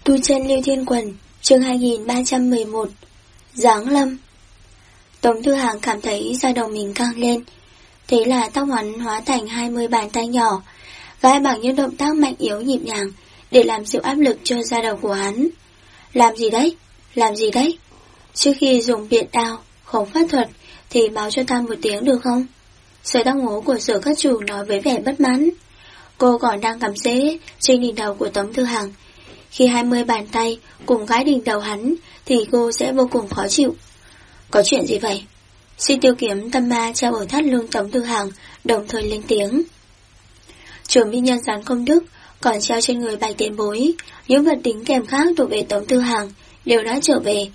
Tu chân Lưu Thiên Quần, chương 2311, Giáng Lâm. Tống Thư Hàng cảm thấy da đầu mình căng lên, thế là tóc hắn hóa thành 20 bàn tay nhỏ, gãi bằng những động tác mạnh yếu nhịp nhàng để làm dịu áp lực cho da đầu của hắn. Làm gì đấy? Làm gì đấy? Trước khi dùng biện đao, khống pháp thuật thì báo cho ta một tiếng được không? Sợi tóc ngố của Sở Các Chủ nói với vẻ bất mãn. Cô còn đang cắm rễ trên đỉnh đầu của Tống Thư Hàng. Khi 20 bàn tay cùng gãi đỉnh đầu hắn thì cô sẽ vô cùng khó chịu. Có chuyện gì vậy? Si Tiêu Kiếm tâm ma treo ở thắt lưng Tống Thư Hàng đồng thời lên tiếng. Trường mỹ nhân Gián Công Đức còn treo trên người Bạch Tiền Bối, những vật đính kèm khác thuộc về Tống Thư Hàng đều đã trở về.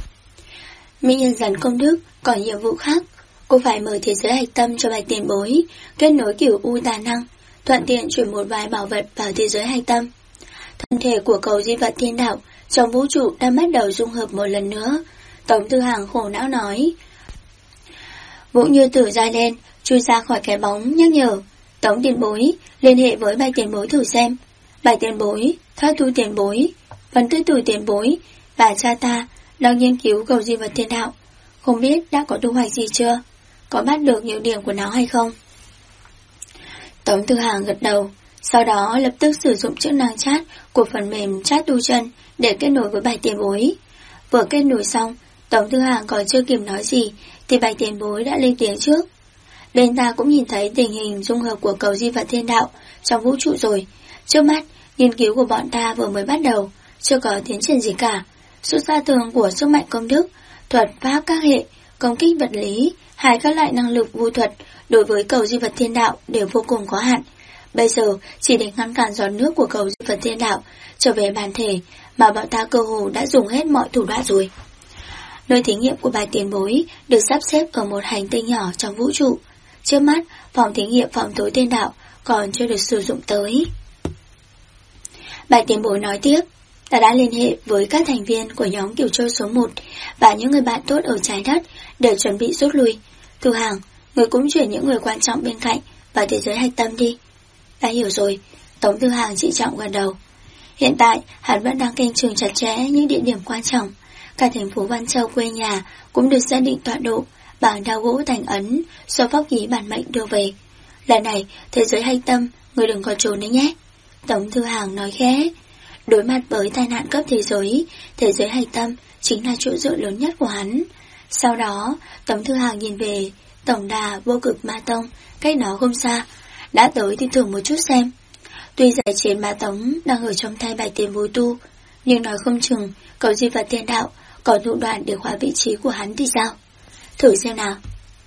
Mỹ nhân Gián Công Đức còn nhiệm vụ khác, cô phải mở thế giới hạch tâm cho Bạch Tiền Bối, kết nối cửu u tà năng, thuận tiện chuyển một vài bảo vật vào thế giới hạch tâm. Thân thể của cầu di vật thiên đạo trong vũ trụ đang bắt đầu dung hợp một lần nữa. Tống Thư Hàng khổ não nói. Vũ Như Tử ra lên, chui ra khỏi cái bóng nhắc nhở. Tống Tiền Bối, liên hệ với Bạch Tiền Bối thử xem. Bạch Tiền Bối, Thoát Tu Tiền Bối, Vấn Tư Tử Tiền Bối và cha ta đang nghiên cứu cầu di vật thiên đạo. Không biết đã có thu hoạch gì chưa? Có bắt được những điểm của nó hay không? Tống Thư Hàng gật đầu, sau đó lập tức sử dụng chức năng chat của phần mềm chat tu chân để kết nối với Bạch Tiền Bối. Vừa kết nối xong, Tống Thư Hàng còn chưa kịp nói gì thì Bạch Tiền Bối đã lên tiếng trước. Bên ta cũng nhìn thấy tình hình dung hợp của cầu di vật thiên đạo trong vũ trụ rồi. Trước mắt, nghiên cứu của bọn ta vừa mới bắt đầu, chưa có tiến triển gì cả. Sự xa thường của sức mạnh công đức, thuật pháp các hệ, công kích vật lý, hay các loại năng lực vu thuật đối với cầu di vật thiên đạo đều vô cùng có hạn. Bây giờ, chỉ để ngăn cản giọt nước của cầu di vật thiên đạo trở về bản thể mà bọn ta cơ hồ đã dùng hết mọi thủ đoạn rồi. Nơi thí nghiệm của Bạch Tiền Bối được sắp xếp ở một hành tinh nhỏ trong vũ trụ. Trước mắt, phòng thí nghiệm phòng tối thiên đạo còn chưa được sử dụng tới. Bạch Tiền Bối nói tiếp, ta đã liên hệ với các thành viên của nhóm Cửu Châu số 1 và những người bạn tốt ở trái đất để chuẩn bị rút lui. Thư Hàng, người cũng chuyển những người quan trọng bên cạnh vào thế giới hạch tâm đi. Đã hiểu rồi, Tống Thư Hàng trịnh trọng gật đầu. Hiện tại, hắn vẫn đang canh chừng chặt chẽ những địa điểm quan trọng. Cả thành phố Văn Châu quê nhà cũng được xác định tọa độ bằng đao gỗ thành ấn do pháp khí bản mệnh đưa về. Lần này, thế giới hạch tâm, người đừng có trốn đấy nhé. Tống Thư Hàng nói khẽ. Đối mặt với tai nạn cấp thế giới hạch tâm chính là chỗ dựa lớn nhất của hắn. Sau đó, Tống Thư Hàng nhìn về tổng đà Vô Cực Ma Tông, cách nó không xa. Đã tới thì thử một chút xem. Tuy giải chiến Ma Tống đang ở trong tay Bạch Tiền Bối tu, nhưng nói không chừng cầu di vật thiên đạo có thủ đoạn để khóa vị trí của hắn thì sao? Thử xem nào.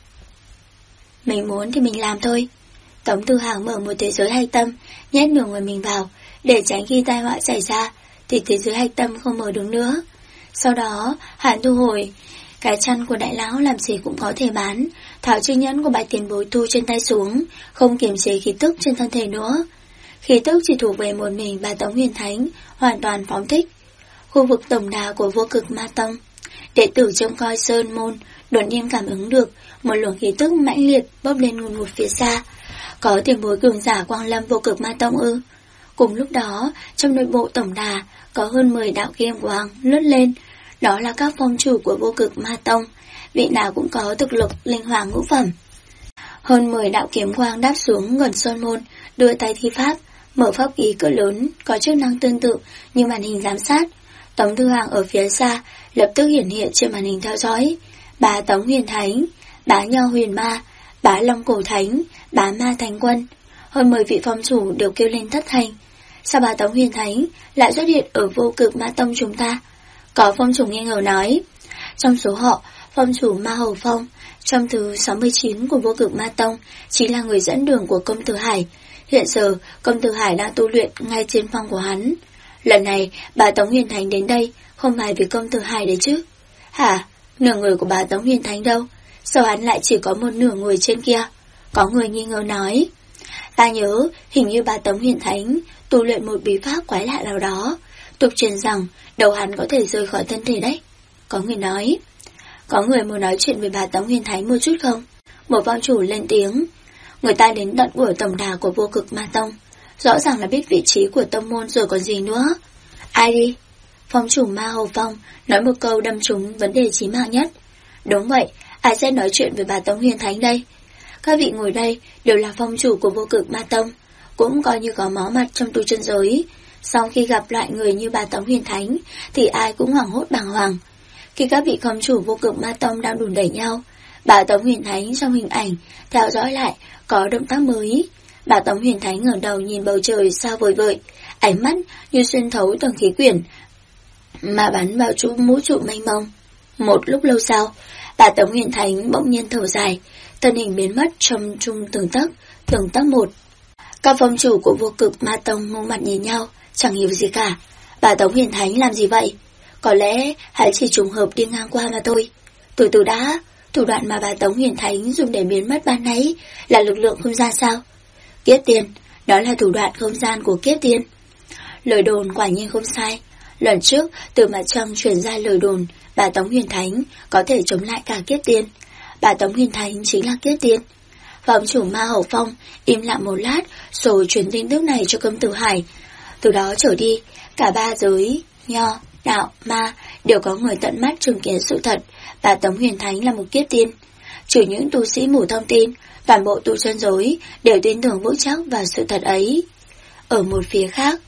Mình muốn thì mình làm thôi. Tống Thư Hàng mở một thế giới hạch tâm, nhét nửa người mình vào, để tránh khi tai họa xảy ra thì thế giới hạch tâm không mở được nữa. Sau đó, hắn thu hồi cái chăn của đại lão làm gì cũng có thể bán, tháo chiếc nhẫn của Bạch Tiền Bối tu trên tay xuống, không kiềm chế khí tức trên thân thể nữa. Khí tức chỉ thuộc về một mình bà Tống Huyền Thánh, hoàn toàn phóng thích. Khu vực tổng đà của Vô Cực Ma Tông, đệ tử trông coi sơn môn đột nhiên cảm ứng được một luồng khí tức mãnh liệt bốc lên ngùn ngụt phía xa. Có tiền bối cường giả quang lâm Vô Cực Ma Tông ư? Cùng lúc đó, trong nội bộ tổng đà có hơn 10 đạo kim quang lướt lên. Đó là các phong chủ của Vô Cực Ma Tông, vị nào cũng có thực lực linh hoàng ngũ phẩm. Hơn 10 đạo kiếm quang đáp xuống gần sơn môn, đưa tay thi pháp, mở pháp khí cỡ lớn có chức năng tương tự như màn hình giám sát. Tống Thư Hàng ở phía xa lập tức hiển hiện trên màn hình theo dõi. Bá Tống Huyền Thánh, Bá Nho Huyền Ma, Bá Long Cổ Thánh, Bá Ma Thánh Quân. Hơn 10 vị phong chủ đều kêu lên thất thanh. Sao Bá Tống Huyền Thánh lại xuất hiện ở Vô Cực Ma Tông chúng ta? Có phong chủ nghi ngờ nói. Trong số họ, phong chủ Ma Hầu Phong, trong thứ 69 của Vô Cực Ma Tông, chính là người dẫn đường của công tử Hải. Hiện giờ, công tử Hải đang tu luyện ngay trên phong của hắn. Lần này, bà Tống Huyền Thánh đến đây, không phải vì công tử Hải đấy chứ. Hả? Nửa người của bà Tống Huyền Thánh đâu? Sao hắn lại chỉ có một nửa người trên kia? Có người nghi ngờ nói. Ta nhớ, hình như bà Tống Huyền Thánh tu luyện một bí pháp quái lạ nào đó. Tục truyền rằng, đầu hắn có thể rời khỏi thân thể đấy. Có người nói. Có người muốn nói chuyện với bà Tống Huyền Thánh một chút không? Một phong chủ lên tiếng. Người ta đến tận buổi tổng đà của Vô Cực Ma Tông, rõ ràng là biết vị trí của tông môn rồi còn gì nữa. Ai đi? Phong chủ Ma Hầu Phong nói một câu đâm trúng vấn đề chí mạng nhất. Đúng vậy, ai sẽ nói chuyện với bà Tống Huyền Thánh đây? Các vị ngồi đây đều là phong chủ của Vô Cực Ma Tông, cũng coi như có máu mặt trong tu chân giới. Sau khi gặp loại người như bà Tống Huyền Thánh thì ai cũng hoảng hốt bàng hoàng. Khi các vị phong chủ Vô Cực Ma Tông đang đùn đẩy nhau, bà Tống Huyền Thánh trong hình ảnh theo dõi lại có động tác mới. Bà Tống Huyền Thánh ngẩng đầu nhìn bầu trời sao vời vợi, ánh mắt như xuyên thấu tầng khí quyển mà bắn vào vũ trụ mênh mông. Một lúc lâu sau, bà Tống Huyền Thánh bỗng nhiên thở dài, thân hình biến mất trong chung từng tấc một. Các phong chủ của Vô Cực Ma Tông ngông mặt nhìn nhau, chẳng hiểu gì cả. Bà Tống Huyền Thánh làm gì vậy? Có lẽ hắn chỉ trùng hợp đi ngang qua mà thôi. Từ từ đã, thủ đoạn mà bà Tống Huyền Thánh dùng để biến mất ban nãy là lực lượng không gian sao? Kiếp tiên, đó là thủ đoạn không gian của kiếp tiên. Lời đồn quả nhiên không sai. Lần trước, từ mặt trăng truyền ra lời đồn bà Tống Huyền Thánh có thể chống lại cả kiếp tiên. Bà Tống Huyền Thánh chính là kiếp tiên. Phong chủ Ma Hầu Phong im lặng một lát rồi truyền tin tức này cho Câm Tử Hải. Từ đó trở đi, cả ba giới, nho, đạo, ma đều có người tận mắt chứng kiến sự thật. Bà Tống Huyền Thánh là một kiếp tiên. Trừ những tu sĩ mù thông tin, toàn bộ tu chân giới đều tin tưởng vững chắc vào sự thật ấy. Ở một phía khác,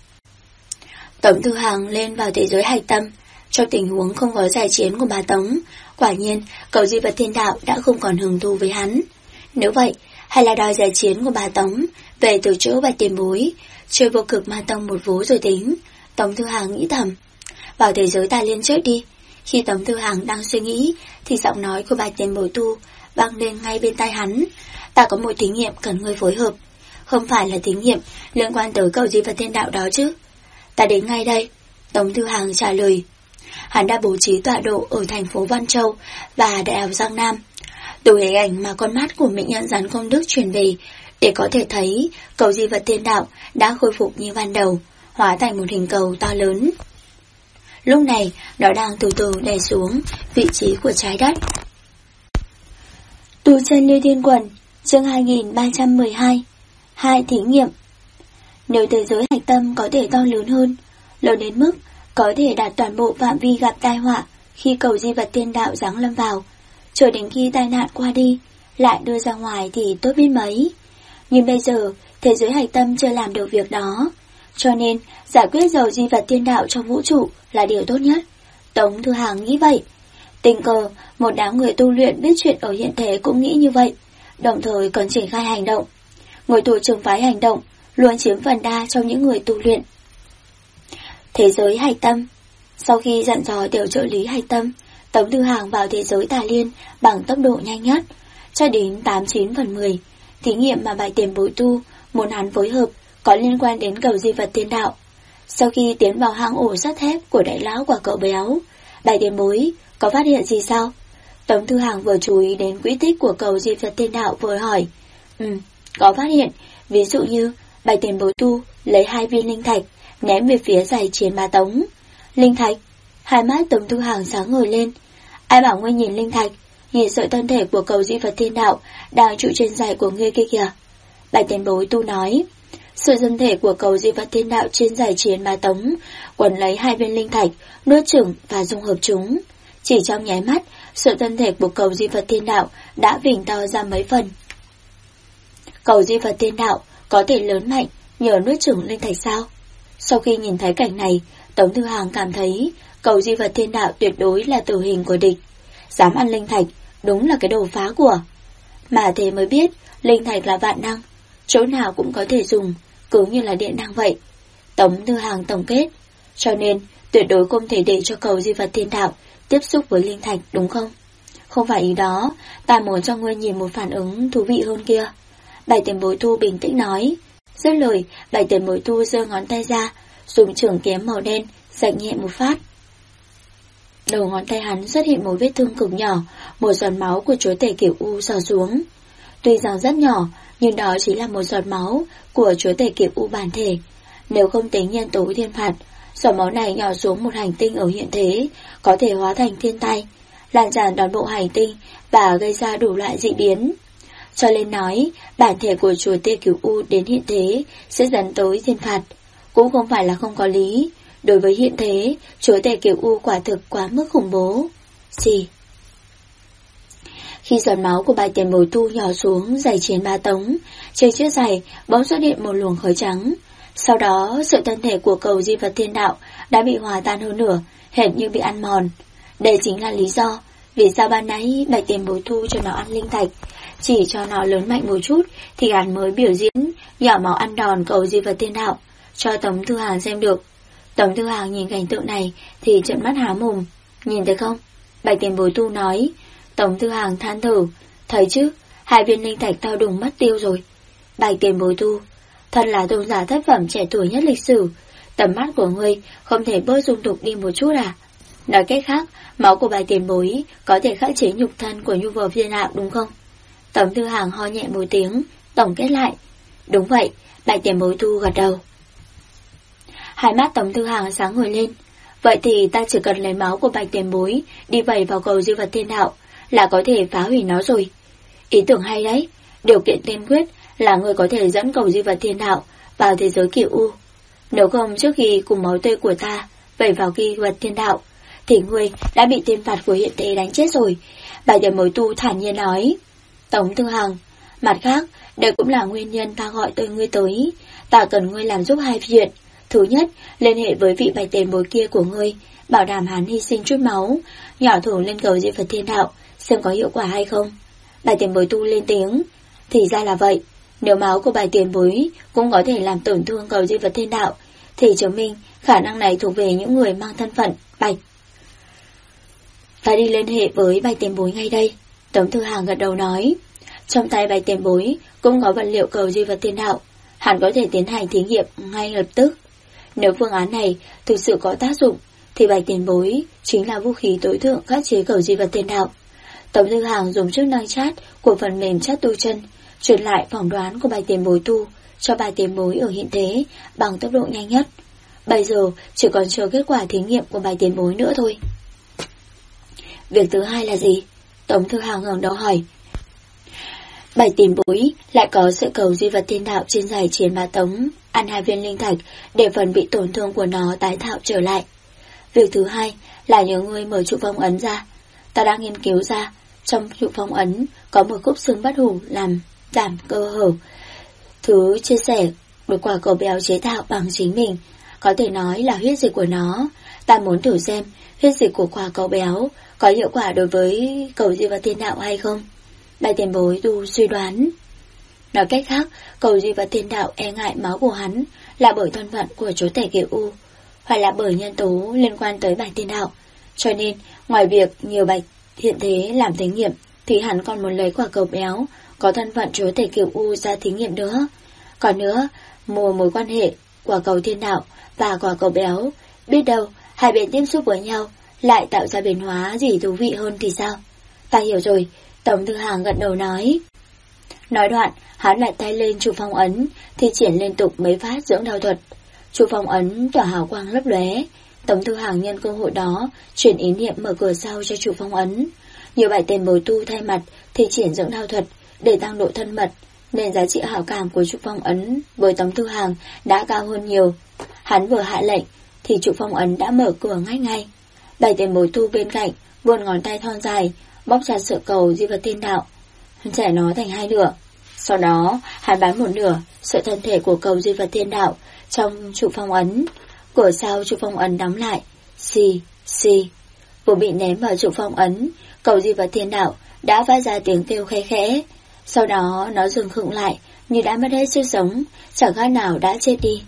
Tống Thư Hàng lên vào thế giới hạch tâm. Trong tình huống không có giải chiến của bà Tống, quả nhiên cậu Di Vật Thiên Đạo đã không còn hứng thú với hắn. Nếu vậy, hay là đòi giải chiến của bà Tống về từ chỗ Bạch Tiền Bối, chơi Vô Cực Ma Tông một vố rồi tính. Tống Thư Hàng nghĩ thầm, vào thế giới ta liên trước đi. Khi Tống Thư Hàng đang suy nghĩ thì giọng nói của Bạch Tiền Bối tu vang lên ngay bên tai hắn. Ta có một thí nghiệm cần người phối hợp. Không phải là thí nghiệm liên quan tới cậu Di Vật Thiên Đạo đó chứ? Ta đến ngay đây, Tống Thư Hàng trả lời. Hắn đã bố trí tọa độ ở thành phố Văn Châu và Đại học Giang Nam. Từ hình ảnh mà con mắt của Mị Nhãn Rắn Công Đức truyền về, để có thể thấy cầu Di Vật Thiên Đạo đã khôi phục như ban đầu, hóa thành một hình cầu to lớn. Lúc này, nó đang từ từ đè xuống vị trí của trái đất. Tu chân Như Thiên Quần, chương 2312. 2 thí nghiệm. Nếu thế giới hạch tâm có thể to lớn hơn, lớn đến mức có thể đạt toàn bộ phạm vi gặp tai họa khi cầu Di Vật Thiên Đạo giáng lâm vào, chờ đến khi tai nạn qua đi, lại đưa ra ngoài thì tốt biết mấy. Nhưng bây giờ, thế giới hạch tâm chưa làm được việc đó, cho nên giải quyết dầu Di Vật Thiên Đạo trong vũ trụ là điều tốt nhất. Tống Thư Hàng nghĩ vậy. Tình cờ, một đám người tu luyện biết chuyện ở hiện thế cũng nghĩ như vậy, đồng thời còn triển khai hành động. Người tổ trường phái hành động luôn chiếm phần đa trong những người tu luyện. Thế giới hạch tâm. Sau khi dặn dò tiểu trợ lý hạch tâm, Tống Thư Hàng vào thế giới Tà Liên bằng tốc độ nhanh nhất, cho đến 89/10. Thí nghiệm mà Bạch Tiền Bối tu muốn hắn phối hợp có liên quan đến cầu Di Vật Thiên Đạo. Sau khi tiến vào hang ổ sắt thép của đại lão quả cậu béo, Bạch Tiền Bối có phát hiện gì sao? Tống Thư Hàng vừa chú ý đến quỹ tích của cầu Di Vật Thiên Đạo vừa hỏi. Có phát hiện, ví dụ như Bạch Tiền Bối tu lấy 2 viên linh thạch ném về phía giày chiến bà Tống. Linh thạch? Hai mắt Tống Thư Hàng sáng ngời lên. Ai bảo ngươi nhìn linh thạch, nhìn sợi thân thể của cầu Di Vật Thiên Đạo đang trụ trên giày của ngươi kia kìa. Bạch Tiền Bối tu nói. Sự thân thể của cầu Di Vật Thiên Đạo trên giày chiến bà Tống quấn lấy 2 viên linh thạch, nuốt chửng và dung hợp chúng. Chỉ trong nháy mắt, sự thân thể của cầu Di Vật Thiên Đạo đã vỉnh to ra mấy phần. Cầu Di Vật Thiên Đạo có thể lớn mạnh nhờ nuốt chửng linh thạch sao? Sau khi nhìn thấy cảnh này, Tống Thư Hàng cảm thấy cầu Di Vật Thiên Đạo tuyệt đối là tử hình của địch. Dám ăn linh thạch, đúng là cái đồ phá của. Mà thế mới biết, linh thạch là vạn năng, chỗ nào cũng có thể dùng, cứ như là điện năng vậy. Tống Thư Hàng tổng kết, cho nên tuyệt đối không thể để cho cầu Di Vật Thiên Đạo tiếp xúc với linh thạch, đúng không? Không phải ý đó, ta muốn cho ngươi nhìn một phản ứng thú vị hơn kia. Bạch Tiền Bối Tu bình tĩnh nói. Dứt lời, Bạch Tiền Bối Tu giơ ngón tay ra, dùng trường kiếm màu đen rạch nhẹ một phát. Đầu ngón tay hắn xuất hiện một vết thương cực nhỏ, một giọt máu của chúa tể Kiểu U xò xuống. Tuy rằng rất nhỏ, nhưng đó chỉ là một giọt máu của chúa tể Kiểu U bản thể. Nếu không tính nhân tố thiên phạt, giọt máu này nhỏ xuống một hành tinh ở hiện thế, có thể hóa thành thiên tai, lan tràn toàn bộ hành tinh và gây ra đủ loại dị biến. Cho nên nói, bản thể của chúa tể Cửu U đến hiện thế sẽ dẫn tới thiên phạt. Cũng không phải là không có lý, đối với hiện thế, chúa tể Kiều U quả thực quá mức khủng bố. Gì? Khi giọt máu của Bạch Tiền Bối Tu nhỏ xuống giày chiến ba tống, trên chiếc giày bỗng xuất hiện một luồng khói trắng. Sau đó, sự thân thể của cầu di vật thiên đạo đã bị hòa tan hơn nửa, hệt như bị ăn mòn. Đây chính là lý do vì sao ban nãy Bạch Tiền Bối Tu cho nó ăn linh thạch, chỉ cho nó lớn mạnh một chút thì hắn mới biểu diễn nhỏ máu ăn đòn cầu di vật thiên đạo cho Tống Thư Hàng xem được. Tống Thư Hàng nhìn cảnh tượng này thì trợn mắt há mồm. Nhìn thấy không? Bạch Tiền Bối Tu nói. Tống Thư Hàng than thở. Thấy chứ, 2 viên linh thạch to đùng mất tiêu rồi. Bạch Tiền Bối Tu, thật là tôn giả thất phẩm trẻ tuổi nhất lịch sử. Tầm mắt của ngươi không thể bớt dung tục đi một chút à? Nói cách khác, máu của Bạch Tiền Bối có thể khắc chế nhục thân của nhu vờ viên hạo đúng không? Tống Thư Hàng ho nhẹ một tiếng, tổng kết lại. Đúng vậy, Bạch Tiền Bối Tu gật đầu. Hai mắt Tống Thư Hàng sáng ngời lên. Vậy thì ta chỉ cần lấy máu của Bạch Tiền Bối đi vẩy vào cầu di vật thiên đạo là có thể phá hủy nó rồi. Ý tưởng hay đấy. Điều kiện tiên quyết là người có thể dẫn cầu di vật thiên đạo vào thế giới Kiều U. Nếu không trước khi cùng máu tươi của ta vẩy vào kỳ vật thiên đạo thì ngươi đã bị tiên phạt của hiện thế đánh chết rồi. Bạch Tiền Bối Tu thản nhiên nói. Tống Thư Hàng, mặt khác, đây cũng là nguyên nhân ta gọi tôi ngươi tới. Ta cần ngươi làm giúp 2 chuyện. Thứ nhất, liên hệ với vị Bạch Tiền Bối kia của ngươi, bảo đảm hắn hy sinh chút máu, nhỏ thử lên cầu di vật thiên đạo, xem có hiệu quả hay không. Bạch Tiền Bối Tu lên tiếng. Thì ra là vậy, nếu máu của Bạch Tiền Bối cũng có thể làm tổn thương cầu di vật thiên đạo, thì chứng minh khả năng này thuộc về những người mang thân phận Bạch. Phải đi liên hệ với Bạch Tiền Bối ngay đây. Tống Thư Hàng gật đầu nói. Trong tay Bạch Tiền Bối cũng có vật liệu cầu di vật thiên đạo, hắn có thể tiến hành thí nghiệm ngay lập tức. Nếu phương án này thực sự có tác dụng, thì Bạch Tiền Bối chính là vũ khí tối thượng khắc chế cầu di vật thiên đạo. Tống Thư Hàng dùng chức năng chat của phần mềm chat tu chân, truyền lại phỏng đoán của Bạch Tiền Bối Tu cho Bạch Tiền Bối ở hiện thế bằng tốc độ nhanh nhất. Bây giờ chỉ còn chờ kết quả thí nghiệm của Bạch Tiền Bối nữa thôi. Việc thứ hai là gì? Tống Thư Hàng ngẩng đầu hỏi. Bạch Tiền Bối lại có sự cầu di vật thiên đạo trên giày chiến ba tống, ăn 2 viên linh thạch để phần bị tổn thương của nó tái tạo trở lại. Việc thứ hai là nhớ ngươi mở trụ phong ấn ra. Ta đang nghiên cứu ra, trong trụ phong ấn có một khúc xương bất hủ làm giảm cơ hở. Thứ chia sẻ được quả cầu béo chế tạo bằng chính mình, có thể nói là huyết dịch của nó. Ta muốn thử xem huyết dịch của quả cầu béo có hiệu quả đối với cầu di vật thiên đạo hay không. Bạch Tiền Bối Tu suy đoán. Nói cách khác, cầu di vật thiên đạo e ngại máu của hắn là bởi thân phận của chúa tể Kiều U, hoặc là bởi nhân tố liên quan tới Bạch Thiên Đạo. Cho nên, ngoài việc nhiều Bạch hiện thế làm thí nghiệm, thì hắn còn muốn lấy quả cầu béo có thân phận chúa tể Kiều U ra thí nghiệm nữa. Còn nữa, mối quan hệ quả cầu thiên đạo và quả cầu béo, biết đâu hai bên tiếp xúc với nhau lại tạo ra biến hóa gì thú vị hơn thì sao? Ta hiểu rồi. Tống Thư Hàng gật đầu nói. Nói đoạn, hắn lại tay lên trụ phong ấn, thì triển liên tục mấy phát dưỡng đao thuật. Trụ phong ấn tỏa hào quang lấp lóe. Tống Thư Hàng nhân cơ hội đó chuyển ý niệm mở cửa sau cho trụ phong ấn. Nhiều Bạch Tiền Bối Tu thay mặt thì triển dưỡng đao thuật để tăng độ thân mật, nên giá trị hảo cảm của trụ phong ấn với Tống Thư Hàng đã cao hơn nhiều. Hắn vừa hạ lệnh thì trụ phong ấn đã mở cửa ngay. Bạch Tiền Bối Tu bên cạnh vươn ngón tay thon dài, bóp chặt sợi cầu di vật thiên đạo, chẻ nó thành 2 nửa. Sau đó hắn bán một nửa sợi thân thể của cầu di vật thiên đạo trong trụ phong ấn. Cửa sau trụ phong ấn đóng lại. Xì. Vừa bị ném vào trụ phong ấn, cầu di vật thiên đạo đã phát ra tiếng kêu khẽ khẽ. Sau đó nó dừng khựng lại, như đã mất hết sức sống, chẳng khác nào đã chết đi.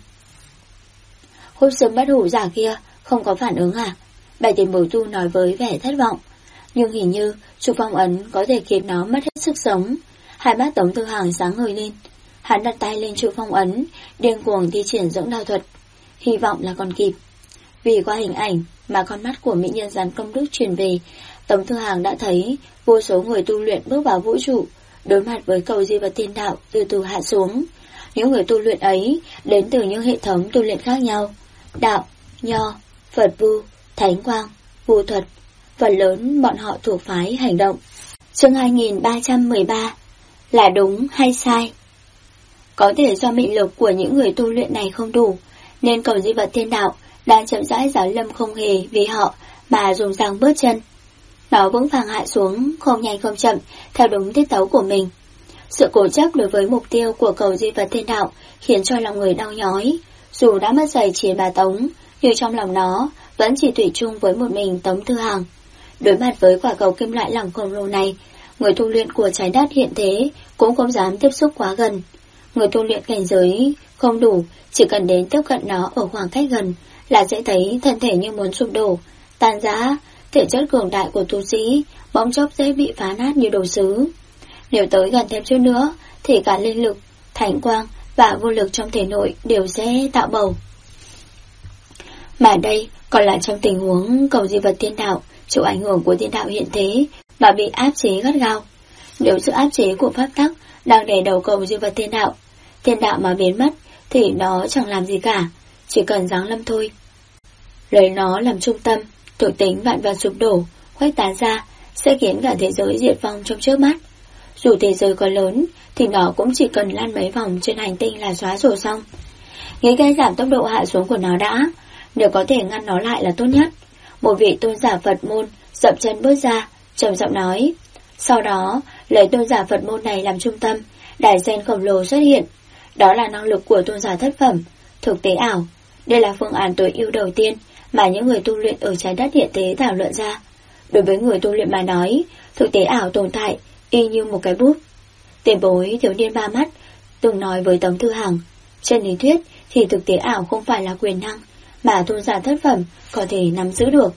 Hút xương bất hủ giả kia không có phản ứng à? Bạch Tiền Bối Tu nói với vẻ thất vọng. Nhưng hình như trụ phong ấn có thể khiến nó mất hết sức sống. Hai mắt Tống Thư Hàng sáng ngời lên. Hắn đặt tay lên trụ phong ấn, điên cuồng thi triển dưỡng đao thuật, hy vọng là còn kịp. Vì qua hình ảnh mà con mắt của mỹ nhân rắn công đức truyền về, Tống Thư Hàng đã thấy vô số người tu luyện bước vào vũ trụ, đối mặt với cầu di vật thiên đạo từ từ hạ xuống. Những người tu luyện ấy đến từ những hệ thống tu luyện khác nhau: đạo, nho, Phật vu, thánh quang, vu thuật. Phần lớn bọn họ thuộc phái hành động. Chương 2313. Là đúng hay sai? Có thể do mệnh lực của những người tu luyện này không đủ, nên cầu di vật thiên đạo đang chậm rãi giáng lâm không hề vì họ mà dùng răng bước chân. Nó vững vàng hạ xuống, không nhanh không chậm, theo đúng tiết tấu của mình. Sự cố chấp đối với mục tiêu của cầu duy vật thiên đạo khiến cho lòng người đau nhói. Dù đã mất giày chỉ bà Tống, nhưng trong lòng nó vẫn chỉ thủy chung với một mình Tống Thư Hằng. Đối mặt với quả cầu kim loại lỏng khổng lồ này, người tu luyện của trái đất hiện thế cũng không dám tiếp xúc quá gần. Người tu luyện cảnh giới không đủ, chỉ cần đến tiếp cận nó ở khoảng cách gần là sẽ thấy thân thể như muốn sụp đổ, tan rã. Thể chất cường đại của tu sĩ bỗng chốc dễ bị phá nát như đồ sứ. Nếu tới gần thêm chút nữa thì cả linh lực, thánh quang và vô lực trong thể nội đều sẽ tạo bầu. Mà đây còn là trong tình huống cầu di vật thiên đạo chịu ảnh hưởng của thiên đạo hiện thế và bị áp chế gắt gao. Nếu sự áp chế của pháp tắc đang đè đầu cầu di vật thiên đạo mà biến mất thì nó chẳng làm gì cả, chỉ cần giáng lâm thôi. Lấy nó làm trung tâm, thuộc tính vạn vật sụp đổ, khuếch tán ra sẽ khiến cả thế giới diệt vong trong chớp mắt. Dù thế giới có lớn thì nó cũng chỉ cần lăn mấy vòng trên hành tinh là xóa sổ xong. Nghĩ cách giảm tốc độ hạ xuống của nó đã, nếu có thể ngăn nó lại là tốt nhất. Một vị tôn giả Phật môn dậm chân bước ra, trầm giọng nói. Sau đó, lấy tôn giả Phật môn này làm trung tâm, đài sen khổng lồ xuất hiện. Đó là năng lực của tôn giả thất phẩm, thực tế ảo. Đây là phương án tối ưu đầu tiên mà những người tu luyện ở trái đất hiện tế thảo luận ra. Đối với người tu luyện mà nói, thực tế ảo tồn tại y như một cái bút. Tiền bối thiếu niên ba mắt từng nói với Tống Thư Hằng, trên lý thuyết thì thực tế ảo không phải là quyền năng mà tôn giả thất phẩm có thể nắm giữ được.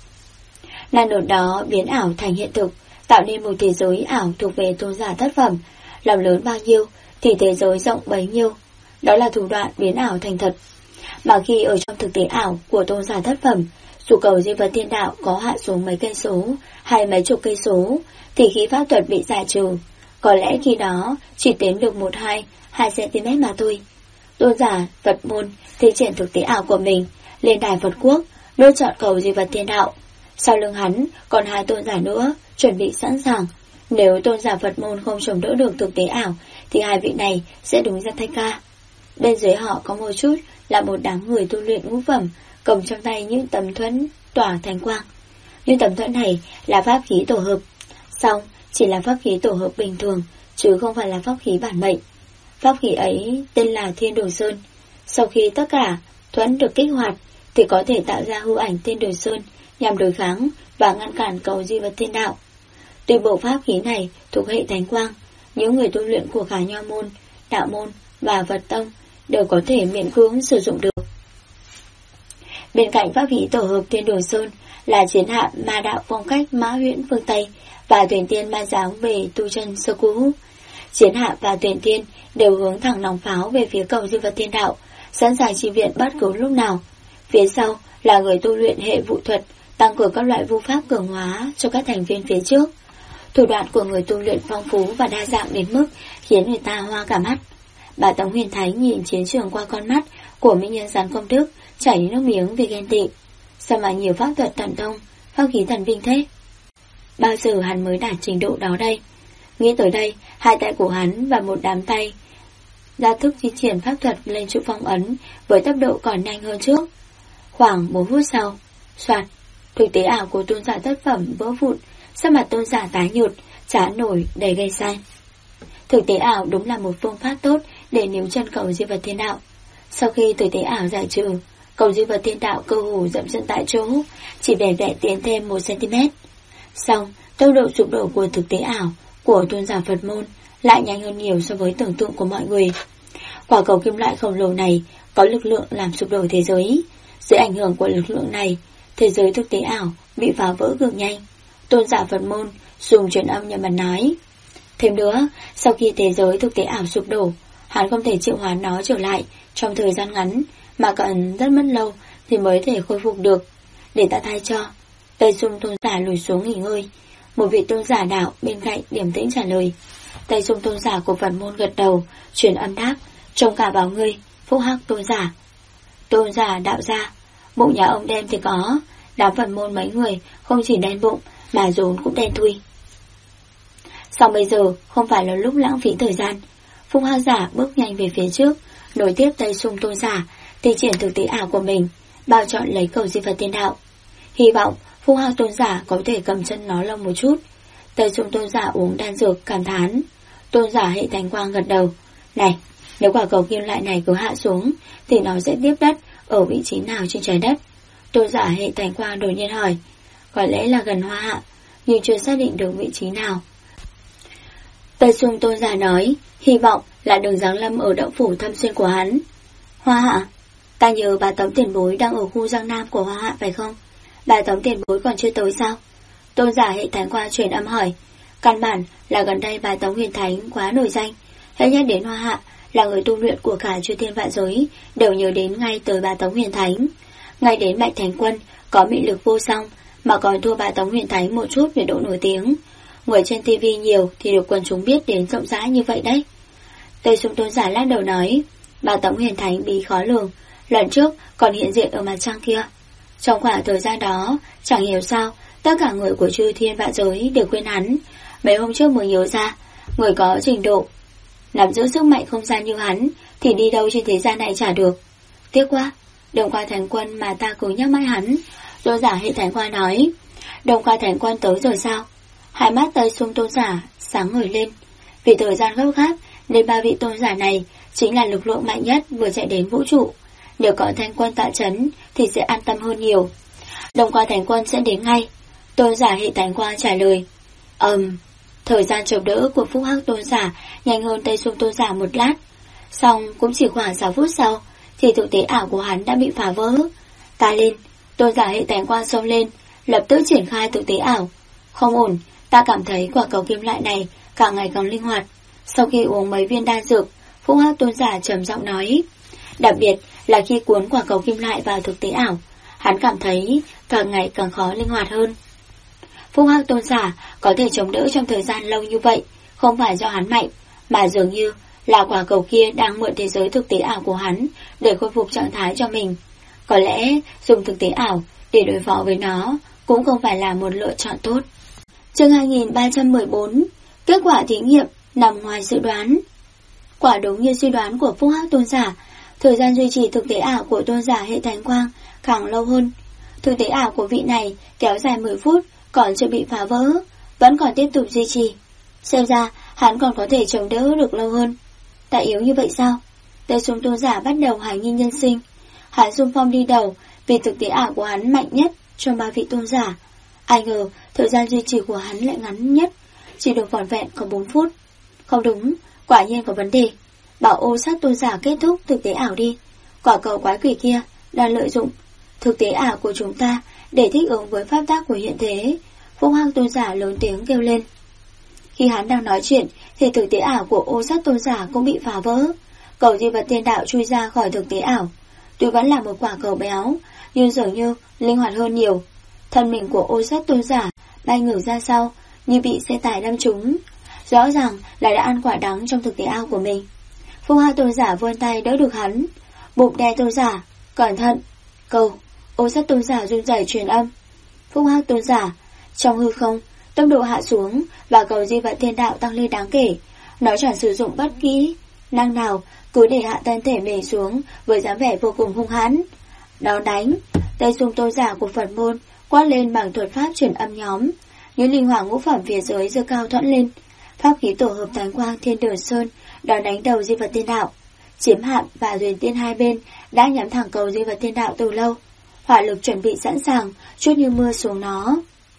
Năng lực đó biến ảo thành hiện thực, tạo nên một thế giới ảo thuộc về tôn giả thất phẩm. Lòng lớn bao nhiêu thì thế giới rộng bấy nhiêu. Đó là thủ đoạn biến ảo thành thật. Mà khi ở trong thực tế ảo của tôn giả thất phẩm, dù cầu di vật thiên đạo có hạ xuống mấy cây số hay mấy chục cây số, thì khi pháp thuật bị giải trừ, có lẽ khi đó chỉ tiến được 2 cm mà thôi. Tôn giả Phật môn thi triển thực tế ảo của mình lên đài Phật quốc, lựa chọn cầu di vật thiên đạo. Sau lưng hắn còn 2 tôn giả nữa chuẩn bị sẵn sàng. Nếu tôn giả Phật môn không chống đỡ được thực tế ảo thì 2 vị này sẽ đứng ra thay ca. Bên dưới họ có một chút là một đám người tu luyện ngũ phẩm, cầm trong tay những tấm thuẫn tỏa thành quang. Những tấm thuẫn này là pháp khí tổ hợp, song chỉ là pháp khí tổ hợp bình thường, chứ không phải là pháp khí bản mệnh. Pháp khí ấy tên là Thiên Đồ Sơn. Sau khi tất cả thuẫn được kích hoạt thì có thể tạo ra hư ảnh Thiên Đồ Sơn nhằm đối kháng và ngăn cản cầu di vật thiên đạo. Tuy bộ pháp khí này thuộc hệ thánh quang, những người tu luyện của cả Nho môn, Đạo môn và Phật tông đều có thể miễn cưỡng sử dụng được. Bên cạnh pháp khí tổ hợp Thiên Đồ Sơn là chiến hạm ma đạo phong cách Mã Huyễn phương Tây và thuyền tiên ma giáo về tu chân sơ cũ. Chiến hạm và thuyền tiên đều hướng thẳng nòng pháo về phía cầu di vật thiên đạo, sẵn sàng chi viện bất cứ lúc nào. Phía sau là người tu luyện hệ vũ thuật, tăng cường các loại vu pháp cường hóa cho các thành viên phía trước. Thủ đoạn của người tu luyện phong phú và đa dạng đến mức khiến người ta hoa cả mắt. Bà Tống Huyền Thái nhìn chiến trường qua con mắt của mỹ nhân Gián Công Đức, chảy nước miếng vì ghen tị. Sao mà nhiều pháp thuật thần thông, pháp khí thần binh thế? Bao giờ hắn mới đạt trình độ đó đây? Nghĩ tới đây, 2 tay của hắn và một đám tay ra thức di chuyển pháp thuật lên trụ phong ấn với tốc độ còn nhanh hơn trước. Khoảng 4 phút sau, soạt, thực tế ảo của tôn giả thất phẩm vỡ vụn, sắc mặt tôn giả tái nhợt, chán nổi đầy gây sai. Thực tế ảo đúng là một phương pháp tốt để níu chân cầu di vật thiên đạo. Sau khi thực tế ảo giải trừ, cầu di vật thiên đạo cơ hồ dậm chân tại chỗ, chỉ vẻn vẹn tiến thêm 1 cm. Xong, tốc độ sụp đổ của thực tế ảo của tôn giả Phật môn lại nhanh hơn nhiều so với tưởng tượng của mọi người. Quả cầu kim loại khổng lồ này có lực lượng làm sụp đổ thế giới. Dưới ảnh hưởng của lực lượng này, thế giới thực tế ảo bị phá vỡ cực nhanh. Tôn giả Phật môn dùng truyền âm nhờ mặt nói. Thêm nữa, sau khi thế giới thực tế ảo sụp đổ, hắn không thể triệu hoán nó trở lại trong thời gian ngắn, mà cần rất mất lâu thì mới thể khôi phục được. Để ta thay cho. Tây Xung tôn giả lùi xuống nghỉ ngơi. Một vị tôn giả đạo bên cạnh điềm tĩnh trả lời. Tây Xung tôn giả của Phật môn gật đầu, truyền âm đáp. Trông cả bảo ngươi, Phúc Hắc tôn giả. Tôn giả đạo gia, bụng nhà ông đen thì có, đám Phật môn mấy người không chỉ đen bụng mà rốn cũng đen thui. Xong bây giờ không phải là lúc lãng phí thời gian. Phúc Hắc giả bước nhanh về phía trước, nối tiếp Tây Xung tôn giả, thi triển thực tế ảo của mình, bao chọn lấy cầu di vật tiên đạo. Hy vọng Phúc Hắc tôn giả có thể cầm chân nó lâu một chút. Tây Xung tôn giả uống đan dược cảm thán. Tôn giả hệ thánh quang gật đầu. Này, nếu quả cầu kim loại này cứ hạ xuống thì nó sẽ tiếp đất ở vị trí nào trên trái đất? Tôn giả hệ thánh quang đột nhiên hỏi. Có lẽ là gần Hoa Hạ, nhưng chưa xác định được vị trí nào. Tây Xung tôn giả nói, hy vọng là đường giáng lâm ở động phủ Thâm Xuyên của hắn. Hoa Hạ? Ta nhớ bà Tống tiền bối đang ở khu Giang Nam của Hoa Hạ phải không? Bà Tống tiền bối còn chưa tới sao? Tôn giả hệ thánh qua truyền âm hỏi. Căn bản là gần đây bà Tống Huyền Thánh quá nổi danh. Hãy nhắc đến Hoa Hạ là người tu luyện của cả chư thiên vạn giới đều nhớ đến ngay tới bà Tống Huyền Thánh. Ngay đến Bạch Thánh Quân có mị lực vô song mà còn thua bà Tống Huyền Thánh một chút về độ nổi tiếng. Người trên TV nhiều thì được quần chúng biết đến rộng rãi như vậy đấy. Tây Xung tôn giả lắc đầu nói. Bà Tống Huyền Thánh bí khó lường, lần trước còn hiện diện ở mặt trăng kia. Trong khoảng thời gian đó, chẳng hiểu sao, tất cả người của chư thiên vạn giới đều quên hắn. Mấy hôm trước mới nhớ ra, người có trình độ nắm giữ sức mạnh không gian như hắn thì đi đâu trên thế gian này chả được. Tiếc quá, Đồng Qua Thánh Quân mà ta cứ nhắc mãi hắn. Tôn giả hệ thánh qua nói. Đồng Qua Thánh Quân tới rồi sao? Hai mắt Tây Xung tôn giả sáng ngời lên. Vì thời gian gấp gáp nên ba vị tôn giả này chính là lực lượng mạnh nhất vừa chạy đến vũ trụ. Nếu có Thánh Quân tọa chấn thì sẽ an tâm hơn nhiều. Đồng Qua Thánh Quân sẽ đến ngay. Tôn giả hệ thánh qua trả lời. Thời gian chống đỡ của Phúc Hắc tôn giả nhanh hơn Tây Xung tôn giả một lát. Xong cũng chỉ khoảng 6 phút sau thì thực tế ảo của hắn đã bị phá vỡ. Ta lên, tôn giả hệ thánh qua xông lên, lập tức triển khai thực tế ảo. Không ổn, ta cảm thấy quả cầu kim loại này càng ngày càng linh hoạt. Sau khi uống mấy viên đan dược, Phúc Hắc tôn giả trầm giọng nói. Đặc biệt là khi cuốn quả cầu kim loại vào thực tế ảo, hắn cảm thấy càng ngày càng khó linh hoạt hơn. Phúc Hắc tôn giả có thể chống đỡ trong thời gian lâu như vậy, không phải do hắn mạnh, mà dường như là quả cầu kia đang mượn thế giới thực tế ảo của hắn để khôi phục trạng thái cho mình. Có lẽ dùng thực tế ảo để đối phó với nó cũng không phải là một lựa chọn tốt. Chương 2314. Kết quả thí nghiệm nằm ngoài dự đoán. Quả đúng như suy đoán của Phúc Hắc tôn giả, thời gian duy trì thực tế ảo của tôn giả hệ thánh quang càng lâu hơn. Thực tế ảo của vị này kéo dài 10 phút còn chưa bị phá vỡ, vẫn còn tiếp tục duy trì. Xem ra hắn còn có thể chống đỡ được lâu hơn. Tại yếu như vậy sao? Tây Xung tôn giả bắt đầu hoài nghi nhân sinh. Hắn xung phong đi đầu vì thực tế ảo của hắn mạnh nhất trong ba vị tôn giả. Ai ngờ thời gian duy trì của hắn lại ngắn nhất, chỉ được vỏn vẹn có 4 phút. Không đúng, quả nhiên có vấn đề. Bảo Ô Sát tôn giả kết thúc thực tế ảo đi. Quả cầu quái quỷ kia đang lợi dụng thực tế ảo của chúng ta để thích ứng với pháp tác của hiện thế. Phúc Hắc tôn giả lớn tiếng kêu lên. Khi hắn đang nói chuyện thì thực tế ảo của Ô Sát tôn giả cũng bị phá vỡ. Cầu di vật tiên đạo chui ra khỏi thực tế ảo. Tuy vẫn là một quả cầu béo, nhưng dường như linh hoạt hơn nhiều. Thân mình của Ô Sát tôn giả bay ngửa ra sau như bị xe tải đâm trúng. Rõ ràng là đã ăn quả đắng trong thực tế ảo của mình. Phúc Hắc tôn giả vươn tay đỡ được hắn. Bụp đè tôn giả, cẩn thận. Cầu. Ô Sát tôn giả run rẩy truyền âm. Phúc Hắc tôn giả. Trong hư không, tốc độ hạ xuống và cầu di vật thiên đạo tăng lên đáng kể. Nó chẳng sử dụng bất kỳ năng nào, cứ để hạ thân thể mình xuống với dáng vẻ vô cùng hung hãn. Đón đánh. Tây Xung tôn giả của Phật môn quát lên bằng thuật pháp truyền âm nhóm. Những linh hỏa ngũ phẩm phía dưới giơ cao thuẫn lên. Pháp khí tổ hợp Thánh Quang Thiên Đường Sơn đón đánh đầu di vật thiên đạo. Chiếm hạm và huyền tiên hai bên đã nhắm thẳng cầu di vật thiên đạo từ lâu. Hỏa lực chuẩn bị sẵn sàng, chút như mưa xuống nó.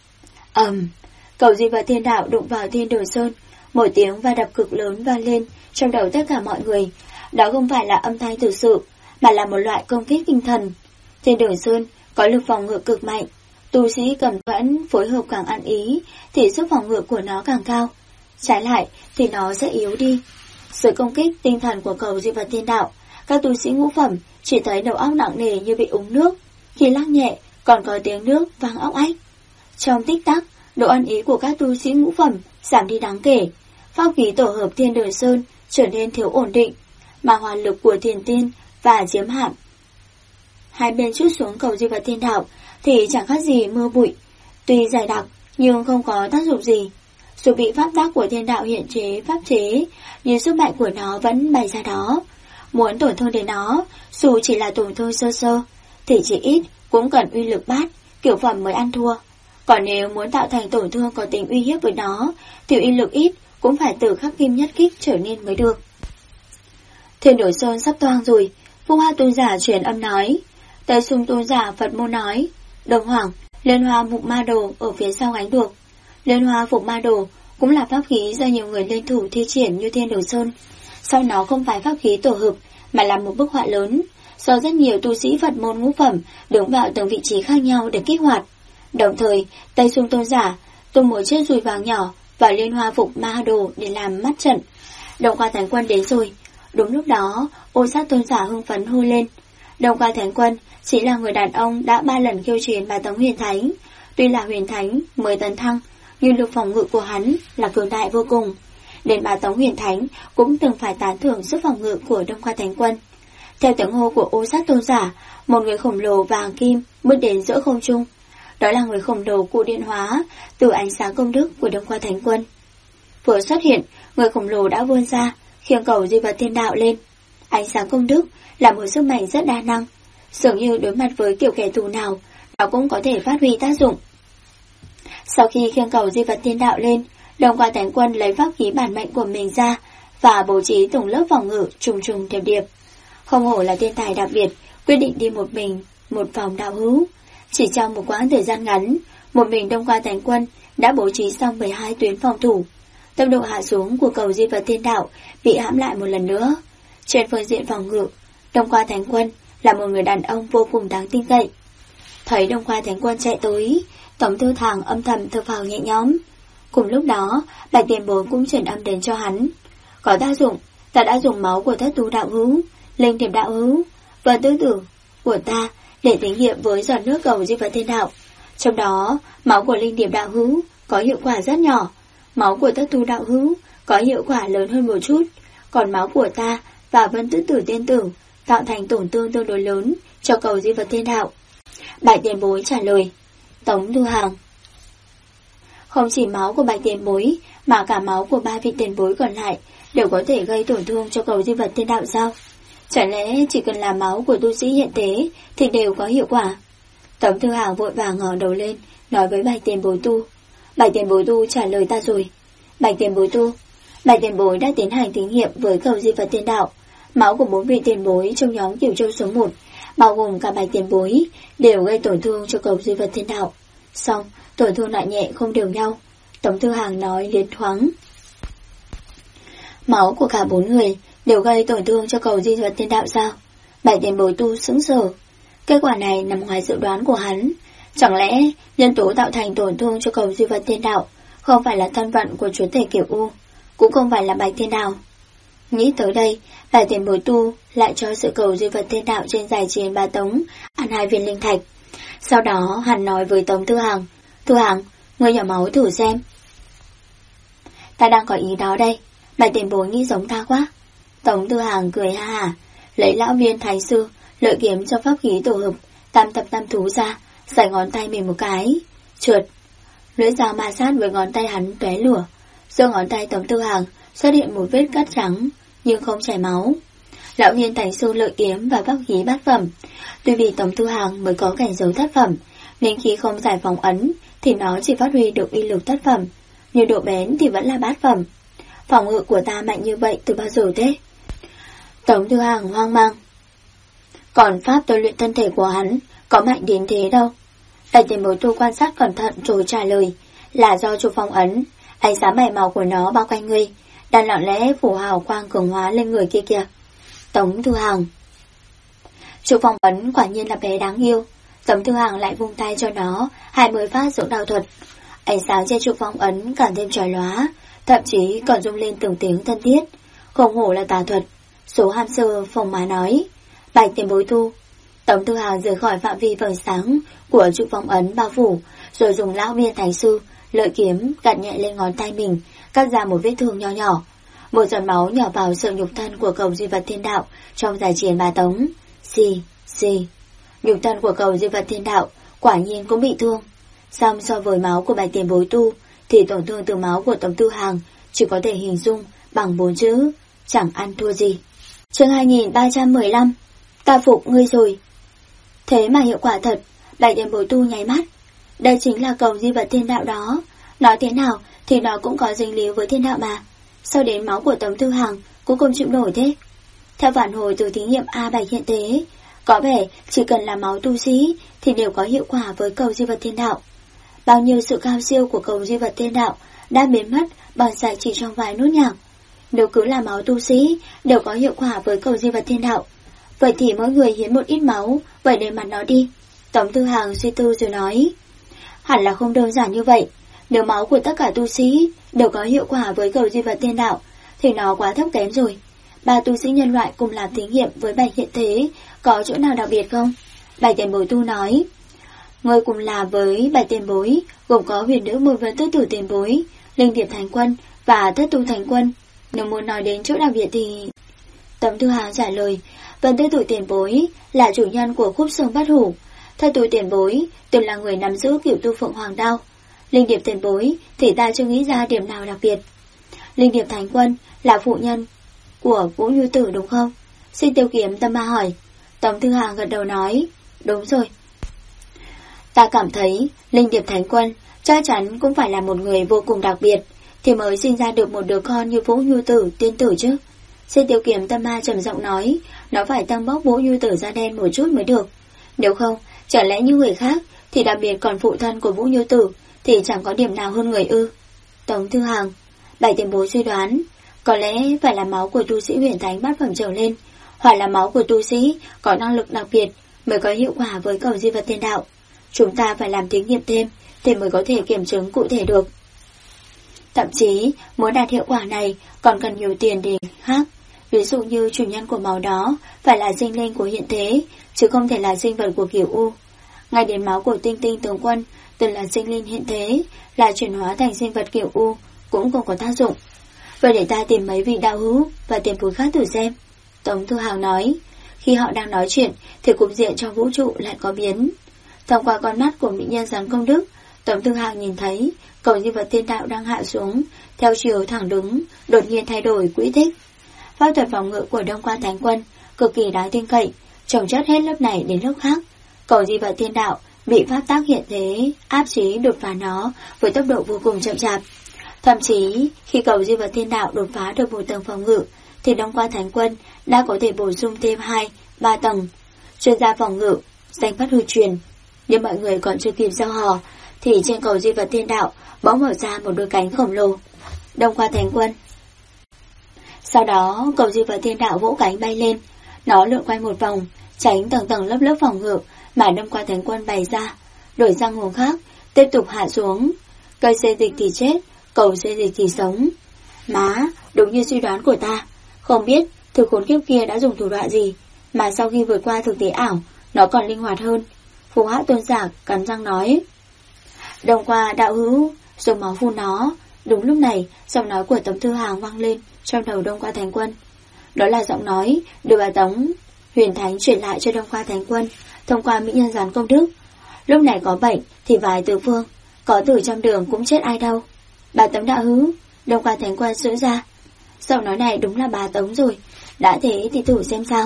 Cầu di vật thiên đạo đụng vào Thiên Đường Sơn, một tiếng va đập cực lớn vang lên trong đầu tất cả mọi người. Đó không phải là âm thanh thực sự, mà là một loại công kích tinh thần. Thiên Đường Sơn có lực phòng ngự cực mạnh, tu sĩ cầm thuẫn phối hợp càng ăn ý thì sức phòng ngự của nó càng cao. Trái lại thì nó sẽ yếu đi. Sự công kích tinh thần của cầu di vật thiên đạo, các tu sĩ ngũ phẩm chỉ thấy đầu óc nặng nề như bị uống nước, khi lắc nhẹ còn có tiếng nước vang óc ách. Trong tích tắc, độ ăn ý của các tu sĩ ngũ phẩm giảm đi đáng kể. Pháp khí tổ hợp Thiên Đường Sơn trở nên thiếu ổn định, mà hỏa lực của Thiền Tiên và Chiếm Hạm hai bên trút xuống cầu di vật thiên đạo thì chẳng khác gì mưa bụi. Tuy dày đặc nhưng không có tác dụng gì. Dù bị pháp tác của thiên đạo hiện chế pháp chế, nhưng sức mạnh của nó vẫn bày ra đó. Muốn tổn thương đến nó, dù chỉ là tổn thương sơ sơ, thì chỉ ít cũng cần uy lực bát, kiểu phẩm mới ăn thua. Còn nếu muốn tạo thành tổn thương có tính uy hiếp với nó, thì uy lực ít cũng phải từ khắc kim nhất kích trở nên mới được. Thiên Đổi Sơn sắp toang rồi, Phúc Hoa Tôn giả truyền âm nói. Tây Sung Tôn giả Phật môn nói, Đồng Hoàng, Liên Hoa Mục Ma Đồ ở phía sau gánh được. Liên Hoa Mục Ma Đồ cũng là pháp khí do nhiều người liên thủ thi triển như Thiên Đổi Sơn. Sau nó không phải pháp khí tổ hợp, mà là một bức họa lớn, do rất nhiều tu sĩ Phật môn ngũ phẩm đứng vào từng vị trí khác nhau để kích hoạt. Đồng thời, Tây Sung Tôn giả tung một chiếc dùi vàng nhỏ vào Liên Hoa Phục Ma Đồ để làm mắt trận. Đồng Qua Thánh Quân đến rồi. Đúng lúc đó, Ô Sát Tôn giả hưng phấn hô lên. Đồng Qua Thánh Quân chỉ là người đàn ông đã 3 lần khiêu chiến Bá Tống Huyền Thánh. Tuy là Huyền Thánh mới tấn thăng, nhưng lực phòng ngự của hắn là cường đại vô cùng. Đến Bá Tống Huyền Thánh cũng từng phải tán thưởng sức phòng ngự của Đông Qua Thánh Quân. Theo tiếng hô của Ô Sát Tôn giả, một người khổng lồ vàng kim bước đến giữa không trung. Đó là người khổng lồ cụ điện hóa từ ánh sáng công đức của Đông Qua Thánh Quân. Vừa xuất hiện, người khổng lồ đã vươn ra, khiêng cầu Di Vật Thiên Đạo lên. Ánh sáng công đức là một sức mạnh rất đa năng, dường như đối mặt với kiểu kẻ thù nào, nó cũng có thể phát huy tác dụng. Sau khi khiêng cầu Di Vật Thiên Đạo lên, Đông Qua Thánh Quân lấy pháp khí bản mệnh của mình ra và bố trí từng lớp phòng ngự trùng trùng điệp điệp. Không hổ là thiên tài đặc biệt, quyết định đi một mình, một vòng đạo hữu. Chỉ trong một quãng thời gian ngắn, một mình Đông Qua Thánh Quân đã bố trí xong 12 tuyến phòng thủ. Tốc độ hạ xuống của cầu Di Vật Thiên Đạo bị hãm lại một lần nữa. Trên phương diện phòng ngự, Đông Qua Thánh Quân là một người đàn ông vô cùng đáng tin cậy. Thấy Đông Qua Thánh Quân chạy tới, Tống Tư Thàng âm thầm thở phào nhẹ nhõm. Cùng lúc đó, Bạch Tiền Bối cũng truyền âm đến cho hắn. Có tác dụng, ta đã dùng máu của Thất Thú đạo hữu, Linh Thiệp đạo hữu và tư tử của ta để thí nghiệm với giọt nước cầu Di Vật Thiên Đạo. Trong đó, máu của Linh Thiệp đạo hữu có hiệu quả rất nhỏ, máu của Thất Thú đạo hữu có hiệu quả lớn hơn một chút, còn máu của ta và Vân Tư Tử tiên tử tạo thành tổn thương tương đối lớn cho cầu Di Vật Thiên Đạo. Bạch Tiền Bối trả lời. Tống Thu Hàng: không chỉ máu của Bạch Tiền Bối mà cả máu của 3 vị tiền bối còn lại đều có thể gây tổn thương cho cầu Di Vật Thiên Đạo sao? Chẳng lẽ chỉ cần là máu của tu sĩ hiện tế thì đều có hiệu quả? Tống Thư Hàng vội vàng ngẩng đầu lên, nói với Bạch Tiền Bối tu. Bạch Tiền Bối tu trả lời ta rồi. Bạch Tiền Bối tu, Bạch Tiền Bối đã tiến hành thí nghiệm với cầu Di Vật Thiên Đạo. Máu của 4 vị tiền bối trong nhóm Cửu Châu số 1, bao gồm cả Bạch Tiền Bối, đều gây tổn thương cho cầu Di Vật Thiên Đạo. Xong, tổn thương nặng nhẹ không đều nhau. Tống Thư Hàng nói liến thoáng. Máu của cả 4 người đều gây tổn thương cho cầu Di Vật Thiên Đạo sao? Bạch Tiền Bối tu sững sờ. Kết quả này nằm ngoài dự đoán của hắn. Chẳng lẽ nhân tố tạo thành tổn thương cho cầu Di Vật Thiên Đạo không phải là thân phận của chúa tể Kiểu U, cũng không phải là Bạch Thiên Đạo? Nghĩ tới đây, Bạch Tiền Bối tu lại cho sự cầu Di Vật Thiên Đạo trên giải chiến Bá Tống ăn 2 viên linh thạch. Sau đó hắn nói với Tống Thư Hàng: Thư Hàng, ngươi nhỏ máu thử xem. Ta đang có ý đó đây. Bạch Tiền Bối nghĩ giống ta quá. Tống Thư Hàng cười ha hả, lấy lão viên thái sư lợi kiếm cho pháp khí tổ hợp tam tập tam thú ra, giày ngón tay mình một cái, trượt. Lưỡi dao ma sát với ngón tay hắn tóe lửa. Giữa ngón tay Tống Thư Hàng xuất hiện một vết cắt trắng, nhưng không chảy máu. Lão viên thái sư lợi kiếm và pháp khí bát phẩm. Tuy vì Tống Thư Hàng mới có cảnh giới thất phẩm, nên khi không giải phóng ấn thì nó chỉ phát huy được uy lực thất phẩm, nhưng độ bén thì vẫn là bát phẩm. Phòng ngự của ta mạnh như vậy từ bao giờ thế? Tống Thư Hàng hoang mang. Còn pháp tôi luyện thân thể của hắn có mạnh đến thế đâu. Bạch Tiền Bối tu quan sát cẩn thận rồi trả lời, là do trụ phong ấn, ánh sáng bảy màu của nó bao quanh ngươi, đang lặng lẽ phủ hào quang cường hóa lên người kia kìa. Tống Thư Hàng: trụ phong ấn quả nhiên là bé đáng yêu. Tống Thư Hàng lại vung tay cho nó 20 phát dưỡng đạo thuật. Ánh sáng trên trụ phong ấn càng thêm chói lóa, thậm chí còn rung lên từng tiếng thân thiết. Không hổ là tà thuật. Số ham sơ phòng má nói. Bạch Tiền Bối tu. Tống Thư Hàng rời khỏi phạm vi vầng sáng của trụ phong ấn bao phủ, rồi dùng lão viên thái sư lợi kiếm gạt nhẹ lên ngón tay mình, cắt ra một vết thương nho nhỏ. Một giọt máu nhỏ vào sự nhục thân của cầu Di Vật Thiên Đạo trong giải chiến Bá Tống. Xì, xì. Nhục thân của cầu Di Vật Thiên Đạo quả nhiên cũng bị thương. Song so với máu của Bạch Tiền Bối tu thì tổn thương từ máu của Tống Thư Hàng chỉ có thể hình dung bằng 4 chữ: chẳng ăn thua gì. Chương 2315. Ta phục ngươi rồi. Thế mà hiệu quả thật, Bạch Tiền Bối tu nháy mắt. Đây chính là cầu di vật thiên đạo đó. Nói thế nào thì nó cũng có dính líu với thiên đạo mà. Sao đến máu của Tống Thư Hằng cũng không chịu nổi thế? Theo phản hồi từ thí nghiệm A Bạch hiện tế, có vẻ chỉ cần là máu tu sĩ thì đều có hiệu quả với cầu di vật thiên đạo. Bao nhiêu sự cao siêu của cầu di vật thiên đạo đã biến mất bằng sạch chỉ trong vài nốt nhạc. Nếu cứ là máu tu sĩ đều có hiệu quả với cầu di vật thiên đạo, vậy thì mỗi người hiến một ít máu, vậy để mặt nó đi. Tống Thư Hằng suy tư rồi nói, hẳn là không đơn giản như vậy. Nếu máu của tất cả tu sĩ đều có hiệu quả với cầu di vật thiên đạo thì nó quá thấp kém rồi. 3 tu sĩ nhân loại cùng làm thí nghiệm với Bạch hiện thế, có chỗ nào đặc biệt không? Bạch Tiền Bối tu nói, người cùng làm với Bạch Tiền Bối gồm có huyền nữ Môn Vân Tứ Tử Tiền Bối, Linh Điệp Thánh Quân và Thất Tu Thánh Quân. Nếu muốn nói đến chỗ đặc biệt thì... Tống Thư Hằng trả lời, Vân Tứ Tử Tiền Bối là chủ nhân của khúc xương bát hủ. Thất Tu Tiền Bối từng là người nắm giữ cửu tu phượng hoàng đao. Linh Điệp Tiền Bối thì ta chưa nghĩ ra điểm nào đặc biệt. Linh Điệp Thánh Quân là phụ nhân của Vũ Như Tử đúng không? Xin Tiêu Kiếm Tâm Ma hỏi. Tống Thư Hằng gật đầu nói, đúng rồi. Ta cảm thấy Linh Điệp Thánh Quân chắc chắn cũng phải là một người vô cùng đặc biệt thì mới sinh ra được một đứa con như Vũ Như Tử tiên tử chứ. Xin Tiêu Kiếm Tâm Ma trầm giọng nói, nó phải tăng bốc Vũ Như Tử da đen một chút mới được. Nếu không, chẳng lẽ như người khác thì đặc biệt còn phụ thân của Vũ Như Tử thì chẳng có điểm nào hơn người ư? Tống Thư Hằng, Bạch Tiền Bối suy đoán, có lẽ phải là máu của tu sĩ huyền thánh bát phẩm trở lên, hoặc là máu của tu sĩ có năng lực đặc biệt mới có hiệu quả với cầu di vật thiên đạo. Chúng ta phải làm thí nghiệm thêm thì mới có thể kiểm chứng cụ thể được. Thậm chí, muốn đạt hiệu quả này còn cần nhiều tiền để khác. Ví dụ như chủ nhân của máu đó phải là sinh linh của hiện thế, chứ không thể là sinh vật của Cửu U. Ngay đến máu của Tinh Tinh tướng quân từng là sinh linh hiện thế, là chuyển hóa thành sinh vật Cửu U cũng không có tác dụng. Vậy để ta tìm mấy vị đạo hữu và tiền bối khác thử xem. Tống Thư Hằng nói. Khi họ đang nói chuyện thì cục diện trong vũ trụ lại có biến. Thông qua con mắt của mỹ nhân Gián Công Đức, Tống Thư Hằng nhìn thấy cầu di vật thiên đạo đang hạ xuống theo chiều thẳng đứng, đột nhiên thay đổi quỹ tích. Pháp thuật phòng ngự của Đông Qua Thánh Quân cực kỳ đáng tin cậy, chồng chất hết lớp này đến lớp khác. Cầu di vật thiên đạo bị pháp tác hiện thế áp chế đột phá nó với tốc độ vô cùng chậm chạp. Thậm chí khi cầu di vật thiên đạo đột phá được một tầng phòng ngự thì Đông Qua Thánh Quân đã có thể bổ sung thêm 2-3 tầng. Chuyên gia phòng ngự danh phát hư truyền. Nhưng mọi người còn chưa kịp giao hò thì trên cầu di vật thiên đạo bỗng mở ra một đôi cánh khổng lồ. Đông Qua Thánh Quân. Sau đó cầu di vật thiên đạo vỗ cánh bay lên, nó lượn quanh một vòng, tránh tầng tầng lớp lớp phòng ngự mà Đông Qua Thánh Quân bày ra, đổi sang hướng khác, tiếp tục hạ xuống. Cây xê dịch thì chết, cầu xê dịch thì sống. Má, đúng như suy đoán của ta. Không biết thứ khốn kiếp kia đã dùng thủ đoạn gì mà sau khi vượt qua thực tế ảo nó còn linh hoạt hơn. Phù Hắc Tôn giả cắn răng nói. Đông Qua đạo hữu dùng máu phun nó. Đúng lúc này giọng nói của Tống Thư Hằng vang lên trong đầu Đông Qua Thánh Quân. Đó là giọng nói được bà Tống Huyền Thánh chuyển lại cho Đông Qua Thánh Quân thông qua mỹ nhân Gián Công Đức. Lúc này có bệnh thì vài tứ phương, có tử trong đường cũng chết ai đâu. Bà Tống đạo hữu, Đông Qua Thánh Quân sửa ra. Giọng nói này đúng là bà Tống rồi, đã thế thì thử xem sao.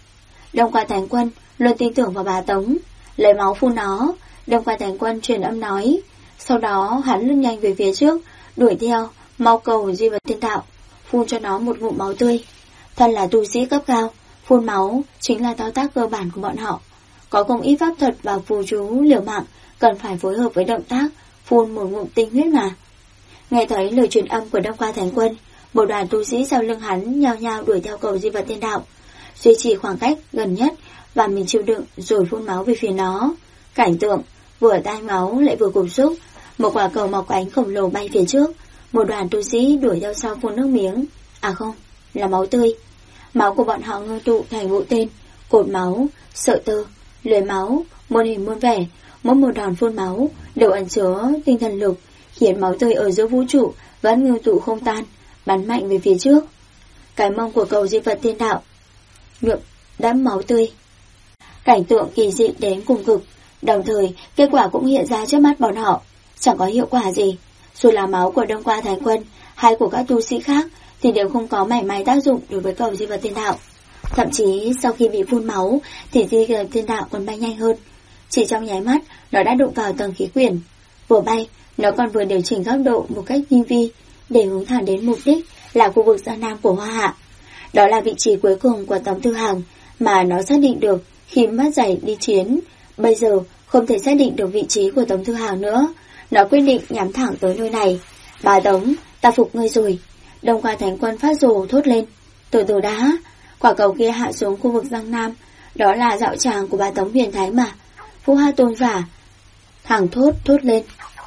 Đông Qua Thánh Quân luôn tin tưởng vào bà Tống, lấy máu phun nó. Đông Qua Thánh Quân truyền âm nói. Sau đó hắn lướt nhanh về phía trước, đuổi theo mau cầu di vật thiên đạo, phun cho nó một ngụm máu tươi. Thân là tu sĩ cấp cao, phun máu chính là thao tác cơ bản của bọn họ. Có không ít pháp thuật và phù chú liều mạng cần phải phối hợp với động tác phun một ngụm tinh huyết mà. Nghe thấy lời truyền âm của Đông Qua Thánh Quân, một đoàn tu sĩ sau lưng hắn nhao nhao đuổi theo cầu di vật thiên đạo, duy trì khoảng cách gần nhất và mình chịu đựng rồi phun máu về phía nó. Cảnh tượng vừa tai máu lại vừa cục xúc, một quả cầu mọc cánh khổng lồ bay phía trước, một đoàn tu sĩ đuổi theo sau phun nước miếng. À không, là máu tươi. Máu của bọn họ ngưng tụ thành mũi tên, cột máu, sợi tơ, lưỡi máu, muôn hình muôn vẻ. Mỗi một đòn phun máu đều ẩn chứa tinh thần lực, khiến máu tươi ở giữa vũ trụ vẫn ngưng tụ không tan, bắn mạnh về phía trước. Cái mông của cầu di vật thiên đạo nhuộm đẫm máu tươi. Cảnh tượng kỳ dị đến cùng cực, đồng thời kết quả cũng hiện ra trước mắt bọn họ. Chẳng có hiệu quả gì. Dù là máu của Đông Qua Thánh Quân hay của các tu sĩ khác thì đều không có mảy may tác dụng đối với cầu di vật thiên đạo. Thậm chí sau khi bị phun máu thì di vật thiên đạo còn bay nhanh hơn. Chỉ trong nháy mắt nó đã đụng vào tầng khí quyển. Vừa bay, nó còn vừa điều chỉnh góc độ một cách tinh vi để hướng thẳng đến mục đích là khu vực Giang Nam của Hoa Hạ. Đó là vị trí cuối cùng của Tống Tư Hằng mà nó xác định được khi mất giày đi chiến. Bây giờ không thể xác định được vị trí của Tống Tư Hằng nữa. Nó quyết định nhắm thẳng tới nơi này. Bà Tống, ta phục ngươi rồi. Đông Qua Thánh Quân phát rồ thốt lên. Từ từ đã. Quả cầu kia hạ xuống khu vực Giang Nam. Đó là dạo tràng của bà Tống Huyền Thánh mà. Phú Hai Tôn giả thẳng thốt lên.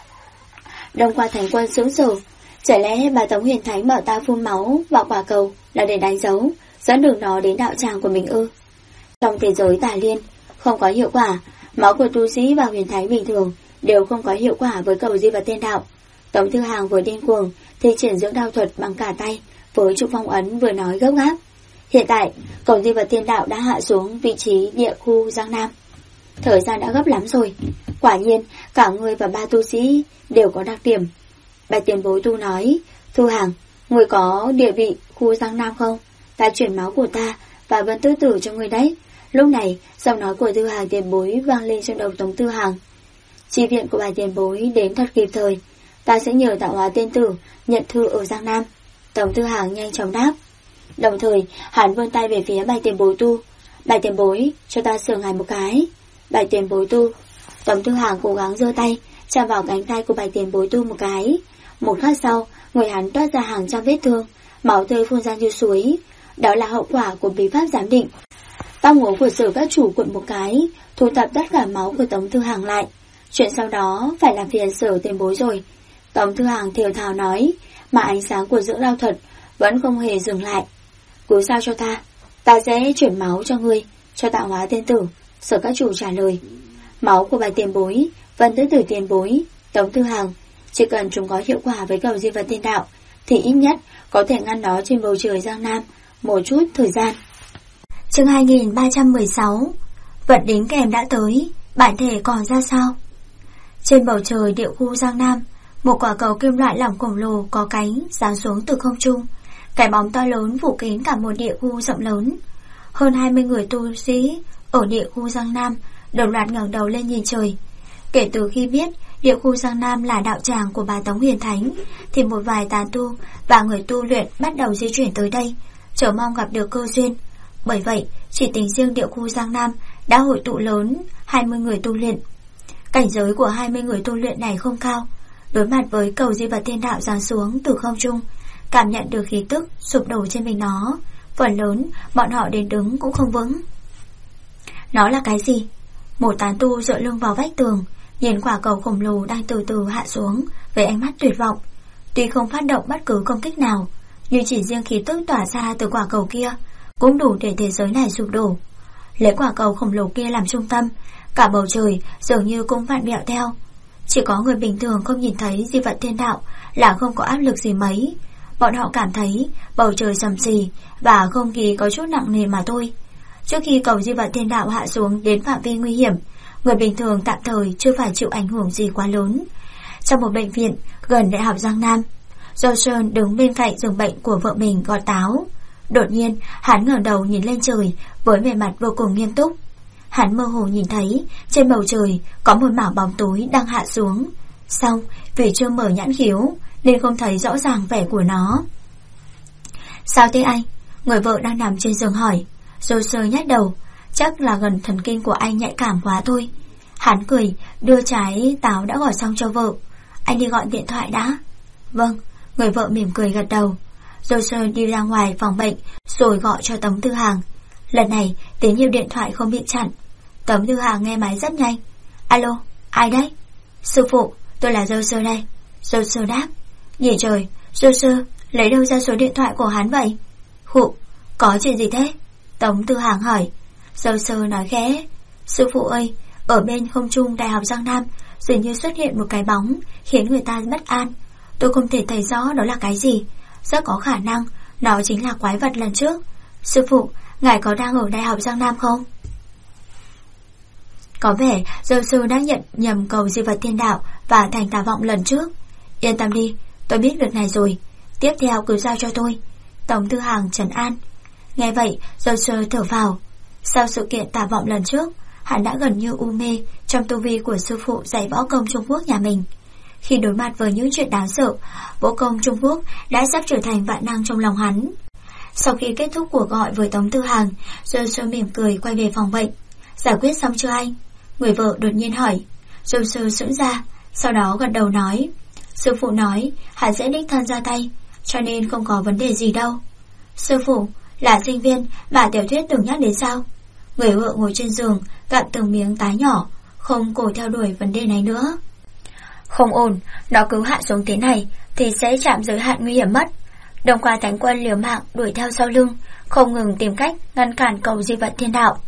Đông Qua Thánh Quân sững sờ. Chả lẽ bà Tống Huyền Thánh bảo ta phun máu vào quả cầu là để đánh dấu, dẫn đường nó đến đạo tràng của mình ư? Trong thế giới tà liên không có hiệu quả. Máu của tu sĩ và huyền thánh bình thường đều không có hiệu quả với cầu di vật tiên đạo. Tống Tư Hằng vừa điên cuồng thi triển dưỡng đao thuật bằng cả tay, với trục phong ấn vừa nói gấp gáp. Hiện tại cầu di vật tiên đạo đã hạ xuống vị trí địa khu Giang Nam. Thời gian đã gấp lắm rồi. Quả nhiên cả ngươi và ba tu sĩ đều có đặc điểm. Bạch tiền bối tu nói, Thu Hằng, ngươi có địa vị khu Giang Nam không? Ta chuyển máu của ta và Vân Tứ Tử cho ngươi đấy. Lúc này giọng nói của Tư Hằng tiền bối vang lên trong đầu Tống Tư Hằng. Chi viện của bài tiền bối đến thật kịp thời. Ta sẽ nhờ Tạo Hóa Tiên Tử nhận thư ở Giang Nam. Tống Tư Hằng nhanh chóng đáp. Đồng thời hắn vươn tay về phía bài tiền bối tu. Bài tiền bối, cho ta sửa ngài một cái. Bài tiền bối tu. Tống Tư Hằng cố gắng giơ tay chạm vào cánh tay của bài tiền bối tu một cái. Một khắc sau, người hắn toát ra hàng trăm vết thương, máu tươi phun ra như suối. Đó là hậu quả của bí pháp giám định. Tóc ngố của Sở các chủ cuộn một cái, thu thập tất cả máu của Tống Tư Hằng lại. Chuyện sau đó phải làm phiền Sở tiền bối rồi. Tống Tư Hằng thều thào nói, mà ánh sáng của dưỡng đao thuật vẫn không hề dừng lại. Cứ sao cho ta sẽ chuyển máu cho ngươi, cho Tạo Hóa Tiên Tử. Sở các chủ trả lời. Máu của bài tiền bối, Vân Tứ Tử tiền bối, Tống Tư Hằng, chỉ cần chúng có hiệu quả với cầu di vật tiên đạo thì ít nhất có thể ngăn nó trên bầu trời Giang Nam một chút thời gian. Chương 2316. Vật đính kèm đã tới, bản thể còn ra sao? Trên bầu trời địa khu Giang Nam, một quả cầu kim loại lỏng khổng lồ có cánh giáng xuống từ không trung. Cái bóng to lớn phủ kín cả một địa khu rộng lớn. Hơn 20 người tu sĩ ở địa khu Giang Nam đồng loạt ngẩng đầu lên nhìn trời. Kể từ khi biết địa khu Giang Nam là đạo tràng của bà Tống Huyền Thánh, thì một vài tán tu và người tu luyện bắt đầu di chuyển tới đây, chờ mong gặp được cơ duyên. Bởi vậy, chỉ tính riêng địa khu Giang Nam đã hội tụ lớn 20 người tu luyện. Cảnh giới của 20 người tu luyện này không cao. Đối mặt với cầu di vật thiên đạo giáng xuống từ không trung, cảm nhận được khí tức sụp đổ trên mình nó, phần lớn bọn họ đến đứng cũng không vững. Nó là cái gì? Một tán tu dựa lưng vào vách tường, nhìn quả cầu khổng lồ đang từ từ hạ xuống với ánh mắt tuyệt vọng. Tuy không phát động bất cứ công kích nào, nhưng chỉ riêng khí tức tỏa ra từ quả cầu kia cũng đủ để thế giới này sụp đổ. Lấy quả cầu khổng lồ kia làm trung tâm, cả bầu trời dường như cũng vặn vẹo theo. Chỉ có người bình thường không nhìn thấy di vật thiên đạo là không có áp lực gì mấy. Bọn họ cảm thấy bầu trời sầm sì và không khí có chút nặng nề mà thôi. Trước khi cầu di vật thiên đạo hạ xuống đến phạm vi nguy hiểm, người bình thường tạm thời chưa phải chịu ảnh hưởng gì quá lớn. Trong một bệnh viện gần Đại học Giang Nam, Johnson đứng bên cạnh giường bệnh của vợ mình gọt táo. Đột nhiên hắn ngẩng đầu nhìn lên trời với vẻ mặt vô cùng nghiêm túc. Hắn mơ hồ nhìn thấy trên bầu trời có một mảng bóng tối đang hạ xuống. Xong vì chưa mở nhãn khiếu nên không thấy rõ ràng vẻ của nó. Sao thế anh? Người vợ đang nằm trên giường hỏi. Johnson nhát đầu. Chắc là gần thần kinh của anh nhạy cảm quá thôi. Hắn cười đưa trái táo đã gọt xong cho vợ. Anh đi gọi điện thoại đã. Vâng. Người vợ mỉm cười gật đầu. Johnson đi ra ngoài phòng bệnh rồi gọi cho Tống Tư Hằng. Lần này tín hiệu điện thoại không bị chặn. Tống Tư Hằng nghe máy rất nhanh. Alo, ai đấy? Sư phụ, tôi là Johnson đây. Johnson đáp. Nhỉ trời, Johnson lấy đâu ra số điện thoại của hắn vậy? Khụ, có chuyện gì thế? Tống Tư Hằng hỏi. Johnson nói khẽ. Sư phụ ơi, ở bên không trung Đại học Giang Nam dường như xuất hiện một cái bóng khiến người ta bất an. Tôi không thể thấy rõ đó là cái gì. Rất có khả năng nó chính là quái vật lần trước. Sư phụ, ngài có đang ở Đại học Giang Nam không? Có vẻ Johnson đã nhận nhầm cầu di vật thiên đạo và thành tà vọng lần trước. Yên tâm đi, tôi biết việc này rồi. Tiếp theo cứ giao cho tôi. Tống Tư Hằng trấn an. Nghe vậy, Joshua thở phào. Sau sự kiện tà vọng lần trước, hắn đã gần như u mê trong tu vi của sư phụ dạy võ công Trung Quốc nhà mình. Khi đối mặt với những chuyện đáng sợ, võ công Trung Quốc đã sắp trở thành vạn năng trong lòng hắn. Sau khi kết thúc cuộc gọi với Tống Tư Hàng, Joshua mỉm cười quay về phòng bệnh. Giải quyết xong chưa anh? Người vợ đột nhiên hỏi. Joshua sững ra, sau đó gật đầu nói. Sư phụ nói hắn sẽ đích thân ra tay, cho nên không có vấn đề gì đâu. Sư phụ, là sinh viên mà tiểu thuyết từng nhắc đến sao? Người vợ ngồi trên giường, gặm từng miếng tái nhỏ, không cố theo đuổi vấn đề này nữa. Không ổn, nó cứ hạ xuống thế này thì sẽ chạm giới hạn nguy hiểm mất. Đông Qua Thánh Quân liều mạng đuổi theo sau lưng, không ngừng tìm cách ngăn cản cầu Di Vận Thiên Đạo.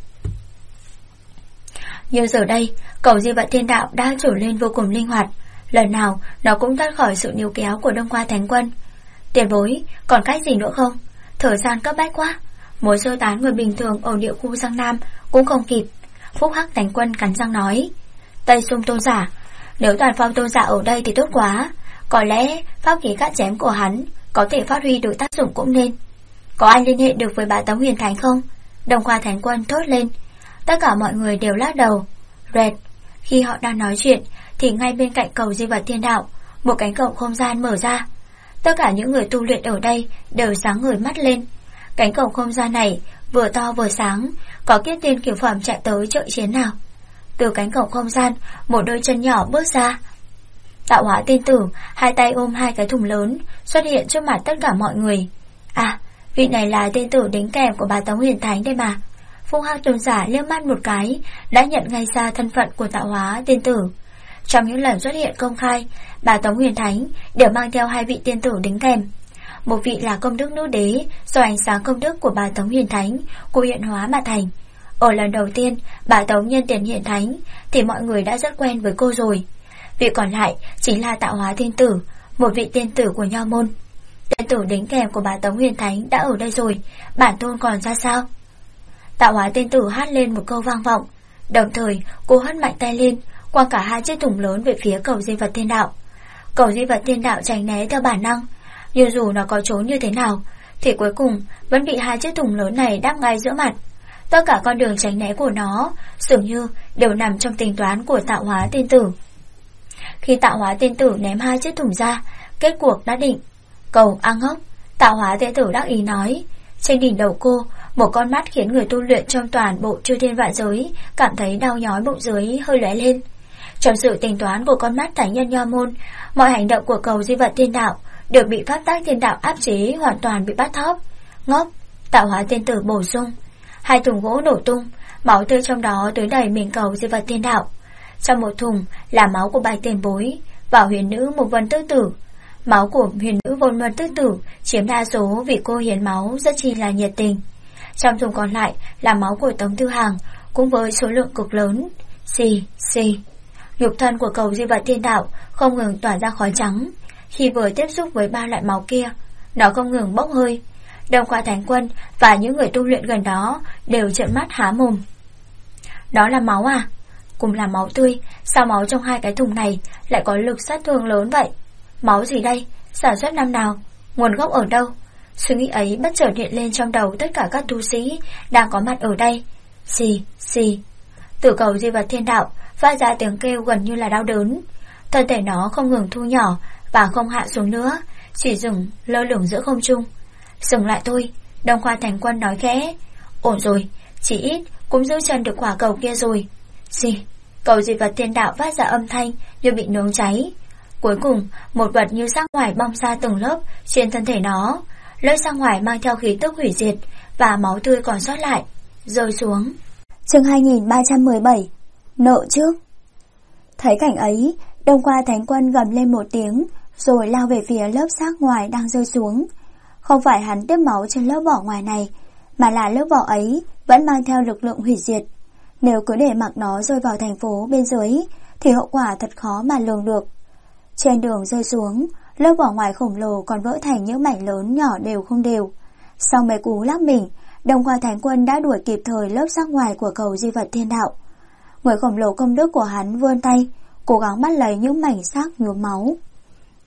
Nhưng giờ đây, cầu Di Vận Thiên Đạo đã trở lên vô cùng linh hoạt, lần nào nó cũng thoát khỏi sự níu kéo của Đông Qua Thánh Quân. Tiền bối, còn cách gì nữa không? Thời gian cấp bách quá, muốn sơ tán người bình thường ở địa khu Giang Nam cũng không kịp. Phúc Hắc Thánh Quân cắn răng nói. Tây Xung Tôn Giả, nếu toàn phong tôn giả ở đây thì tốt quá. Có lẽ pháp khí cắt chém của hắn có thể phát huy được tác dụng cũng nên. Có ai liên hệ được với bá Tống Huyền Thánh không? Đông Qua Thánh Quân thốt lên. Tất cả mọi người đều lắc đầu. Rẹt. Khi họ đang nói chuyện thì ngay bên cạnh cầu Di Vật Thiên Đạo, một cánh cổng không gian mở ra. Tất cả những người tu luyện ở đây đều sáng ngời mắt lên. Cánh cổng không gian này vừa to vừa sáng, có kiếp tiên kiểu phẩm chạy tới trợ chiến nào. Từ cánh cổng không gian, một đôi chân nhỏ bước ra. Tạo Hóa Tiên Tử hai tay ôm hai cái thùng lớn xuất hiện trước mặt tất cả mọi người. À, vị này là tiên tử đính kèm của bá Tống Huyền Thánh đây mà. Phúc Hắc Tôn giả liếc mắt một cái đã nhận ngay ra thân phận của Tạo Hóa Tiên Tử. Trong những lần xuất hiện công khai, bá Tống Huyền Thánh đều mang theo hai vị tiên tử đính kèm. Một vị là công đức nữ đế, do ánh sáng công đức của bá Tống Huyền Thánh cô hiện hóa mà thành. Ở lần đầu tiên bá Tống nhân tiền hiện thánh thì mọi người đã rất quen với cô rồi. Vị còn lại chính là Tạo Hóa Tiên Tử, một vị tiên tử của Nho môn. Tiên tử đính kèm của bá Tống Huyền Thánh đã ở đây rồi, bản tôn còn ra sao? Tạo Hóa Tiên Tử hát lên một câu vang vọng, đồng thời cô hất mạnh tay lên, quăng cả hai chiếc thùng lớn về phía cầu Di Vật Thiên Đạo. Cầu Di Vật Thiên Đạo tránh né theo bản năng, nhưng dù nó có trốn như thế nào thì cuối cùng vẫn bị hai chiếc thùng lớn này đắp ngay giữa mặt. Tất cả con đường tránh né của nó dường như đều nằm trong tính toán của Tạo Hóa Tiên Tử. Khi Tạo Hóa Tiên Tử ném hai chiếc thùng ra, kết cuộc đã định. Cầu A ngốc, Tạo Hóa Tiên Tử đắc ý nói. Trên đỉnh đầu cô, một con mắt khiến người tu luyện trong toàn bộ chư thiên vạn giới cảm thấy đau nhói bụng dưới hơi lóe lên. Trong sự tính toán của con mắt thánh nhân Nho môn, mọi hành động của cầu Di Vật Thiên Đạo đều bị pháp tắc thiên đạo áp chế, hoàn toàn bị bắt thóp. Ngốc, Tạo Hóa Tiên Tử bổ sung. Hai thùng gỗ nổ tung, máu tươi trong đó tưới đầy mình cầu Di Vật Thiên Đạo. Trong một thùng là máu của Bạch Tiền Bối và huyền nữ Mục Vân Tứ Tử. Máu của huyền nữ Vân Vân Tứ Tử chiếm đa số vì cô hiến máu rất chi là nhiệt tình. Trong thùng còn lại là máu của Tống Tư Hàng, cũng với số lượng cực lớn. Xì, xì. Nhục thân của cầu Di Vật Thiên Đạo không ngừng tỏa ra khói trắng. Khi vừa tiếp xúc với ba loại máu kia, nó không ngừng bốc hơi. Đông Qua Thánh Quân và những người tu luyện gần đó đều trợn mắt há mồm. Đó là máu à? Cùng là máu tươi, sao máu trong hai cái thùng này lại có lực sát thương lớn vậy? Máu gì đây? Sản xuất năm nào? Nguồn gốc ở đâu? Suy nghĩ ấy bất chợt hiện lên trong đầu tất cả các tu sĩ đang có mặt ở đây. Xì, xì. Từ cầu Di Vật Thiên Đạo phát ra tiếng kêu gần như là đau đớn. Thân thể nó không ngừng thu nhỏ và không hạ xuống nữa, chỉ dừng lơ lửng giữa không trung. Dừng lại thôi, Đông Qua Thánh Quân nói khẽ. Ổn rồi, chỉ ít cũng giữ chân được quả cầu kia rồi. Gì? Cầu Di Vật Thiên Đạo phát ra âm thanh như bị nướng cháy. Cuối cùng, một vật như sắc ngoài bong ra từng lớp trên thân thể nó. Lớp sắc ngoài mang theo khí tức hủy diệt và máu tươi còn sót lại rơi xuống. Chương 2317. Nợ trước. Thấy cảnh ấy, Đông Qua Thánh Quân gầm lên một tiếng, rồi lao về phía lớp xác ngoài đang rơi xuống. Không phải hắn tiếp máu trên lớp vỏ ngoài này, mà là lớp vỏ ấy vẫn mang theo lực lượng hủy diệt. Nếu cứ để mặc nó rơi vào thành phố bên dưới thì hậu quả thật khó mà lường được. Trên đường rơi xuống, lớp vỏ ngoài khổng lồ còn vỡ thành những mảnh lớn nhỏ đều không đều. Sau mấy cú lắc mình, Đông Qua Thánh Quân đã đuổi kịp thời lớp xác ngoài của cầu Di Vật Thiên Đạo. Người khổng lồ công đức của hắn vươn tay, cố gắng bắt lấy những mảnh xác nhuốm máu.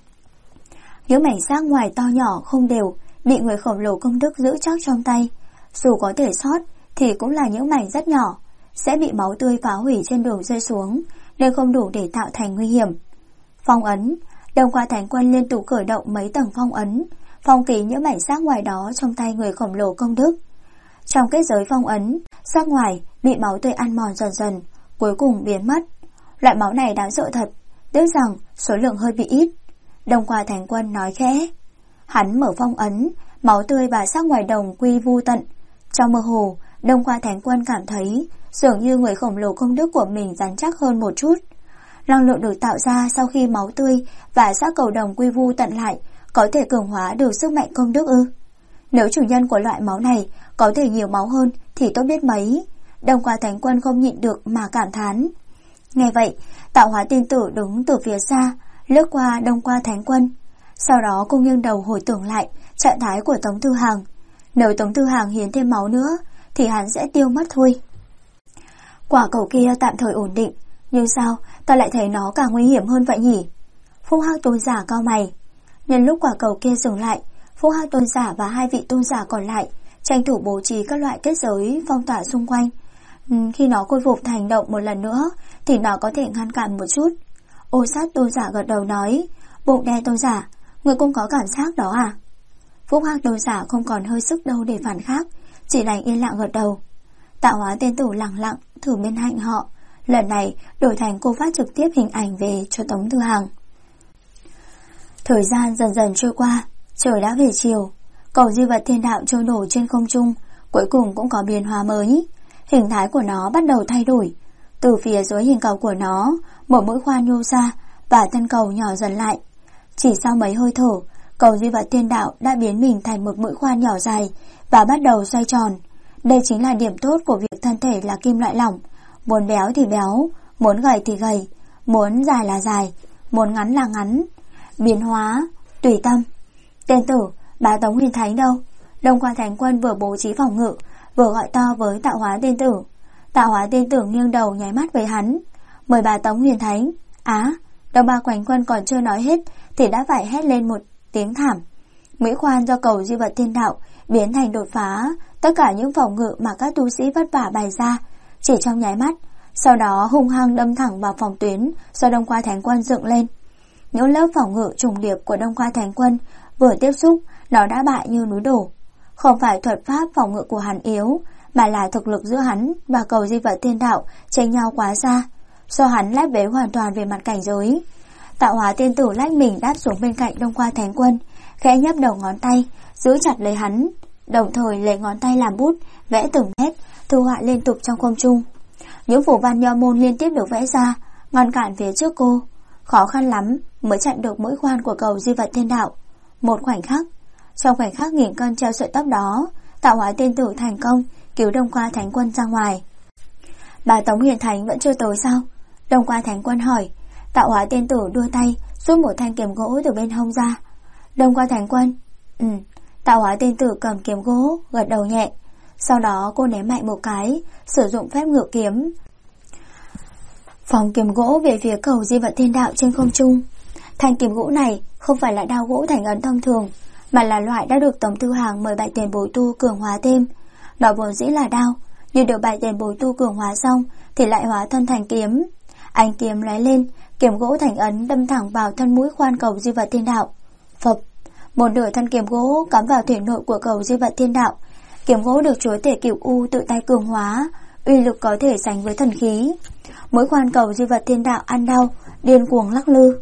Những mảnh xác ngoài to nhỏ không đều bị người khổng lồ công đức giữ chắc trong tay. dù có thể sót thì cũng là những mảnh rất nhỏ, sẽ bị máu tươi phá hủy trên đường rơi xuống, nên không đủ để tạo thành nguy hiểm. Phong ấn. Đông Qua Thánh Quân liên tục khởi động mấy tầng phong ấn, phong kín những mảnh xác ngoài đó trong tay người khổng lồ công đức. Trong kết giới phong ấn, xác ngoài bị máu tươi ăn mòn dần dần, cuối cùng biến mất. Loại máu này đáng sợ thật, tiếc rằng số lượng hơi bị ít. Đông Qua Thánh Quân nói khẽ. Hắn mở phong ấn, máu tươi và xác ngoài đồng quy vu tận. Trong mơ hồ, Đông Qua Thánh Quân cảm thấy dường như người khổng lồ công đức của mình rắn chắc hơn một chút. Năng lượng được tạo ra sau khi máu tươi và xác cầu đồng quy vu tận lại có thể cường hóa được sức mạnh công đức ư? Nếu chủ nhân của loại máu này có thể nhiều máu hơn thì tốt biết mấy. Đông Qua Thánh Quân không nhịn được mà cảm thán. Nghe vậy, Tạo Hóa Tiên Tử đứng từ phía xa, lướt qua Đông Qua Thánh Quân. Sau đó cô nghiêng đầu hồi tưởng lại trạng thái của Tống Thư Hàng. Nếu Tống Thư Hàng hiến thêm máu nữa thì hắn sẽ tiêu mất thôi. Quả cầu kia tạm thời ổn định, nhưng sao ta lại thấy nó càng nguy hiểm hơn vậy nhỉ? Phúc Hắc Tôn giả cau mày. Nhân lúc quả cầu kia dừng lại, Phúc Hắc Tôn giả và 2 vị tôn giả còn lại tranh thủ bố trí các loại kết giới phong tỏa xung quanh. Khi nó khôi phục hành động một lần nữa thì nó có thể ngăn cản một chút. Ô Sát Tôn giả gật đầu nói. Bụng đen Tôn giả, người cũng có cảm giác đó à? Phúc Hắc Tôn giả không còn hơi sức đâu để phản khác, chỉ đành yên lặng gật đầu. Tạo Hóa Tiên Tử lặng lặng thử bên hạnh họ, lần này đổi thành cô phát trực tiếp hình ảnh về cho Tống Thư Hàng. Thời gian dần dần trôi qua, trời đã về chiều. Cầu Di Vật Thiên Đạo trôi nổi trên không trung cuối cùng cũng có biến hóa mới. Hình thái của nó bắt đầu thay đổi. Từ phía dưới hình cầu của nó, một mũi khoan nhô ra và thân cầu nhỏ dần lại. Chỉ sau mấy hơi thở, cầu Di Vật Thiên Đạo đã biến mình thành một mũi khoan nhỏ dài và bắt đầu xoay tròn. Đây chính là điểm tốt của việc thân thể là kim loại lỏng. Muốn béo thì béo, muốn gầy thì gầy, muốn dài là dài, muốn ngắn là ngắn. Biến hóa, tùy tâm. Tiên tử, bá Tống Huyền Thánh đâu? Đông Qua Thánh Quân vừa bố trí phòng ngự, vừa gọi to với Tạo Hóa Tiên Tử. Tạo Hóa Tiên Tử nghiêng đầu nháy mắt với hắn. Mời bá Tống Huyền Thánh. Đông Ba Quánh Quân còn chưa nói hết thì đã phải hét lên một tiếng thảm. Mũi khoan do cầu Di Vật Thiên Đạo biến thành đột phá tất cả những phòng ngự mà các tu sĩ vất vả bày ra chỉ trong nháy mắt, sau đó hung hăng đâm thẳng vào phòng tuyến do Đông Qua Thánh Quân dựng lên. Những lớp phòng ngự trùng điệp của Đông Qua Thánh Quân vừa tiếp xúc, nó đã bại như núi đổ. Không phải thuật pháp phòng ngự của hắn yếu, mà là thực lực giữa hắn và cầu Di Vật Thiên Đạo chênh nhau quá xa, do hắn lép vế hoàn toàn về mặt cảnh giới. Tạo Hóa Tiên Tử lách mình đáp xuống bên cạnh Đông Qua Thánh Quân, khẽ nhấp đầu ngón tay, giữ chặt lấy hắn, đồng thời lấy ngón tay làm bút, vẽ từng nét, thu họa liên tục trong không trung. Những phù văn nho môn liên tiếp được vẽ ra, ngăn cản phía trước cô. Khó khăn lắm mới chặn được mũi khoan của cầu Di Vật Thiên Đạo. Một khoảnh khắc, trong khoảnh khắc nghìn cân treo sợi tóc đó, Tạo Hóa Tiên Tử thành công cứu Đông Qua Thánh Quân ra ngoài. Bà Tống Huyền Thánh vẫn chưa tới sao? Đông Qua Thánh Quân hỏi. Tạo Hóa Tiên Tử đưa tay rút một thanh kiếm gỗ từ bên hông ra. Đông Qua Thánh Quân. Tạo Hóa Tiên Tử cầm kiếm gỗ, gật đầu nhẹ. Sau đó cô ném mạnh một cái, sử dụng phép ngự kiếm, phóng kiếm gỗ về phía cầu Di Vật Thiên Đạo trên không trung. Thanh kiếm gỗ này không phải là đao gỗ thành ấn thông thường, mà là loại đã được Tống Thư Hàng mời Bạch Tiền Bối Tu cường hóa thêm. Nó vốn dĩ là đao, nhưng được Bạch Tiền Bối Tu cường hóa xong thì lại hóa thân thành kiếm. Ánh kiếm lóe lên, kiếm gỗ thành ấn đâm thẳng vào thân mũi khoan cầu Di Vật Thiên Đạo. Phập, một nửa thân kiếm gỗ cắm vào thể nội của cầu Di Vật Thiên Đạo. Kiếm gỗ được Chúa Tể Cửu U tự tay cường hóa, uy lực có thể sánh với thần khí. Mũi khoan cầu Di Vật Thiên Đạo ăn đau, điên cuồng lắc lư.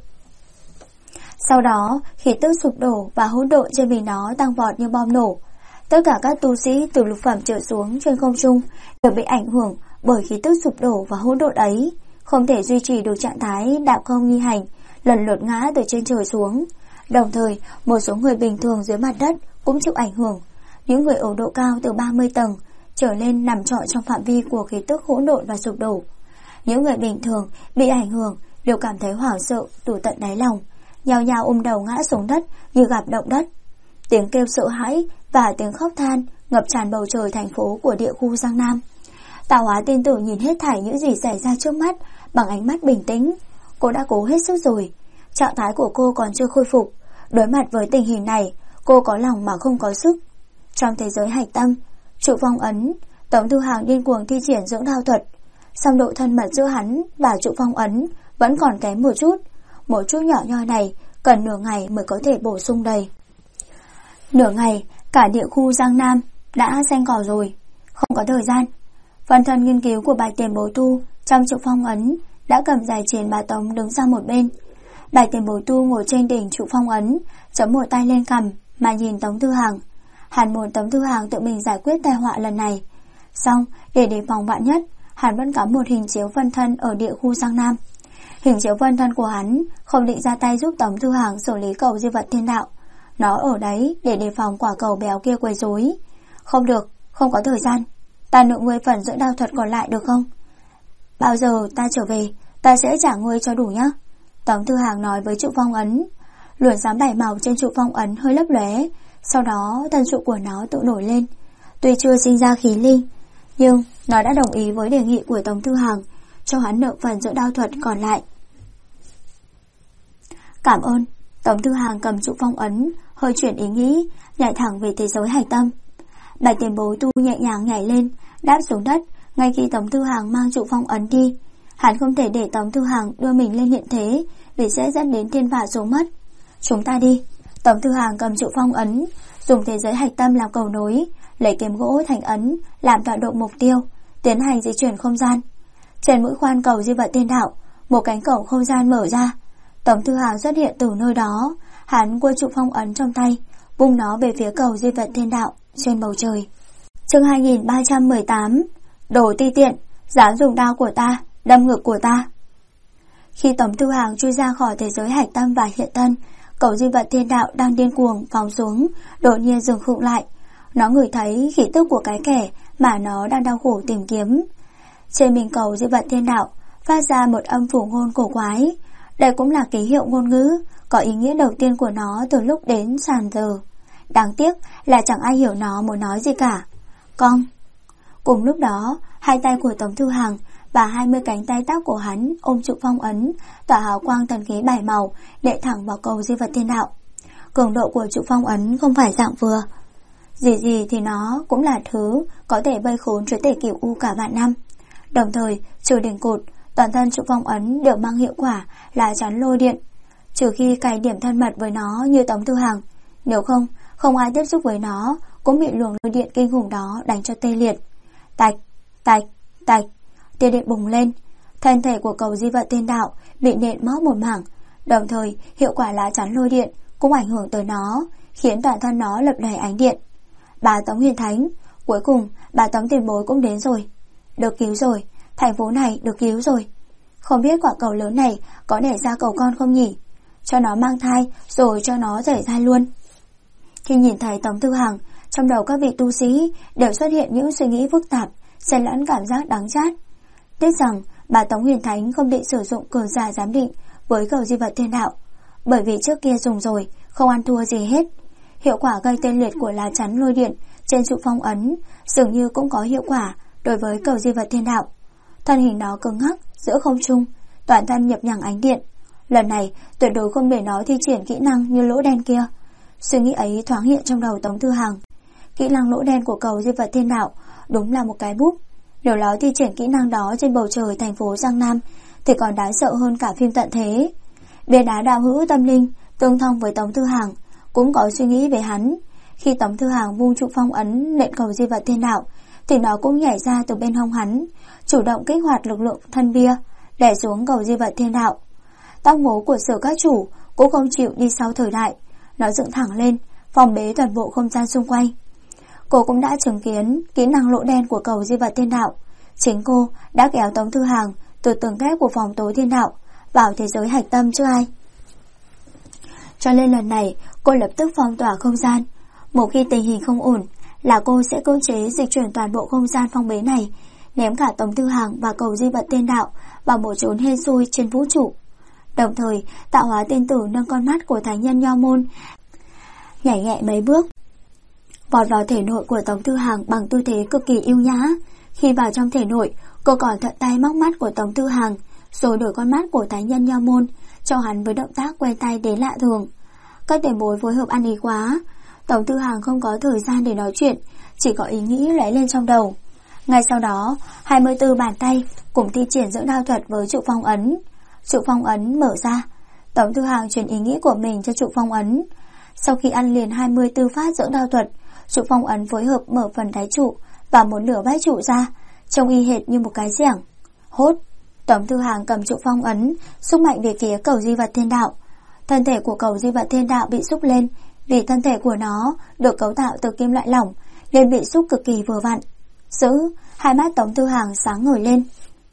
Sau đó, khí tức sụp đổ và hỗn độn trên mình nó tăng vọt như bom nổ. Tất cả các tu sĩ từ lục phẩm trở xuống trên không trung đều bị ảnh hưởng bởi khí tức sụp đổ và hỗn độn ấy, không thể duy trì được trạng thái đạp không nghi hành, lần lượt ngã từ trên trời xuống. Đồng thời, một số người bình thường dưới mặt đất cũng chịu ảnh hưởng. Những người ở độ cao từ 30 tầng trở lên nằm trọn trong phạm vi của khí tức hỗn độn và sụp đổ. Những người bình thường bị ảnh hưởng đều cảm thấy hoảng sợ từ tận đáy lòng, nhao nhao đầu ngã xuống đất như gặp động đất. Tiếng kêu sợ hãi và tiếng khóc than ngập tràn bầu trời thành phố của địa khu Giang Nam. Tạo Hóa Tiên Tử nhìn hết thảy những gì xảy ra trước mắt bằng ánh mắt bình tĩnh. Cô đã cố hết sức rồi, trạng thái của cô còn chưa khôi phục. Đối mặt với tình hình này, cô có lòng mà không có sức. Trong thế giới hạch tâm, Trụ phong ấn. Tống Thư Hàng điên cuồng thi triển dưỡng đao thuật, song độ thân mật giữa hắn và trụ phong ấn vẫn còn kém một chút nhỏ nhoi này cần nửa ngày mới có thể bổ sung đầy. Nửa ngày, cả địa khu Giang Nam đã xanh cỏ rồi, không có thời gian. Phần thân nghiên cứu của Bạch Tiền Bối Tu trong trụ phong ấn đã cầm giải chiến bà Tống đứng sang một bên. Bạch Tiền Bối Tu ngồi trên đỉnh trụ phong ấn, chấm một tay lên cằm mà nhìn Tống Thư Hàng. Hắn muốn Tống Thư Hàng tự mình giải quyết tai họa lần này. Xong, để đề phòng vạn nhất, hắn vẫn cắm một hình chiếu phân thân ở địa khu Giang Nam. Hình chiếu phân thân của hắn không định ra tay giúp Tống Thư Hàng xử lý cầu di vật thiên đạo. Nó ở đấy để đề phòng quả cầu béo kia quấy rối. Không được, không có thời gian. Ta nợ ngươi phần dưỡng đao thuật còn lại được không? Bao giờ ta trở về, ta sẽ trả ngươi cho đủ nhá. Tống Thư Hàng nói với trụ phong ấn. Luồng sáng bảy màu trên trụ phong ấn hơi lấp lóe, sau đó thân trụ của nó tự nổi lên. Tuy chưa sinh ra khí linh, nhưng nó đã đồng ý với đề nghị của Tống Thư Hàng, cho hắn nợ phần dưỡng đao thuật còn lại. Cảm ơn. Tống Thư Hàng cầm trụ phong ấn, hơi chuyển ý nghĩ, nhảy thẳng về thế giới hải tâm. Bạch Tiền Bối Tu nhẹ nhàng nhảy lên, đáp xuống đất ngay khi Tống Thư Hàng mang trụ phong ấn đi. Hắn không thể để Tống Thư Hàng đưa mình lên hiện thế, vì sẽ dẫn đến thiên phạt số mất. Chúng ta đi. Tống Thư Hàng cầm trụ phong ấn, dùng thế giới hạch tâm làm cầu nối, lấy kiếm gỗ thành ấn làm tọa độ mục tiêu, tiến hành di chuyển không gian. Trên mũi khoan cầu di vật thiên đạo, một cánh cổng không gian mở ra. Tống Thư Hàng xuất hiện từ nơi đó, hắn quơ trụ phong ấn trong tay, vung nó về phía cầu di vật thiên đạo trên bầu trời. Chương 2318. Đồ ti tiện, dám dùng đao của ta đâm ngực của ta. Khi Tống Thư Hàng chui ra khỏi thế giới hải tâm và hiện thân, cầu di vật thiên đạo đang điên cuồng phóng xuống, đột nhiên dừng khựng lại. Nó ngửi thấy khí tức của cái kẻ mà nó đang đau khổ tìm kiếm. Trên mình cầu di vật thiên đạo phát ra một âm phủ ngôn cổ quái. Đây cũng là ký hiệu ngôn ngữ có ý nghĩa đầu tiên của nó từ lúc đến sàn giờ. Đáng tiếc là chẳng ai hiểu nó muốn nói gì cả. Cong. Cùng lúc đó, hai tay của Tống Thư Hàng và 20 cánh tay tác của hắn ôm trụ phong ấn, tỏa hào quang thần khí bảy màu, đệ thẳng vào cầu di vật thiên đạo. Cường độ của trụ phong ấn không phải dạng vừa. Gì thì nó cũng là thứ có thể vây khốn chúa tể Cửu U cả vạn năm. Đồng thời, trừ đỉnh cột, toàn thân trụ phong ấn đều mang hiệu quả là chắn lôi điện, trừ khi cài điểm thân mật với nó như Tống Thư Hàng. Nếu không, không ai tiếp xúc với nó cũng bị luồng lôi điện kinh khủng đó đánh cho tê liệt. Tạch, tạch, tạch, tia điện bùng lên. Thân thể của cầu di vật thiên đạo bị nện móc một mảng. Đồng thời, hiệu quả lá chắn lôi điện cũng ảnh hưởng tới nó, khiến toàn thân nó lập lòe ánh điện. Bà Tống Huyền Thánh, cuối cùng bà Tống Tiền Bối cũng đến rồi. Được cứu rồi, thành phố này được cứu rồi. Không biết quả cầu lớn này có đẻ ra cầu con không nhỉ? Cho nó mang thai rồi cho nó rời thai luôn. Khi nhìn thấy Tống Thư Hàng, trong đầu các vị tu sĩ đều xuất hiện những suy nghĩ phức tạp, xen lẫn cảm giác đắng chát. Tiếc rằng bà Tống Huyền Thánh không định sử dụng cường giả giám định với cầu di vật thiên đạo, bởi vì trước kia dùng rồi không ăn thua gì hết. Hiệu quả gây tê liệt của lá chắn lôi điện trên trụ phong ấn dường như cũng có hiệu quả đối với cầu di vật thiên đạo. Thân hình nó cứng ngắc giữa không trung, toàn thân nhập nhằng ánh điện. Lần này tuyệt đối không để nó thi triển kỹ năng như lỗ đen kia. Suy nghĩ ấy thoáng hiện trong đầu Tống Thư Hàng. Kỹ năng lỗ đen của cầu di vật thiên đạo đúng là một cái búp. Nếu nó thi triển kỹ năng đó trên bầu trời thành phố Giang Nam thì còn đáng sợ hơn cả phim tận thế. Bia đá đạo hữu tâm linh tương thông với Tống Thư Hàng cũng có suy nghĩ về hắn. Khi Tống Thư Hàng vung trụ phong ấn nện cầu di vật thiên đạo thì nó cũng nhảy ra từ bên hông hắn, chủ động kích hoạt lực lượng thân bia, đè xuống cầu di vật thiên đạo. Tóc ngố của Sở Các Chủ cũng không chịu đi sau thời đại, nó dựng thẳng lên, phòng bế toàn bộ không gian xung quanh. Cô cũng đã chứng kiến kỹ năng lỗ đen của cầu di vật thiên đạo. Chính cô đã kéo Tống Thư Hàng từ tường kép của phòng tối thiên đạo vào thế giới hạch tâm chứ ai. Cho nên lần này cô lập tức phong tỏa không gian. Một khi tình hình không ổn là cô sẽ cưỡng chế dịch chuyển toàn bộ không gian phong bế này, ném cả Tống Thư Hàng và cầu di vật thiên đạo vào một chốn hên xui trên vũ trụ. Đồng thời tạo hóa tiên tử nâng con mắt của thánh nhân Nho Môn, nhảy nhẹ mấy bước, vọt vào thể nội của Tống Thư Hàng bằng tư thế cực kỳ yêu nhã. Khi vào trong thể nội, cô còn thuận tay móc mắt của Tống Thư Hàng, rồi đổi con mắt của thánh nhân Nho Môn cho hắn với động tác quen tay đến lạ thường. Các tiền bối phối hợp ăn ý quá. Tống Thư Hàng không có thời gian để nói chuyện, chỉ có ý nghĩ lóe lên trong đầu. Ngay sau đó, 24 bàn tay cùng thi triển dưỡng đao thuật với trụ phong ấn. Trụ phong ấn mở ra, Tống Thư Hàng truyền ý nghĩ của mình cho trụ phong ấn. Sau khi ăn liền 24 phát dưỡng đao thuật, trụ phong ấn phối hợp mở phần đáy trụ và một nửa vách trụ ra, trông y hệt như một cái giảng. Hốt, Tống Thư Hàng cầm trụ phong ấn, xúc mạnh về phía cầu di vật thiên đạo. Thân thể của cầu di vật thiên đạo bị xúc lên, vì thân thể của nó được cấu tạo từ kim loại lỏng nên bị xúc cực kỳ vừa vặn. Giữ, hai mắt Tống Thư Hàng sáng ngời lên.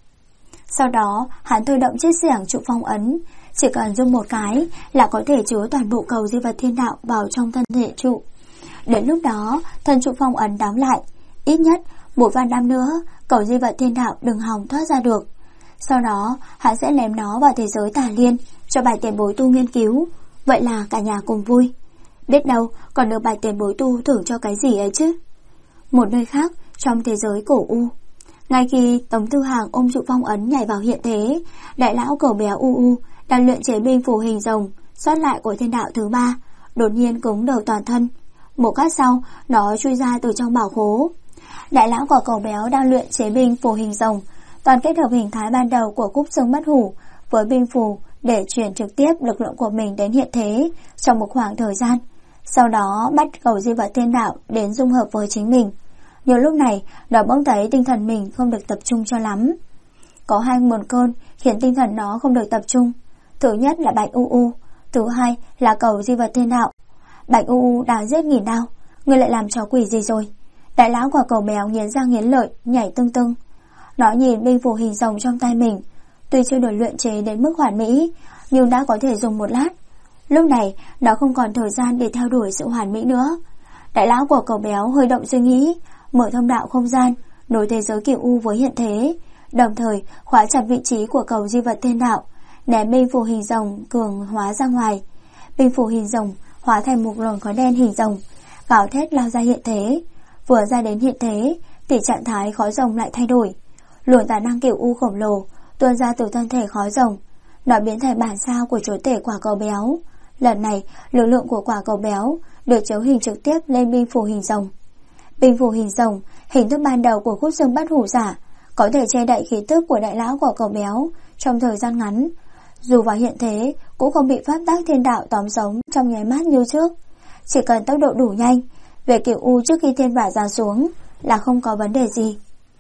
Sau đó, hắn thôi động chiếc xẻng trụ phong ấn, chỉ cần dùng một cái là có thể chứa toàn bộ cầu di vật thiên đạo vào trong thân thể trụ. Đến lúc đó, thân trụ phong ấn đóng lại, ít nhất 1 vạn năm nữa, cầu di vật thiên đạo đừng hòng thoát ra được. Sau đó, hắn sẽ ném nó vào thế giới tà liên cho bài tiền bối tu nghiên cứu, vậy là cả nhà cùng vui. Biết đâu còn được bài tiền bối tu thưởng cho cái gì ấy chứ. Một nơi khác, trong thế giới cổ u, ngay khi Tống Thư Hàng ôm trụ phong ấn nhảy vào hiện thế, đại lão cẩu béo u đang luyện chế binh phù hình rồng sót lại của thiên đạo thứ 3 đột nhiên cứng đầu toàn thân. Một lát sau, nó chui ra từ trong bảo khố. Đại lão của cẩu béo đang luyện chế binh phù hình rồng, toàn kết hợp hình thái ban đầu của Cúc Xương Bất Hủ với binh phù để chuyển trực tiếp lực lượng của mình đến hiện thế trong một khoảng thời gian. Sau đó bắt cầu di vật thiên đạo đến dung hợp với chính mình. Nhiều lúc này, nó bỗng thấy tinh thần mình không được tập trung cho lắm. Có hai nguồn cơn khiến tinh thần nó không được tập trung. Thứ nhất là Bạch U, thứ hai là cầu di vật thiên đạo. Bạch U đã giết nghìn đao, ngươi lại làm trò quỷ gì rồi? Đại lão của cẩu béo nghiến răng nghiến lợi, nhảy tưng tưng. Nó nhìn binh phù hình rồng trong tay mình, tuy chưa được luyện chế đến mức hoàn mỹ, nhưng đã có thể dùng một lát. Lúc này, nó không còn thời gian để theo đuổi sự hoàn mỹ nữa. Đại lão của cẩu béo hơi động suy nghĩ, mở thông đạo không gian, nối thế giới kiểu U với hiện thế, đồng thời khóa chặt vị trí của cầu di vật thiên đạo, ném binh phù hình rồng cường hóa ra ngoài. Binh phù hình rồng hóa thành một luồng khói đen hình rồng, gào thét lao ra hiện thế. Vừa ra đến hiện thế thì trạng thái khói rồng lại thay đổi. Luồng tà năng kiểu U khổng lồ tuôn ra từ thân thể khói rồng, nó biến thành bản sao của chúa tể quả cầu béo. Lần này, lực lượng của quả cầu béo được chiếu hình trực tiếp lên binh phù hình rồng. Binh phù hình rồng, hình thức ban đầu của Cúc Xương Bất Hủ giả, có thể che đậy khí tức của đại lão quả cầu béo trong thời gian ngắn. Dù vào hiện thế, cũng không bị pháp tắc thiên đạo tóm sống trong nháy mắt như trước. Chỉ cần tốc độ đủ nhanh, về kiểu U trước khi thiên bả giáng xuống là không có vấn đề gì.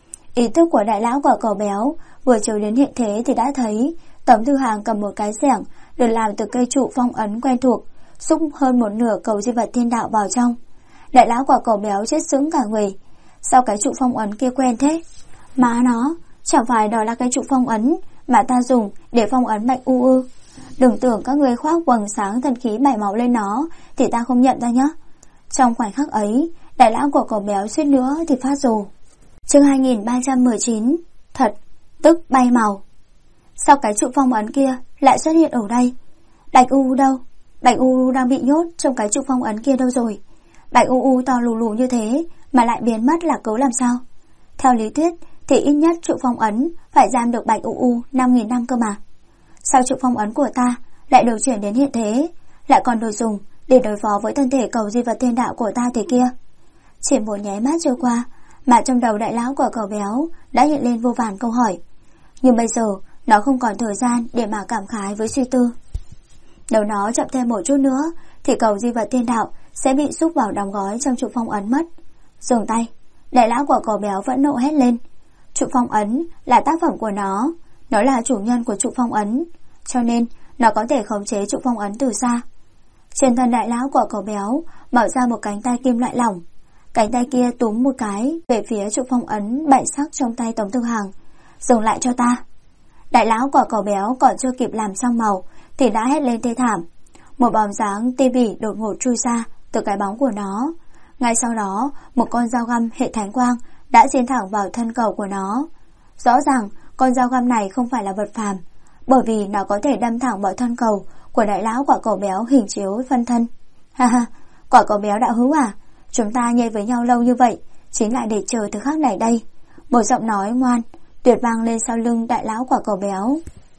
Ý thức của đại lão quả cầu béo vừa chiếu đến hiện thế thì đã thấy Tống Thư Hàng cầm một cái xẻng được làm từ cây trụ phong ấn quen thuộc, xúc hơn một nửa cầu di vật thiên đạo vào trong. Đại lão quả cầu béo chết sững cả người. Sao cái trụ phong ấn kia quen thế? Má nó, chẳng phải đó là cái trụ phong ấn mà ta dùng để phong ấn Bạch U ư? Đừng tưởng các người khoác quầng sáng thần khí bảy máu lên nó thì ta không nhận ra nhá. Trong khoảnh khắc ấy, đại lão của cậu béo suýt nữa thì phát rồ. Chương 2319. Thật, tức bay màu. Sao cái trụ phong ấn kia lại xuất hiện ở đây? Bạch U đâu? Bạch U đang bị nhốt trong cái trụ phong ấn kia đâu rồi? Bạch U to lù lù như thế mà lại biến mất là cớ làm sao? Theo lý thuyết thì ít nhất trụ phong ấn phải giam được Bạch U 5.000 năm cơ mà. Sao trụ phong ấn của ta lại được chuyển đến hiện thế, lại còn được dùng để đối phó với thân thể cầu di vật thiên đạo của ta thế kia? Chỉ một nháy mắt trôi qua mà trong đầu đại lão của cậu béo đã hiện lên vô vàn câu hỏi. Nhưng bây giờ nó không còn thời gian để mà cảm khái với suy tư. Nếu nó chậm thêm một chút nữa thì cầu di vật thiên đạo sẽ bị xúc vào đóng gói trong trụ phong ấn mất. Dừng tay, đại lão của cậu béo vẫn nộ hét lên. Trụ phong ấn là tác phẩm của nó là chủ nhân của trụ phong ấn, cho nên nó có thể khống chế trụ phong ấn từ xa. Trên thân đại lão của cậu béo mở ra một cánh tay kim loại lỏng. Cánh tay kia túm một cái về phía trụ phong ấn bảy sắc trong tay Tống Thư Hàng. Dừng lại cho ta. Đại lão của cậu béo còn chưa kịp làm xong màu thì đã hét lên thê thảm. Một bóng dáng tê bỉ đột ngột chui ra từ cái bóng của nó. Ngay sau đó, một con dao găm hệ thánh quang đã diên thẳng vào thân cầu của nó. Rõ ràng con dao găm này không phải là vật phàm, bởi vì nó có thể đâm thẳng vào thân cầu của đại lão quả cầu béo hình chiếu phân thân. Ha ha, quả cầu béo đạo hữu à, chúng ta nhây với nhau lâu như vậy chính là để chờ thứ khác này đây. Một giọng nói ngoan tuyệt vang lên sau lưng đại lão quả cầu béo.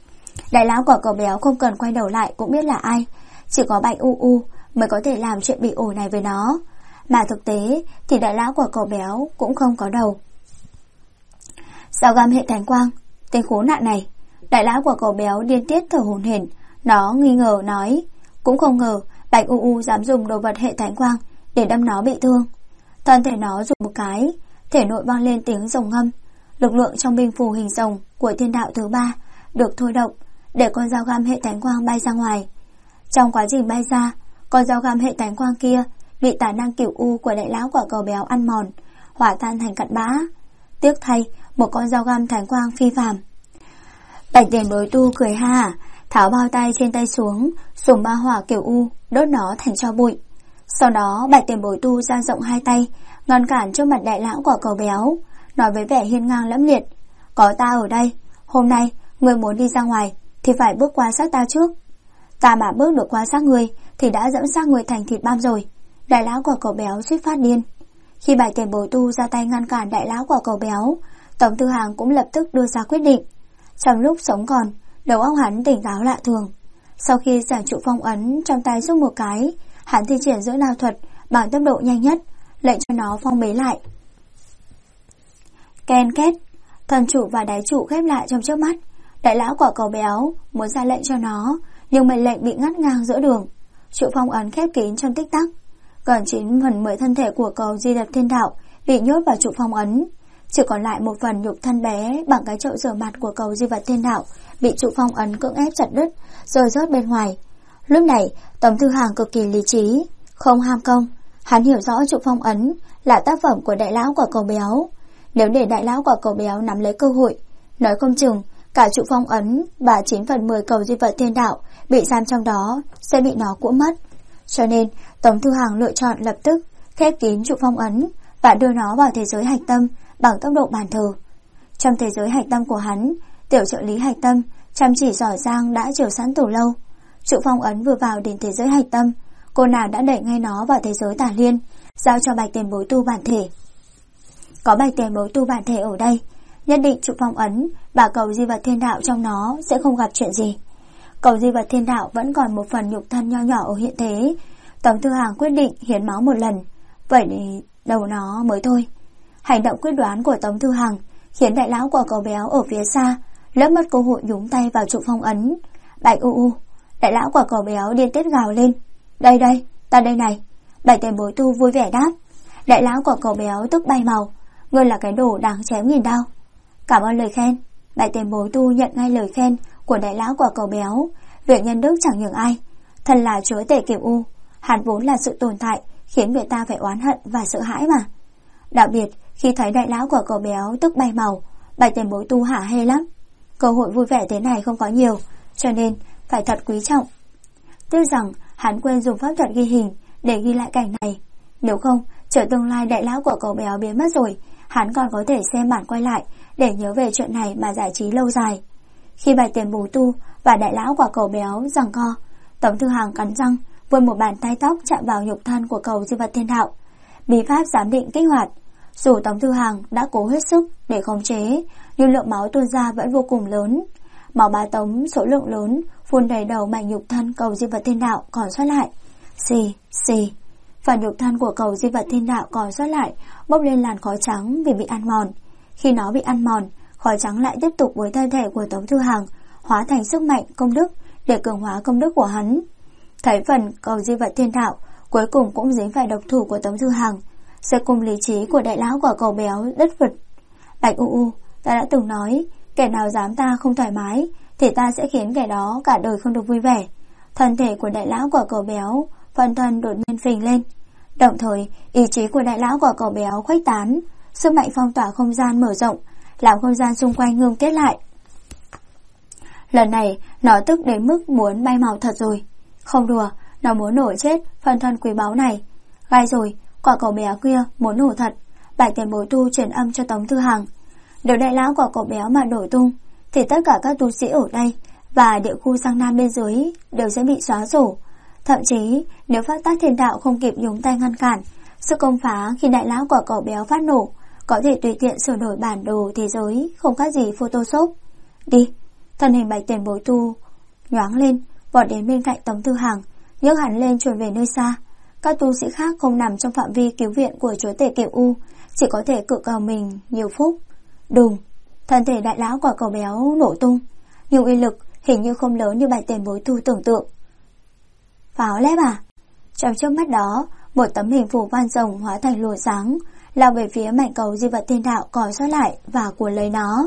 Đại lão quả cầu béo không cần quay đầu lại cũng biết là ai. Chỉ có Bạch U mới có thể làm chuyện bị ổi này với nó. mà thực tế thì đại lão của cậu béo cũng không có đầu. Dao găm hệ thánh quang, tên khốn nạn này. Đại lão của cậu béo điên tiết thở hổn hển. Nó nghi ngờ nói, cũng không ngờ Bạch U dám dùng đồ vật hệ thánh quang để đâm nó bị thương. Thân thể nó rụt một cái, thể nội vang lên tiếng rồng ngâm. Lực lượng trong binh phù hình rồng của thiên đạo thứ 3 được thôi động để con dao găm hệ thánh quang bay ra ngoài. Trong quá trình bay ra, con dao găm hệ thánh quang kia bị tà năng cửu u của đại lão quả cầu béo ăn mòn, hỏa tan thành cặn bã. Tiếc thay, một con dao găm thánh quang phi phàm. Bạch Tiền Bối Tu cười ha, tháo bao tay trên tay xuống, dùng ma hỏa cửu u đốt nó thành tro bụi. Sau đó Bạch Tiền Bối Tu dang rộng hai tay, ngăn cản trước mặt đại lão quả cầu béo, nói với vẻ hiên ngang lẫm liệt, có ta ở đây, hôm nay người muốn đi ra ngoài thì phải bước qua xác ta trước. Ta mà bước được qua xác người thì đã dẫm xác người thành thịt băm rồi. Đại lão quả cầu béo suýt phát điên. Khi Bạch Tiền Bối Tu ra tay ngăn cản đại lão quả cầu béo, Tống Tư Hàng cũng lập tức đưa ra quyết định. Trong lúc sống còn, đầu óc hắn tỉnh táo lạ thường. Sau khi giảng trụ phong ấn trong tay giúp một cái, hắn thi triển dưỡng đao thuật bằng tốc độ nhanh nhất, lệnh cho nó phong bế lại. Ken két, thần trụ và đáy trụ khép lại trong chớp mắt. Đại lão quả cầu béo muốn ra lệnh cho nó, nhưng mệnh lệnh bị ngắt ngang giữa đường. Trụ phong ấn khép kín trong tích tắc. Gần 9/10 thân thể của cầu Di Đập Thiên Đạo bị nhốt vào trụ phong ấn, chỉ còn lại một phần nhục thân bé bằng cái chậu rửa mặt của cầu Di Vật Thiên Đạo bị trụ phong ấn cưỡng ép chặt đứt, rơi rớt bên ngoài. Lúc này, Tống Tư Hàng cực kỳ lý trí, không ham công. Hắn hiểu rõ trụ phong ấn là tác phẩm của đại lão quả cầu béo. Nếu để đại lão quả cầu béo nắm lấy cơ hội, nói không chừng cả trụ phong ấn và 9/10 cầu Di Vật Thiên Đạo bị giam trong đó sẽ bị nó cuỗm mất. Cho nên Tống Tư Hàng lựa chọn lập tức khép kín trụ phong ấn và đưa nó vào thế giới hạch tâm bằng tốc độ bàn thờ. Trong thế giới hạch tâm của hắn, tiểu trợ lý hạch tâm chăm chỉ giỏi giang đã chờ sẵn từ lâu. Trụ phong ấn vừa vào đến thế giới hạch tâm, cô nàng đã đẩy ngay nó vào thế giới tà liên, giao cho Bạch Tiền Bối Tu bản thể. Có Bạch Tiền Bối Tu bản thể ở đây, nhất định trụ phong ấn và cầu Di Vật Thiên Đạo trong nó sẽ không gặp chuyện gì. Cầu Di Vật Thiên Đạo vẫn còn một phần nhục thân nho nhỏ ở hiện thế. Tống Tư Hàng quyết định hiến máu một lần, vậy thì đầu nó mới thôi. Hành động quyết đoán của Tống Tư Hàng khiến đại lão quả cầu béo ở phía xa lỡ mất cơ hội nhúng tay vào trụ phong ấn. Bạch đại lão quả cầu béo điên tiết gào lên, đây đây, ta đây này. Bạch Tiền Bối Tu vui vẻ đáp. Đại lão quả cầu béo tức bay màu, ngươi là cái đồ đáng chém nghìn đao. Cảm ơn lời khen. Bạch Tiền Bối Tu nhận ngay lời khen của đại lão quả cầu béo. Việc nhân đức chẳng nhường ai, thần là chúa tể cửu u, hắn vốn là sự tồn tại khiến người ta phải oán hận và sợ hãi mà. Đặc biệt khi thấy đại lão quả cầu béo tức bay màu, Bạch Tiền Bối Tu hả hê lắm. Cơ hội vui vẻ thế này không có nhiều, cho nên phải thật quý trọng. Tiếc rằng hắn quên dùng pháp thuật ghi hình để ghi lại cảnh này. Nếu không, chờ tương lai đại lão quả cầu béo biến mất rồi, hắn còn có thể xem bản quay lại để nhớ về chuyện này mà giải trí lâu dài. Khi Bạch Tiền Bối Tu và đại lão quả cầu béo giằng co, Tống Tư Hàng cắn răng vươn một bàn tay tóc chạm vào nhục thân của cầu Di Vật Thiên Đạo. Bí pháp giám định kích hoạt. Dù Tống Tư Hàng đã cố hết sức để khống chế, nhưng lượng máu tuôn ra vẫn vô cùng lớn. Máu bá tống số lượng lớn phun đầy đầu mảnh nhục thân cầu Di Vật Thiên Đạo còn sót lại. Xì xì, phần nhục thân của cầu Di Vật Thiên Đạo còn sót lại bốc lên làn khói trắng vì bị ăn mòn. Khi nó bị ăn mòn, khói trắng lại tiếp tục với thân thể của Tống Tư Hàng, hóa thành sức mạnh công đức để cường hóa công đức của hắn. Thấy phần cầu Di Vật Thiên Đạo cuối cùng cũng dính phải độc thủ của Tống Tư Hàng, sẽ cùng lý trí của đại lão quả cầu béo đất vực. Bạch ta đã từng nói, kẻ nào dám ta không thoải mái thì ta sẽ khiến kẻ đó cả đời không được vui vẻ. Thân thể của đại lão quả cầu béo phân thân đột nhiên phình lên, đồng thời ý chí của đại lão quả cầu béo khuếch tán, sức mạnh phong tỏa không gian mở rộng, làm không gian xung quanh ngưng kết lại. Lần này nó tức đến mức muốn bay màu thật rồi. Không đùa, nó muốn nổi chết phân thân quý báu này. Gai rồi, quả cầu béo kia muốn nổ thật. Bạch Tiền Bối Tu truyền âm cho Tống Tư Hàng. Nếu đại lão quả cầu béo mà nổ tung thì tất cả các tu sĩ ở đây và địa khu Giang Nam bên dưới đều sẽ bị xóa sổ. Thậm chí nếu pháp tắc thiên đạo không kịp nhúng tay ngăn cản, sức công phá khi đại lão quả cầu béo phát nổ có thể tùy tiện sửa đổi bản đồ thế giới không khác gì Photoshop. Đi. Thân hình Bạch Tiền Bối Tu nhoáng lên, vọt đến bên cạnh Tống Tư Hàng, nhấc hắn lên chuyển về nơi xa. Các tu sĩ khác không nằm trong phạm vi cứu viện của chúa tể Cửu U, chỉ có thể cự cầu mình nhiều phúc. Đùng, thân thể đại lão quả cầu béo nổ tung, nhưng uy lực hình như không lớn như Bạch Tiền Bối Tu tưởng tượng. Pháo lép à? Trong trước mắt đó, một tấm hình phù văn rồng hóa thành luồng sáng, lao về phía mảnh cầu di vật thiên đạo còn sót lại và cuốn lấy nó.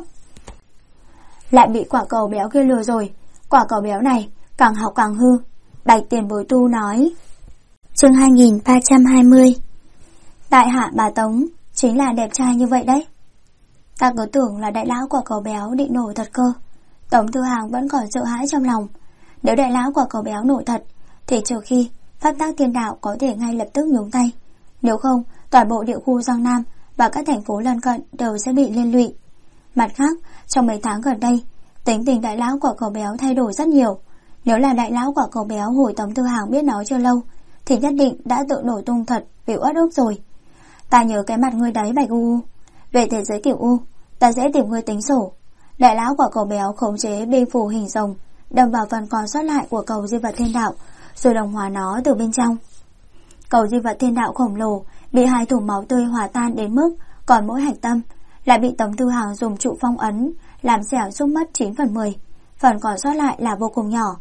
Lại bị quả cầu béo kia lừa rồi, quả cầu béo này càng học càng hư, Bạch Tiền Bối Tu nói. Chương 2320. Đại hạ bà Tống chính là đẹp trai như vậy đấy. Ta cứ tưởng là đại lão quả cầu béo định nổ thật cơ. Tống Thư Hàng vẫn còn sợ hãi trong lòng. Nếu đại lão quả cầu béo nổ thật thì trừ khi pháp tắc thiên đạo có thể ngay lập tức nhúng tay, nếu không toàn bộ địa khu Giang Nam và các thành phố lân cận đều sẽ bị liên lụy. Mặt khác, trong mấy tháng gần đây, tính tình đại lão quả cầu béo thay đổi rất nhiều. Nếu là đại lão quả cầu béo hồi Tống Thư Hàng biết nói chưa lâu thì nhất định đã tự nổ tung thật vì uất ức rồi. Ta nhớ cái mặt ngươi đấy Bạch U. Về thế giới Cửu U, ta sẽ tìm ngươi tính sổ. Đại lão quả cầu béo khống chế binh phủ hình rồng, đâm vào phần còn sót lại của cầu di vật thiên đạo, rồi đồng hóa nó từ bên trong. Cầu di vật thiên đạo khổng lồ bị hai thùng máu tươi hòa tan đến mức còn mỗi hạch tâm lại bị Tống Thư Hàng dùng trụ phong ấn làm xẻo rút mất 9/10, phần còn sót lại là vô cùng nhỏ.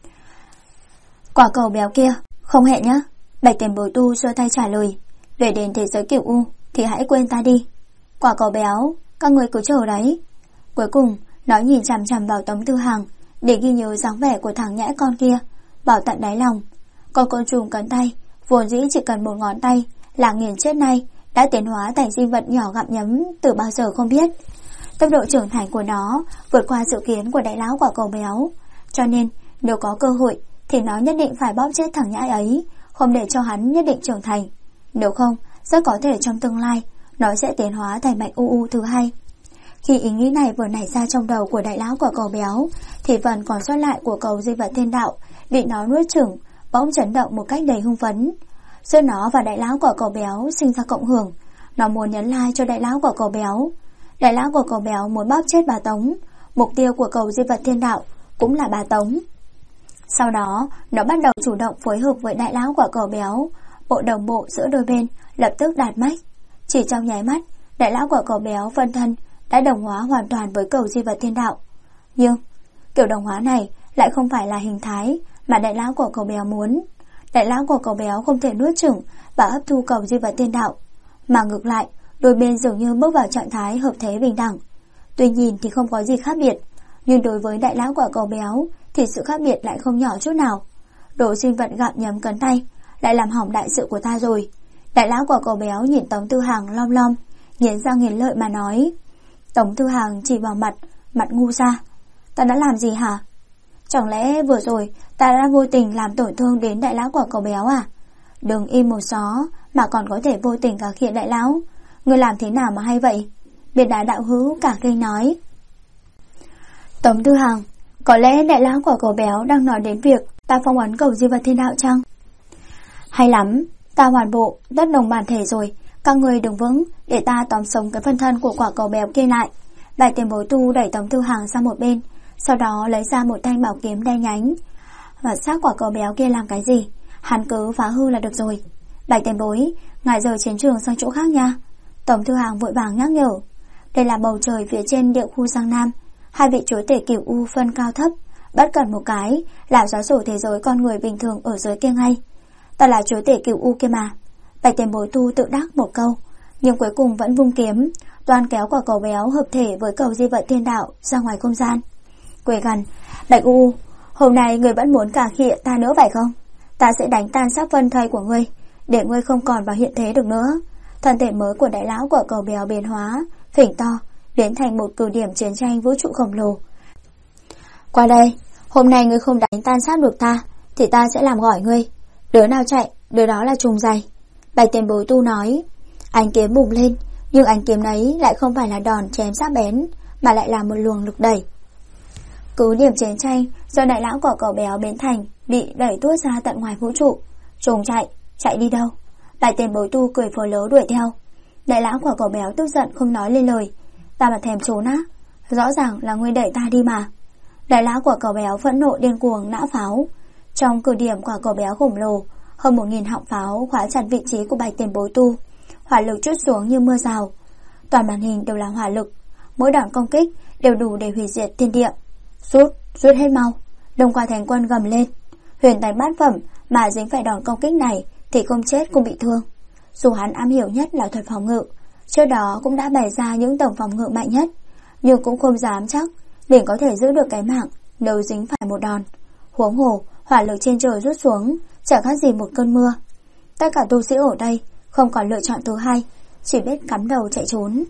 Quả cầu béo kia, không hẹn nhá. Bạch Tiền Bối Tu giơ tay trả lời. Về đến thế giới Cửu U thì hãy quên ta đi. Quả cầu béo, các người cứ chờ đấy. Cuối cùng, nó nhìn chằm chằm vào Tống Thư Hàng để ghi nhớ dáng vẻ của thằng nhãi con kia, bảo tận đáy lòng. Con côn trùng cắn tay, vốn dĩ chỉ cần một ngón tay là nghiền chết nay, đã tiến hóa thành sinh vật nhỏ gặm nhấm từ bao giờ không biết. Tốc độ trưởng thành của nó vượt qua dự kiến của đại lão quả cầu béo, cho nên nếu có cơ hội thì nó nhất định phải bóp chết thằng nhãi ấy, không để cho hắn nhất định trưởng thành. Nếu không, rất có thể trong tương lai nó sẽ tiến hóa thành Bạch UU thứ hai. Khi ý nghĩ này vừa nảy ra trong đầu của đại lão quả cầu béo thì phần còn sót lại của cầu di vật thiên đạo bị nó nuốt chửng, bỗng chấn động một cách đầy hưng phấn. Giữa nó và đại lão quả cầu béo sinh ra cộng hưởng. Nó muốn nhấn like cho đại lão quả cầu béo. Đại lão quả cầu béo muốn bóp chết bà Tống. Mục tiêu của cầu di vật thiên đạo cũng là bà Tống. Sau đó, nó bắt đầu chủ động phối hợp với đại lão quả cầu béo. Bộ đồng bộ giữa đôi bên lập tức đạt mách. Chỉ trong nháy mắt, đại lão quả cầu béo phân thân đã đồng hóa hoàn toàn với cầu di vật thiên đạo. Nhưng, kiểu đồng hóa này lại không phải là hình thái mà đại lão quả cầu béo muốn. Đại lão quả cầu béo không thể nuốt chửng và hấp thu cầu di vật thiên đạo, mà ngược lại, đôi bên dường như bước vào trạng thái hợp thế bình đẳng. Tuy nhìn thì không có gì khác biệt, nhưng đối với đại lão quả cầu béo thì sự khác biệt lại không nhỏ chút nào. Đồ sinh vật gặm nhấm cấn tay lại làm hỏng đại sự của ta rồi. Đại lão quả cầu béo nhìn Tống Thư Hàng lom lom, nghiến răng nghiến lợi mà nói. Tống Thư Hàng chỉ vào mặt ngu ra. Ta đã làm gì hả? Chẳng lẽ vừa rồi ta đã vô tình làm tổn thương đến đại lão quả cầu béo à? Đừng im một xó mà còn có thể vô tình cả khịa đại lão. Ngươi làm thế nào mà hay vậy? Biệt đá đạo hữu cả kinh nói. Tống Thư Hàng, có lẽ đại lão quả cầu béo đang nói đến việc ta phong ấn cầu di vật thiên đạo chăng? Hay lắm, ta hoàn bộ, tất đồng bản thể rồi. Các người đừng vững, để ta tóm sống cái phân thân của quả cầu béo kia lại. Bạch Tiền Bối Tu đẩy Tống Thư Hàng sang một bên, sau đó lấy ra một thanh bảo kiếm đen nhánh. Và xác quả cầu béo kia làm cái gì? Hắn cứ phá hư là được rồi. Bạch Tiền Bối, ngài rời chiến trường sang chỗ khác nha. Tống Thư Hàng vội vàng nhắc nhở. Đây là bầu trời phía trên địa khu Giang Nam. Hai vị chúa tể Cửu U phân cao thấp, bất cần một cái là xóa sổ thế giới con người bình thường ở dưới kia ngay. Ta là chúa tể Cửu U kia mà. Bạch Tiền Bối Tu tự đắc một câu, nhưng cuối cùng vẫn vung kiếm, toan kéo quả cầu béo hợp thể với cầu di vật thiên đạo ra ngoài không gian. Quê gần, Bạch U, hôm nay người vẫn muốn cả khịa ta nữa phải không? Ta sẽ đánh tan xác phân thây của ngươi, để ngươi không còn vào hiện thế được nữa. Thân thể mới của đại lão quả cầu béo biến hóa, phình to, biến thành một cứ điểm chiến tranh vũ trụ khổng lồ. Qua đây, hôm nay ngươi không đánh tan xác được ta, thì ta sẽ làm gọi ngươi. Đứa nào chạy, đứa đó là trùng dày. Bạch Tiền Bối Tu nói. Ánh kiếm bùng lên, nhưng ánh kiếm ấy lại không phải là đòn chém sắc bén, mà lại là một luồng lực đẩy. Cứ điểm chiến tranh do đại lão quả cầu béo biến thành bị đẩy tuốt ra tận ngoài vũ trụ. Trùng chạy đi đâu? Bạch Tiền Bối Tu cười phờ lớ đuổi theo. Đại lão quả cầu béo tức giận không nói lên lời. Ta mà thèm trốn á? Rõ ràng là ngươi đẩy ta đi mà. Đại lão quả cầu béo phẫn nộ điên cuồng nã pháo. Trong cứ điểm quả cầu béo khổng lồ, hơn 1000 họng pháo khóa chặt vị trí của Bạch Tiền Bối Tu, hỏa lực trút xuống như mưa rào. Toàn màn hình đều là hỏa lực, mỗi đòn công kích đều đủ để hủy diệt thiên địa. Rút hết mau! Đông Qua Thánh Quân gầm lên. Huyền Thánh bát phẩm mà dính phải đòn công kích này thì không chết cũng bị thương. Dù hắn am hiểu nhất là thuật phòng ngự, trước đó cũng đã bày ra những tầng phòng ngự mạnh nhất, nhưng cũng không dám chắc mình có thể giữ được cái mạng nếu dính phải một đòn. Huống hồ hỏa lực trên trời rút xuống chẳng khác gì một cơn mưa. Tất cả tu sĩ ở đây không còn lựa chọn thứ hai, chỉ biết cắm đầu chạy trốn.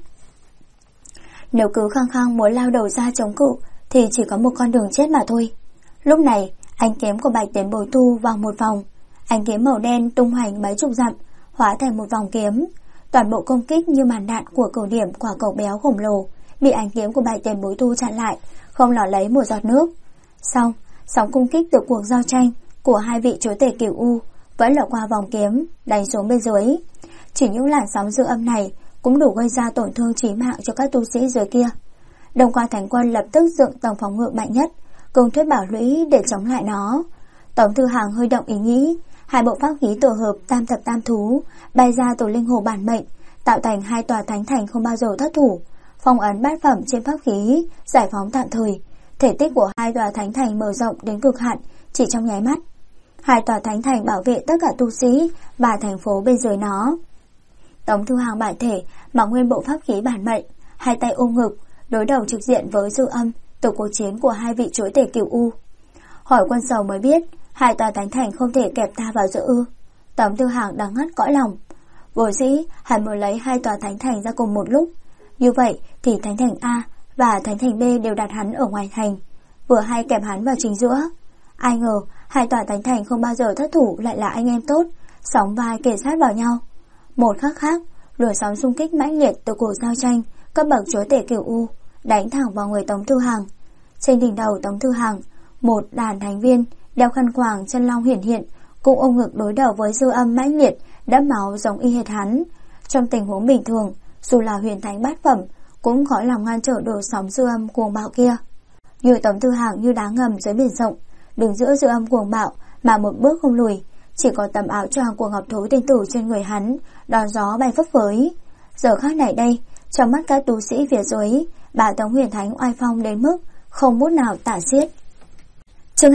Nếu cứ khăng khăng muốn lao đầu ra chống cự thì chỉ có một con đường chết mà thôi. Lúc này ánh kiếm của Bạch Tiền Bối Tu vòng một vòng, ánh kiếm màu đen tung hoành mấy chục dặm, hóa thành một vòng kiếm. Toàn bộ công kích như màn đạn của cửu điểm quả cầu béo khổng lồ bị ánh kiếm của Bạch Tiền Bối Tu chặn lại, không lọt lấy một giọt nước. Xong, sóng công kích từ cuộc giao tranh của hai vị chúa tể Cửu U vẫn lọt qua vòng kiếm đánh xuống bên dưới. Chỉ những làn sóng dư âm này cũng đủ gây ra tổn thương chí mạng cho các tu sĩ dưới kia. Đông Qua Thánh Quân lập tức dựng tầng phòng ngự mạnh nhất, công thuyết bảo lũy để chống lại nó. Tống Thư Hàng hơi động ý nghĩ, hai bộ pháp khí tổ hợp tam thập tam thú bay ra từ linh hồ bản mệnh, tạo thành hai tòa thánh thành không bao giờ thất thủ. Phong ấn bát phẩm trên pháp khí giải phóng tạm thời, thể tích của hai tòa thánh thành mở rộng đến cực hạn chỉ trong nháy mắt. Hai tòa thánh thành bảo vệ tất cả tu sĩ và thành phố bên dưới nó. Tống Thư Hàng bản thể mặc nguyên bộ pháp khí bản mệnh, hai tay ôm ngực, đối đầu trực diện với dư âm từ cuộc chiến của hai vị chúa tể Cửu U. Hỏi Quân Sầu mới biết hai tòa thánh thành không thể kẹp ta vào giữa ư. Tống Thư Hàng đắng ngắt cõi lòng. Vốn dĩ hắn muốn lấy hai tòa thánh thành ra cùng một lúc, như vậy thì thánh thành A và thánh thành B đều đặt hắn ở ngoài thành, vừa hay kẹp hắn vào chính giữa. Ai ngờ hai tòa thánh thành không bao giờ thất thủ lại là anh em tốt, sóng vai kề sát vào nhau. Một khắc khác, luồng sóng xung kích mãnh liệt từ cuộc giao tranh cấp bậc chúa tể Cửu U đánh thẳng vào người Tống Thư Hàng. Trên đỉnh đầu Tống Thư Hàng, một đàn thánh viên đeo khăn quàng chân long hiển hiện, cũng ôm ngực đối đầu với dư âm mãnh liệt đẫm máu giống y hệt hắn. Trong tình huống bình thường, dù là huyền thánh bát phẩm cũng khó lòng ngăn trở được sóng dư âm cuồng bạo kia. Như Tống Thư Hàng như đá ngầm dưới biển rộng, đứng giữa dư âm cuồng bạo mà một bước không lùi. Chỉ có tấm áo choàng của Ngọc Thú Tiên Tử trên người hắn đón gió bay phấp phới. Giờ khác này đây, trong mắt các tu sĩ phía dưới, bà Tống Huyền Thánh oai phong đến mức không bút nào tả xiết. Chương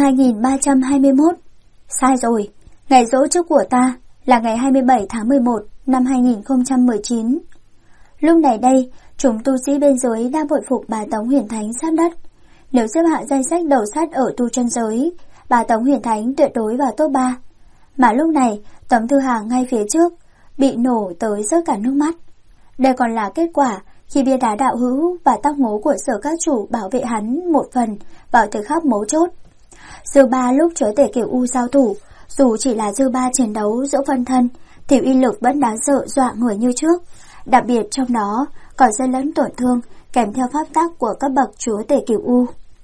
2321. Sai rồi, ngày giỗ trước của ta là ngày 27 tháng 11 năm 2019. Lúc này đây, chúng tu sĩ bên dưới đang bội phục bà Tống Huyền Thánh sát đất. Nếu xếp hạng danh sách đầu sát ở tu chân giới, bà Tống Huyền Thánh tuyệt đối vào top 3. Mà lúc này, Tống Thư Hàng ngay phía trước bị nổ tới rớt cả nước mắt. Đây còn là kết quả khi bia đá đạo hữu và tóc ngố của Sở Các Chủ bảo vệ hắn một phần vào thời khắc mấu chốt. Dư ba lúc chúa tể Cửu U giao thủ, dù chỉ là dư ba chiến đấu giữa phân thân thì uy lực vẫn đáng sợ dọa người như trước. Đặc biệt trong đó còn xen lẫn tổn thương kèm theo pháp tắc của các bậc chúa tể Cửu U.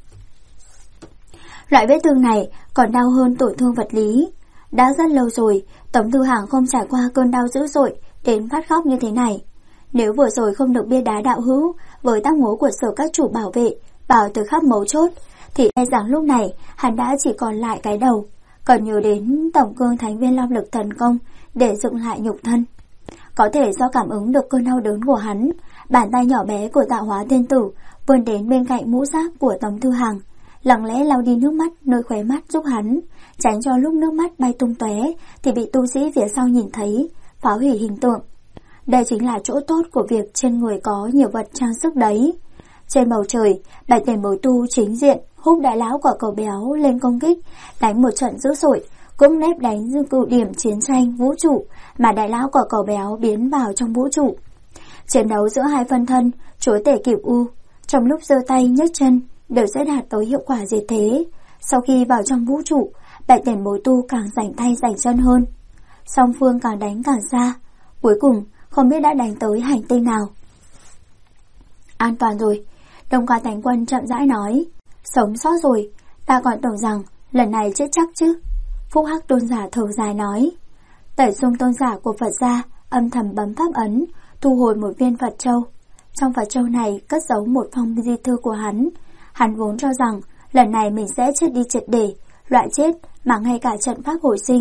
Loại vết thương này còn đau hơn tổn thương vật lý. Đã rất lâu rồi Tống Thư Hàng không trải qua cơn đau dữ dội đến phát khóc như thế này. Nếu vừa rồi không được bia đá đạo hữu với tác ngố của Sở Các Chủ bảo vệ vào từ khắc mấu chốt thì e rằng lúc này hắn đã chỉ còn lại cái đầu, còn nhớ đến tổng cương thánh viên long lực thần công để dựng lại nhục thân. Có thể do cảm ứng được cơn đau đớn của hắn, bàn tay nhỏ bé của Tạo Hóa Tiên Tử vươn đến bên cạnh mũ giáp của Tống Thư Hàng, lặng lẽ lau đi nước mắt nơi khóe mắt giúp hắn, tránh cho lúc nước mắt bay tung tóe thì bị tu sĩ phía sau nhìn thấy, phá hủy hình tượng. Đây chính là chỗ tốt của việc trên người có nhiều vật trang sức đấy. Trên bầu trời, Bạch Tiền Bối Tu chính diện húc đại lão quả cầu béo lên công kích, đánh một trận dữ dội, cũng nép đánh cự điểm chiến tranh vũ trụ mà đại lão quả cầu béo biến vào trong vũ trụ. Chiến đấu giữa hai phân thân chúa tể Cửu U, trong lúc giơ tay nhấc chân đều sẽ đạt tới hiệu quả gì thế. Sau khi vào trong vũ trụ, Bạch Tiền Bối Tu càng rảnh tay rảnh chân hơn. Song phương càng đánh càng xa, cuối cùng không biết đã đánh tới hành tinh nào. An toàn rồi, Đông Qua Thánh Quân chậm rãi nói. Sống sót rồi, ta còn tưởng rằng lần này chết chắc chứ. Phúc Hắc Tôn giả thở dài nói. Tẩy Xung Tôn giả của Phật gia âm thầm bấm pháp ấn, thu hồi một viên Phật châu. Trong Phật châu này cất giấu một phong di thư của hắn. Hắn vốn cho rằng lần này mình sẽ chết đi triệt để, loại chết mà ngay cả trận pháp hồi sinh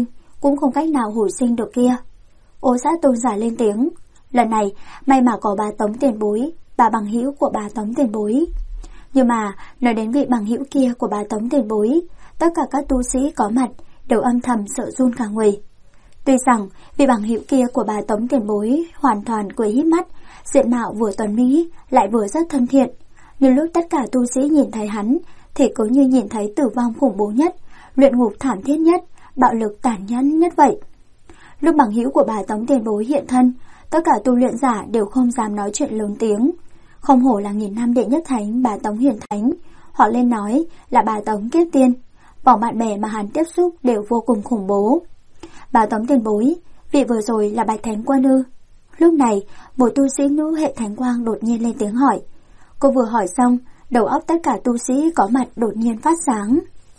cũng không cách nào hồi sinh được kia. Ô Sát tôn giả lên tiếng. Lần này may mà có bà Tống tiền bối, bà bằng hữu của bà Tống tiền bối. Nhưng mà nói đến vị bằng hữu kia của bà Tống tiền bối, tất cả các tu sĩ có mặt đều âm thầm sợ run cả người. Tuy rằng vị bằng hữu kia của bà Tống tiền bối hoàn toàn cười híp mắt, diện mạo vừa tuấn mỹ lại vừa rất thân thiện, nhưng lúc tất cả tu sĩ nhìn thấy hắn thì cứ như nhìn thấy tử vong khủng bố nhất, luyện ngục thảm thiết nhất, bạo lực tàn nhẫn nhất vậy. Lúc bằng hữu của bà Tống tiền bối hiện thân, tất cả tu luyện giả đều không dám nói chuyện lớn tiếng. Không hổ là 1000 năm đệ nhất thánh bà Tống Huyền Thánh, họ lên nói là bà Tống kiếp tiên. Vòng bạn bè mà hắn tiếp xúc đều vô cùng khủng bố. Bà Tống tiền bối, vị vừa rồi là Bạch Thánh Quân ư? Lúc này, một tu sĩ nữ hệ Thánh Quang đột nhiên lên tiếng hỏi. Cô vừa hỏi xong, đầu óc tất cả tu sĩ có mặt đột nhiên phát sáng.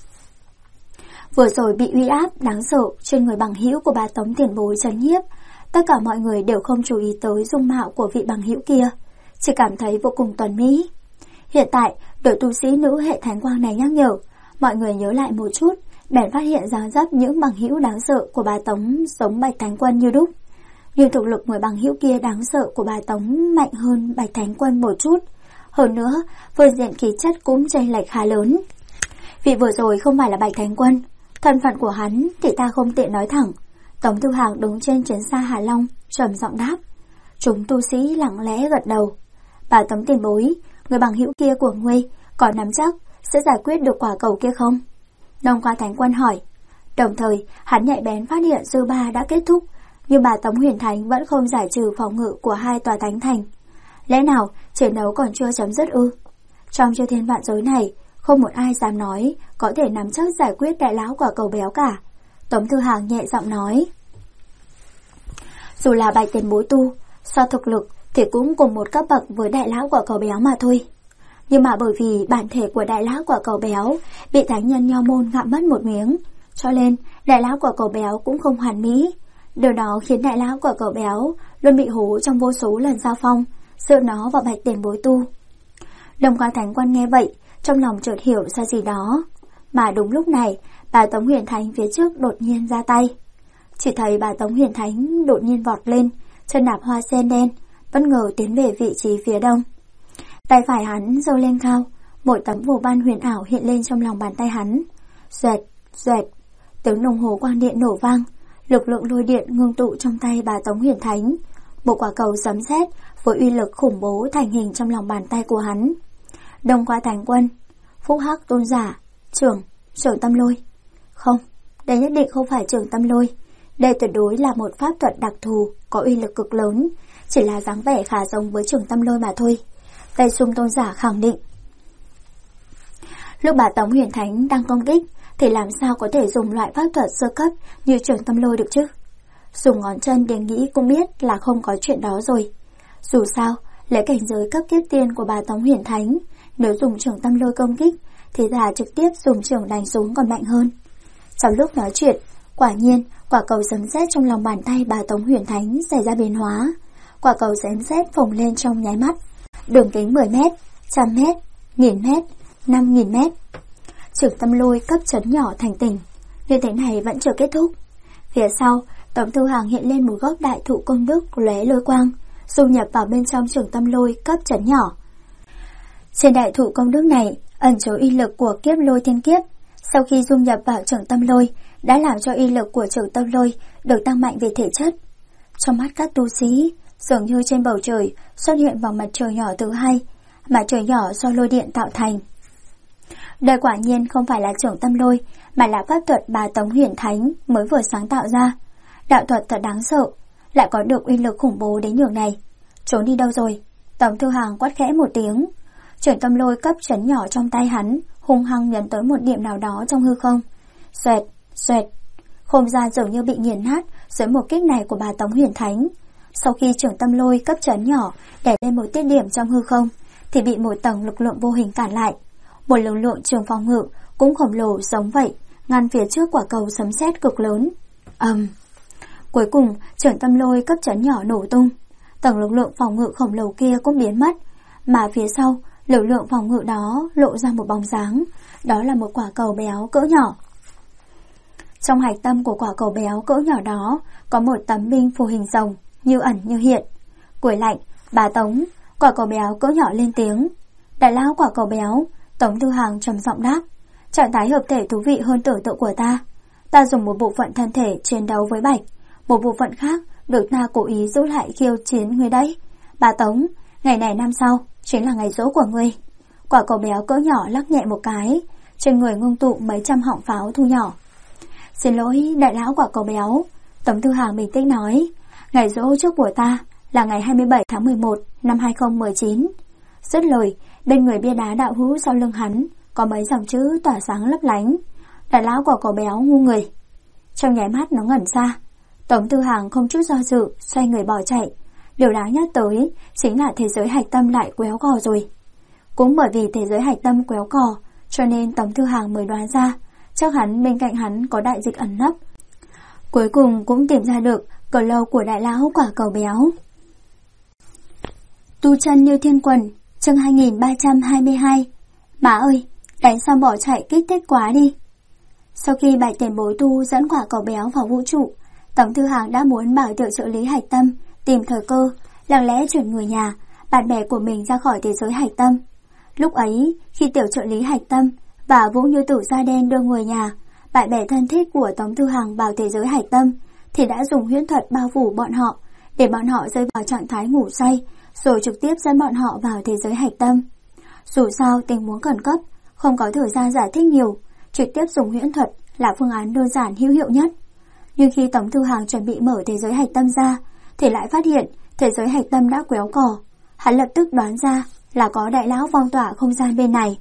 Vừa rồi bị uy áp đáng sợ trên người bằng hữu của bà Tống tiền bối trấn nhiếp, tất cả mọi người đều không chú ý tới dung mạo của vị bằng hữu kia, chỉ cảm thấy vô cùng tuấn mỹ. Hiện tại, đội tu sĩ nữ hệ Thánh Quang này nhắc nhở, mọi người nhớ lại một chút, bèn phát hiện dáng dấp những bằng hữu đáng sợ của bà Tống giống Bạch Thánh Quân như đúc. Nhưng thực lực người bằng hữu kia đáng sợ của bà Tống mạnh hơn Bạch Thánh Quân một chút. Hơn nữa, phương diện khí chất cũng chênh lệch khá lớn. Vị vừa rồi không phải là Bạch Thánh Quân, thân phận của hắn thì ta không tiện nói thẳng. Tống Thư Hàng đứng trên chiến xa Hà Long, trầm giọng đáp. Chúng tu sĩ lặng lẽ gật đầu. Bà Tống tiền bối, người bằng hữu kia của ngươi có nắm chắc sẽ giải quyết được quả cầu kia không? Đông Qua Thánh Quân hỏi. Đồng thời, hắn nhạy bén phát hiện dư ba đã kết thúc, nhưng bà Tống Huyền Thánh vẫn không giải trừ phòng ngự của hai tòa thánh thành. Lẽ nào chiến đấu còn chưa chấm dứt ư? Trong chư thiên vạn giới này, không một ai dám nói có thể nắm chắc giải quyết đại lão quả cầu béo cả. Tống Thư Hàng nhẹ giọng nói. Dù là Bạch tiền bối tu, so thực lực thì cũng cùng một cấp bậc với đại lão quả cầu béo mà thôi. Nhưng mà bởi vì bản thể của đại lão quả cầu béo bị thánh nhân Nho Môn ngậm mất một miếng, cho nên đại lão quả cầu béo cũng không hoàn mỹ. Điều đó khiến đại lão quả cầu béo luôn bị hố trong vô số lần giao phong giữa nó và Bạch tiền bối tu. Đông Qua Thánh Quân nghe vậy, trong lòng chợt hiểu ra gì đó. Mà đúng lúc này, bà Tống Huyền Thánh phía trước đột nhiên ra tay. Chỉ thấy bà Tống Huyền Thánh đột nhiên vọt lên, chân đạp hoa sen đen, bất ngờ tiến về vị trí phía đông. Tay phải hắn giơ lên cao, một tấm phù văn huyền ảo hiện lên trong lòng bàn tay hắn. Xoẹt, xoẹt, tiếng đồng hồ quang điện nổ vang, lực lượng lôi điện ngưng tụ trong tay bà Tống Huyền Thánh. Một quả cầu sấm sét với uy lực khủng bố thành hình trong lòng bàn tay của hắn. Đông Qua Thánh Quân, Phúc Hắc tôn giả, Trưởng Tâm Lôi. Không, đây nhất định không phải Trưởng Tâm Lôi. Đây tuyệt đối là một pháp thuật đặc thù, có uy lực cực lớn, chỉ là dáng vẻ khá giống với Trưởng Tâm Lôi mà thôi. Tây Xung tôn giả khẳng định. Lúc bà Tống Huyền Thánh đang công kích thì làm sao có thể dùng loại pháp thuật sơ cấp như Trưởng Tâm Lôi được chứ? Dùng ngón chân để nghĩ cũng biết là không có chuyện đó rồi. Dù sao, lấy cảnh giới cấp kiếp tiên của bà Tống Huyền Thánh, nếu dùng Trưởng Tâm Lôi công kích thì thà trực tiếp dùng trưởng đánh xuống còn mạnh hơn. Trong lúc nói chuyện, quả nhiên quả cầu sấm sét trong lòng bàn tay bà Tống Huyền Thánh xảy ra biến hóa. Quả cầu sấm sét phồng lên trong nháy mắt, đường kính 10 mét, 100 mét, 1000 mét, 5000 mét. Trưởng Tâm Lôi cấp chấn nhỏ thành tỉnh. Như thế này vẫn chưa kết thúc. Phía sau, Tống Thư Hàng hiện lên một gốc đại thụ công đức lóe lôi quang, dung nhập vào bên trong Trưởng Tâm Lôi cấp chấn nhỏ. Trên đại thụ công đức này ẩn chứa uy lực của kiếp lôi thiên kiếp. Sau khi dung nhập vào Trưởng Tâm Lôi, đã làm cho uy lực của Trưởng Tâm Lôi được tăng mạnh về thể chất. Trong mắt các tu sĩ, dường như trên bầu trời xuất hiện vòng mặt trời nhỏ thứ hai, mặt trời nhỏ do lôi điện tạo thành. Đây quả nhiên không phải là Trưởng Tâm Lôi, mà là pháp thuật bà Tống Huyền Thánh mới vừa sáng tạo ra. Đạo thuật thật đáng sợ, lại có được uy lực khủng bố đến nhường này. Trốn đi đâu rồi? Tống Thư Hàng quát khẽ một tiếng. Trưởng Tâm Lôi cấp chấn nhỏ trong tay hắn hung hăng nhấn tới một điểm nào đó trong hư không. Xoẹt, xoẹt, không gian dường như bị nghiền nát dưới một kích này của bà Tống Huyền Thánh. Sau khi Trưởng Tâm Lôi cấp chấn nhỏ để lên một tiết điểm trong hư không, thì bị một tầng lực lượng vô hình cản lại. Một lực lượng trường phòng ngự cũng khổng lồ giống vậy, ngăn phía trước quả cầu sấm sét cực lớn. Cuối cùng, Trưởng Tâm Lôi cấp chấn nhỏ nổ tung. Tầng lực lượng phòng ngự khổng lồ kia cũng biến mất, mà phía sau, lực lượng phòng ngự đó lộ ra một bóng dáng, đó là một quả cầu béo cỡ nhỏ. Trong hạch tâm của quả cầu béo cỡ nhỏ đó có một tấm binh phù hình rồng, như ẩn như hiện. Cười lạnh, bà Tống. Quả cầu béo cỡ nhỏ lên tiếng. Đại lão quả cầu béo. Tống Thư Hàng trầm giọng đáp. Trạng thái hợp thể thú vị hơn tưởng tượng của ta. Ta dùng một bộ phận thân thể chiến đấu với Bạch, một bộ phận khác được ta cố ý giữ lại khiêu chiến người đấy. Bà Tống, ngày này năm sau chính là ngày giỗ của ngươi. Quả cầu béo cỡ nhỏ lắc nhẹ một cái, trên người ngưng tụ mấy trăm họng pháo thu nhỏ. Xin lỗi đại lão quả cầu béo. Tống Thư Hàng bình tĩnh nói. Ngày giỗ trước của ta là ngày 27 tháng 11 năm 2019. Dứt lời, bên người bia đá đạo hữu sau lưng hắn có mấy dòng chữ tỏa sáng lấp lánh. Đại lão quả cầu béo ngu người. Trong nháy mắt nó ngẩn ra. Tống Thư Hàng không chút do dự xoay người bỏ chạy. Điều đáng nhắc tới chính là thế giới hạch tâm lại quéo cò rồi. Cũng bởi vì thế giới hạch tâm quéo cò, cho nên Tống Thư Hàng mới đoán ra chắc hắn bên cạnh hắn có đại dịch ẩn nấp. Cuối cùng cũng tìm ra được cờ lâu của đại lão quả cầu béo. Tu chân như thiên quần, chương 2322. Má ơi, đánh xong bỏ chạy kích thích quá đi. Sau khi Bạch tiền bối tu dẫn quả cầu béo vào vũ trụ, Tống Thư Hàng đã muốn bảo tiểu trợ lý hạch tâm tìm thời cơ, lặng lẽ chuyển người nhà, bạn bè của mình ra khỏi thế giới hạch tâm. Lúc ấy, khi tiểu trợ lý hạch tâm và Vũ Như Tử da đen đưa người nhà, bạn bè thân thích của Tống Thư Hàng vào thế giới hạch tâm, thì đã dùng huyễn thuật bao phủ bọn họ, để bọn họ rơi vào trạng thái ngủ say, rồi trực tiếp dẫn bọn họ vào thế giới hạch tâm. Dù sao tình huống khẩn cấp, không có thời gian giải thích nhiều, trực tiếp dùng huyễn thuật là phương án đơn giản hữu hiệu nhất. Nhưng khi Tống Thư Hàng chuẩn bị mở thế giới hạch tâm ra, thì lại phát hiện thế giới hạch tâm đã quéo cò. Hắn lập tức đoán ra là có đại lão phong tỏa không gian bên này.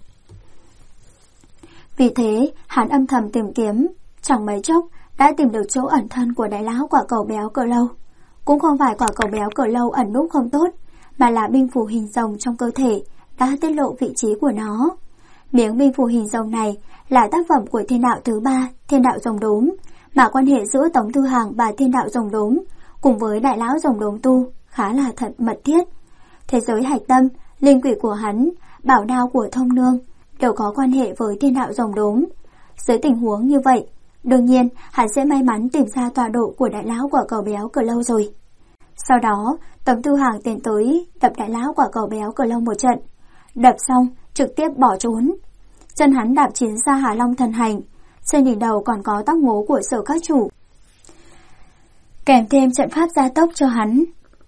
Vì thế, hắn âm thầm tìm kiếm, chẳng mấy chốc đã tìm được chỗ ẩn thân của đại lão quả cầu béo cờ lâu. Cũng không phải quả cầu béo cờ lâu ẩn núp không tốt, mà là binh phủ hình rồng trong cơ thể đã tiết lộ vị trí của nó. Miếng binh phủ hình rồng này là tác phẩm của thiên đạo thứ 3, thiên đạo rồng đốm, mà quan hệ giữa Tống Thư Hàng và thiên đạo rồng đốm cùng với đại lão rồng đốm tu khá là thật mật thiết. Thế giới hạch tâm, linh quỷ của hắn, bảo đao của thông nương đều có quan hệ với thiên đạo rồng đốm. Dưới tình huống như vậy, đương nhiên hắn sẽ may mắn tìm ra tọa độ của đại lão quả cầu béo cờ lâu rồi. Sau đó, Tống Thư Hàng tiến tới đập đại lão quả cầu béo cờ lâu một trận. Đập xong, trực tiếp bỏ trốn. Chân hắn đạp chiến ra Hà Long thần hành, trên đỉnh đầu còn có tóc ngố của Sở các chủ, kèm thêm trận pháp gia tốc cho hắn.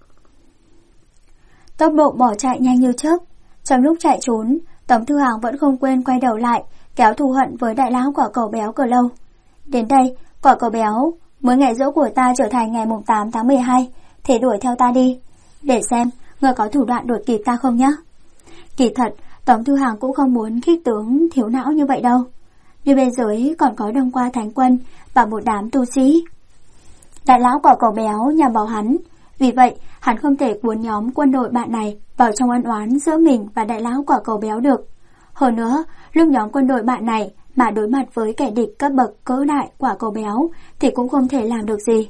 Tốc độ bỏ chạy nhanh như chớp. Trong lúc chạy trốn, Tống Thư Hàng vẫn không quên quay đầu lại kéo thù hận với đại lão quả cầu béo cờ lâu. Đến đây, quả cầu béo, mới ngày giỗ của ta trở thành ngày 8 tháng 12, thì đuổi theo ta đi, để xem ngươi có thủ đoạn đuổi kịp ta không nhá. Kỳ thật, Tống Thư Hàng cũng không muốn khích tướng thiếu não như vậy đâu. Như bên dưới còn có Đông Qua Thánh Quân và một đám tu sĩ. Đại lão quả cầu béo nhằm vào hắn, vì vậy hắn không thể cuốn nhóm quân đội bạn này vào trong ân oán giữa mình và đại lão quả cầu béo được. Hơn nữa, lúc nhóm quân đội bạn này mà đối mặt với kẻ địch cấp bậc cỡ đại quả cầu béo thì cũng không thể làm được gì.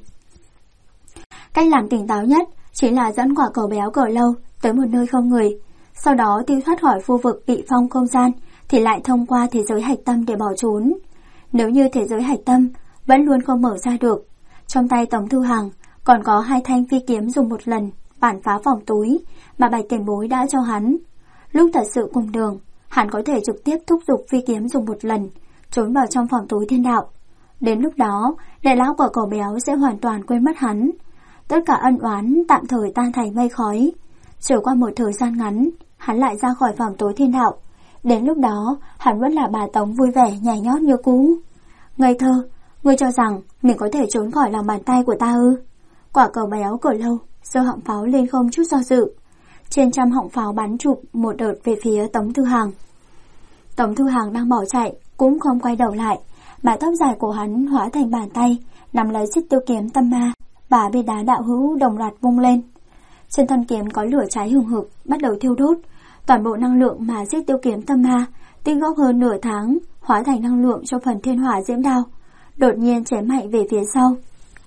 Cách làm tỉnh táo nhất chính là dẫn quả cầu béo cờ lâu tới một nơi không người, sau đó tiêu thoát khỏi khu vực bị phong không gian thì lại thông qua thế giới hạch tâm để bỏ trốn. Nếu như thế giới hạch tâm vẫn luôn không mở ra được, trong tay Tống Thư Hàng còn có 2 thanh phi kiếm dùng một lần phản phá vòng túi mà Bạch tiền bối đã cho hắn. Lúc thật sự cùng đường, hắn có thể trực tiếp thúc giục phi kiếm dùng một lần, trốn vào trong vòng túi thiên đạo. Đến lúc đó, đại lão quả cầu béo sẽ hoàn toàn quên mất hắn. Tất cả ân oán tạm thời tan thành mây khói. Trải qua một thời gian ngắn, hắn lại ra khỏi vòng tối thiên đạo. Đến lúc đó, hắn vẫn là bà Tống vui vẻ nhảy nhót như cũ. Ngây thơ, ngươi cho rằng mình có thể trốn khỏi lòng bàn tay của ta ư? Quả cầu béo cờ lâu giơ họng pháo lên không chút do dự. Trên trăm họng pháo bắn chụp một đợt về phía Tống Thư Hàng. Tống Thư Hàng đang bỏ chạy cũng không quay đầu lại, mái tóc dài của hắn hóa thành bàn tay nắm lấy xích tiêu kiếm tâm ma và bia đá đạo hữu đồng loạt vung lên. Trên thân kiếm có lửa cháy hừng hực bắt đầu thiêu đốt. Toàn bộ năng lượng mà xích tiêu kiếm tâm ma tích góp hơn nửa tháng hóa thành năng lượng cho phần thiên hỏa diễm đao, đột nhiên chém mạnh về phía sau.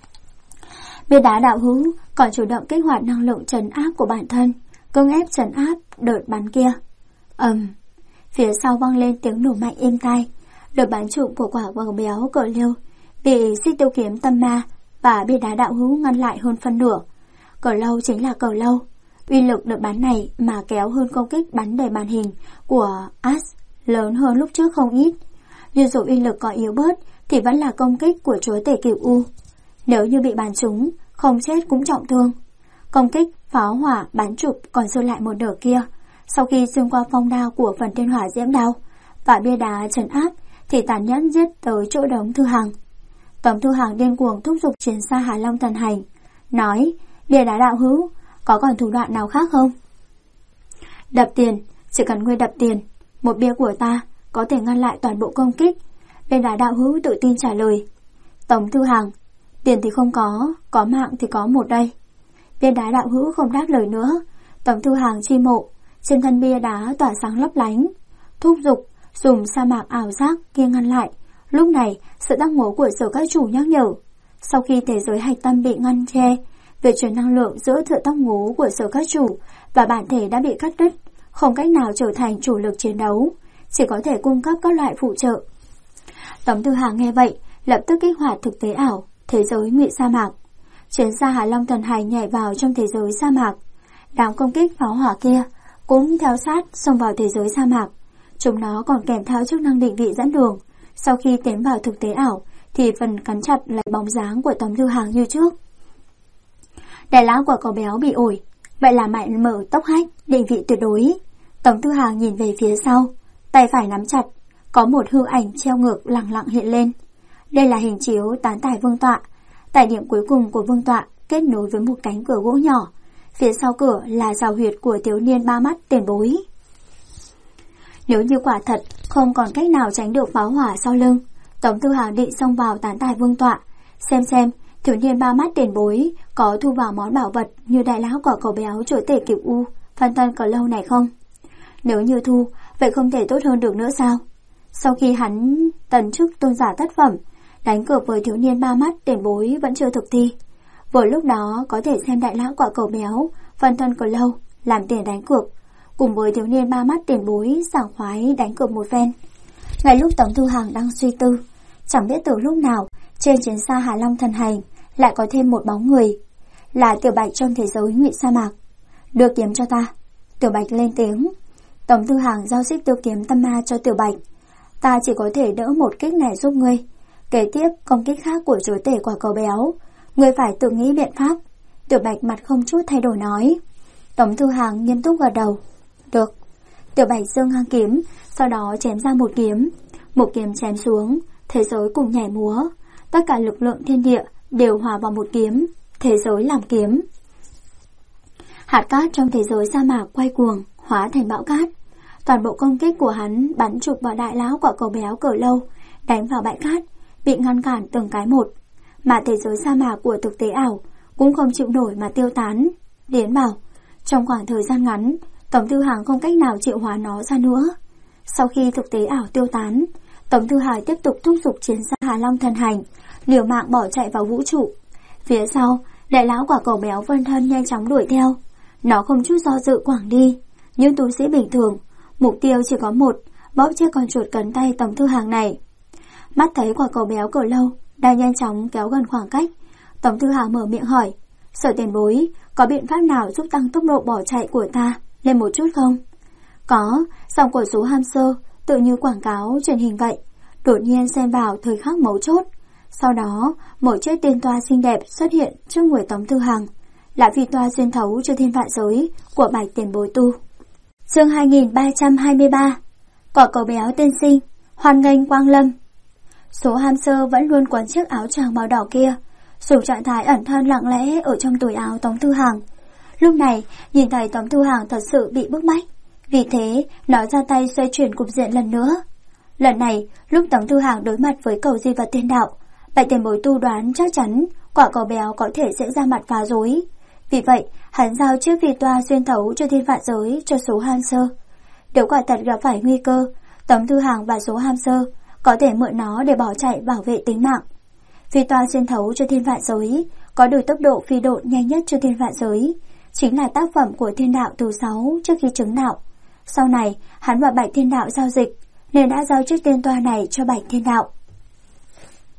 Bia đá đạo hữu còn chủ động kích hoạt năng lượng trấn áp của bản thân, cưỡng ép trấn áp đợt bắn kia. Phía sau vang lên tiếng nổ mạnh êm tai. Đợt bắn trụm của quả cầu béo cờ liêu bị Xích Tiêu Kiếm Tâm Ma và bia đá đạo hữu ngăn lại hơn phân nửa. Cờ lâu chính là cờ lâu, uy lực đợt bắn này mà kéo hơn công kích bắn đầy màn hình của Ash lớn hơn lúc trước không ít. Nhưng dù uy lực có yếu bớt thì vẫn là công kích của chúa tể Cửu U. Nếu như bị bắn trúng, không chết cũng trọng thương. Công kích pháo hỏa bắn chụp còn dư lại một nửa kia. Sau khi xuyên qua phong đao của phần thiên hỏa diễm đao và bia đá trấn áp thì tàn nhẫn giết tới chỗ Tống Thư Hằng. Tống Thư Hằng điên cuồng thúc giục chiến xa Hà Long Thần Hành, nói: bia đá đạo hữu, có còn thủ đoạn nào khác không? Đập tiền, chỉ cần ngươi đập tiền, một bia của ta có thể ngăn lại toàn bộ công kích. Bia đá đạo hữu tự tin trả lời. Tống Thư Hằng: tiền thì không có mạng thì có một đây. Bia đá đạo hữu không đáp lời nữa. Tống Thư Hằng chi mộ, trên thân bia đá tỏa sáng lấp lánh, thúc giục dùng sa mạc ảo giác kia ngăn lại. Lúc này sự tăng ngố của Sở Các Chủ nhắc nhở, sau khi thế giới hạch tâm bị ngăn che, việc truyền năng lượng giữa sự tăng ngố của Sở Các Chủ và bản thể đã bị cắt đứt, không cách nào trở thành chủ lực chiến đấu, chỉ có thể cung cấp các loại phụ trợ. Tống Thư Hằng nghe vậy, lập tức kích hoạt thực tế ảo, thế giới ngụy sa mạc. Chiến xa Hà Long Thần Hành nhảy vào trong thế giới sa mạc. Đám công kích pháo hỏa kia cũng theo sát xông vào thế giới sa mạc. Chúng nó còn kèm theo chức năng định vị dẫn đường. Sau khi tiến vào thực tế ảo thì phần cắn chặt lại bóng dáng của Tống Thư Hằng như trước. Đại lão của cậu béo bị ổi, vậy là mạnh mở tốc hách, định vị tuyệt đối. Tống Thư Hằng nhìn về phía sau, tay phải nắm chặt, có một hư ảnh treo ngược lẳng lặng hiện lên. Đây là hình chiếu tán tài vương tọa. Tại điểm cuối cùng của vương tọa kết nối với một cánh cửa gỗ nhỏ. Phía sau cửa là rào huyệt của thiếu niên ba mắt tiền bối. Nếu như quả thật không còn cách nào tránh được pháo hỏa sau lưng, Tống Thư Hằng định xông vào tán tài vương tọa, xem thiếu niên ba mắt tiền bối có thu vào món bảo vật như đại lão của cậu béo chúa tể Cửu U phân thân cờ lâu này không. Nếu như thu, vậy không thể tốt hơn được nữa sao? Sau khi hắn tấn chức tôn giả tác phẩm, đánh cược với thiếu niên ba mắt tiền bối vẫn chưa thực thi. Vừa lúc đó có thể xem đại lão quả cầu béo phân thân cờ lâu làm tiền đánh cược, cùng với thiếu niên ba mắt tiền bối sảng khoái đánh cược một phen. Ngay lúc Tống Thư Hằng đang suy tư, chẳng biết từ lúc nào trên chiến xa Hà Long Thần Hành lại có thêm một bóng người, là Tiểu Bạch trong thế giới ngụy sa mạc. Đưa kiếm cho ta. Tiểu Bạch lên tiếng. Tống Thư Hằng giao Xích Tiêu Kiếm Tâm Ma cho Tiểu Bạch. Ta chỉ có thể đỡ một kích này giúp ngươi. Kế tiếp công kích khác của chúa tể quả cầu béo, ngươi phải tự nghĩ biện pháp. Tiểu Bạch mặt không chút thay đổi nói. Tống Thư Hằng nghiêm túc gật đầu. Được. Tiểu Bạch giương ngang kiếm, sau đó chém ra một kiếm. Một kiếm chém xuống, thế giới cùng nhảy múa. Tất cả lực lượng thiên địa đều hòa vào một kiếm, thế giới làm kiếm. Hạt cát trong thế giới sa mạc quay cuồng, hóa thành bão cát. Toàn bộ công kích của hắn bắn chụp vào đại lão quả cầu béo cỡ lâu, đánh vào bãi cát, bị ngăn cản từng cái một. Mà thế giới sa mạc của thực tế ảo cũng không chịu nổi mà tiêu tán. Điến bảo, trong khoảng thời gian ngắn, Tống Thư Hằng không cách nào triệu hóa nó ra nữa. Sau khi thực tế ảo tiêu tán, Tống Thư Hằng tiếp tục thúc giục chiến xa Hà Long Thần Hành, liều mạng bỏ chạy vào vũ trụ. Phía sau, đại lão quả cầu béo phân thân nhanh chóng đuổi theo. Nó không chút do dự quẳng đi. Những tu sĩ bình thường, mục tiêu chỉ có một, bóp chiếc con chuột cấn tay Tống Thư Hằng này. Mắt thấy quả cầu béo cỡ lâu đang nhanh chóng kéo gần khoảng cách, Tống Thư Hằng mở miệng hỏi, Sở tiền bối, có biện pháp nào giúp tăng tốc độ bỏ chạy của ta lên một chút không? Có, giọng của số hamster tự như quảng cáo truyền hình vậy, đột nhiên xen vào thời khắc mấu chốt. Sau đó, một chiếc tiên toa xinh đẹp xuất hiện trước người Tống Thư Hằng, là phi toa xuyên thấu cho thiên vạn giới của Bạch tiền bối tu. Chương 2323. Quả cầu béo tiên sinh, hoan nghênh quang lâm. Số hamster vẫn luôn quấn chiếc áo choàng màu đỏ kia, dùng trạng thái ẩn thân lặng lẽ ở trong túi áo Tống Thư Hằng. Lúc này, nhìn thấy Tống Thư Hằng thật sự bị bức bách, vì thế nó ra tay xoay chuyển cục diện lần nữa. Lần này, lúc Tống Thư Hằng đối mặt với cầu di vật thiên đạo, Bạch tiền bối tu đoán chắc chắn quả cầu béo có thể sẽ ra mặt phá rối. Vì vậy, hắn giao chiếc phi toa xuyên thấu cho thiên vạn giới cho số hamster. Nếu quả thật gặp phải nguy cơ, Tống Thư Hằng và số hamster có thể mượn nó để bỏ chạy bảo vệ tính mạng. Phi toa xuyên thấu cho thiên vạn giới có đủ tốc độ phi độn nhanh nhất cho thiên vạn giới, chính là tác phẩm của thiên đạo từ 6 trước khi chứng đạo. Sau này, hắn và Bạch thiên đạo giao dịch, nên đã giao chiếc tiên toa này cho Bạch thiên đạo.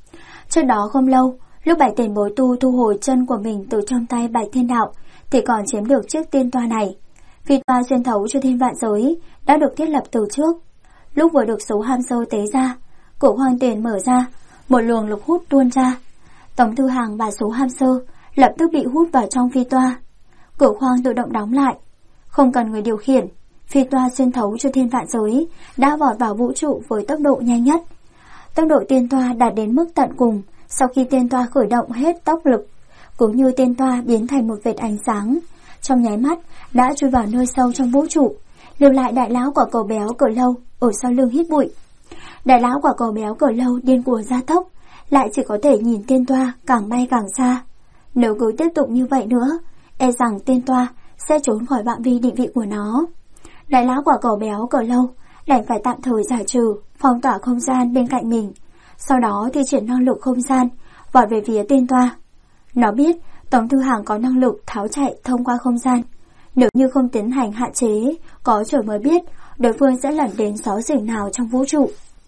Trước đó không lâu, lúc Bảy Tiền Bối Tu thu hồi chân của mình từ trong tay Bạch Thiên Đạo thì còn chiếm được chiếc tiên toa này. Phi toa xuyên thấu cho thiên vạn giới đã được thiết lập từ trước. Lúc vừa được số ham sơ tế ra, cổ hoang tiền mở ra, một luồng lực hút tuôn ra. Tống Thư Hàng và số ham sơ lập tức bị hút vào trong phi toa. Cửa khoang tự động đóng lại, không cần người điều khiển. Phi toa xuyên thấu cho thiên vạn giới đã vọt vào vũ trụ với tốc độ nhanh nhất. Tốc độ tiên toa đạt đến mức tận cùng sau khi tiên toa khởi động hết tốc lực, cũng như tiên toa biến thành một vệt ánh sáng, trong nháy mắt đã chui vào nơi sâu trong vũ trụ, lưu lại đại lão quả cầu béo Cờ Lâu ở sau lưng hít bụi. Đại lão quả cầu béo Cờ Lâu điên cuồng gia tốc, lại chỉ có thể nhìn tiên toa càng bay càng xa. Nếu cứ tiếp tục như vậy nữa, e rằng tiên toa sẽ trốn khỏi phạm vi định vị của nó. Đại lão quả cầu béo Cờ Lâu đành phải tạm thời giải trừ, phong tỏa không gian bên cạnh mình, sau đó thì triển năng lực không gian vọt về phía tiên toa. Nó biết Tống Thư Hàng có năng lực tháo chạy thông qua không gian. Nếu như không tiến hành hạn chế, có trời mới biết đối phương sẽ lẩn đến xó xỉnh nào trong vũ trụ.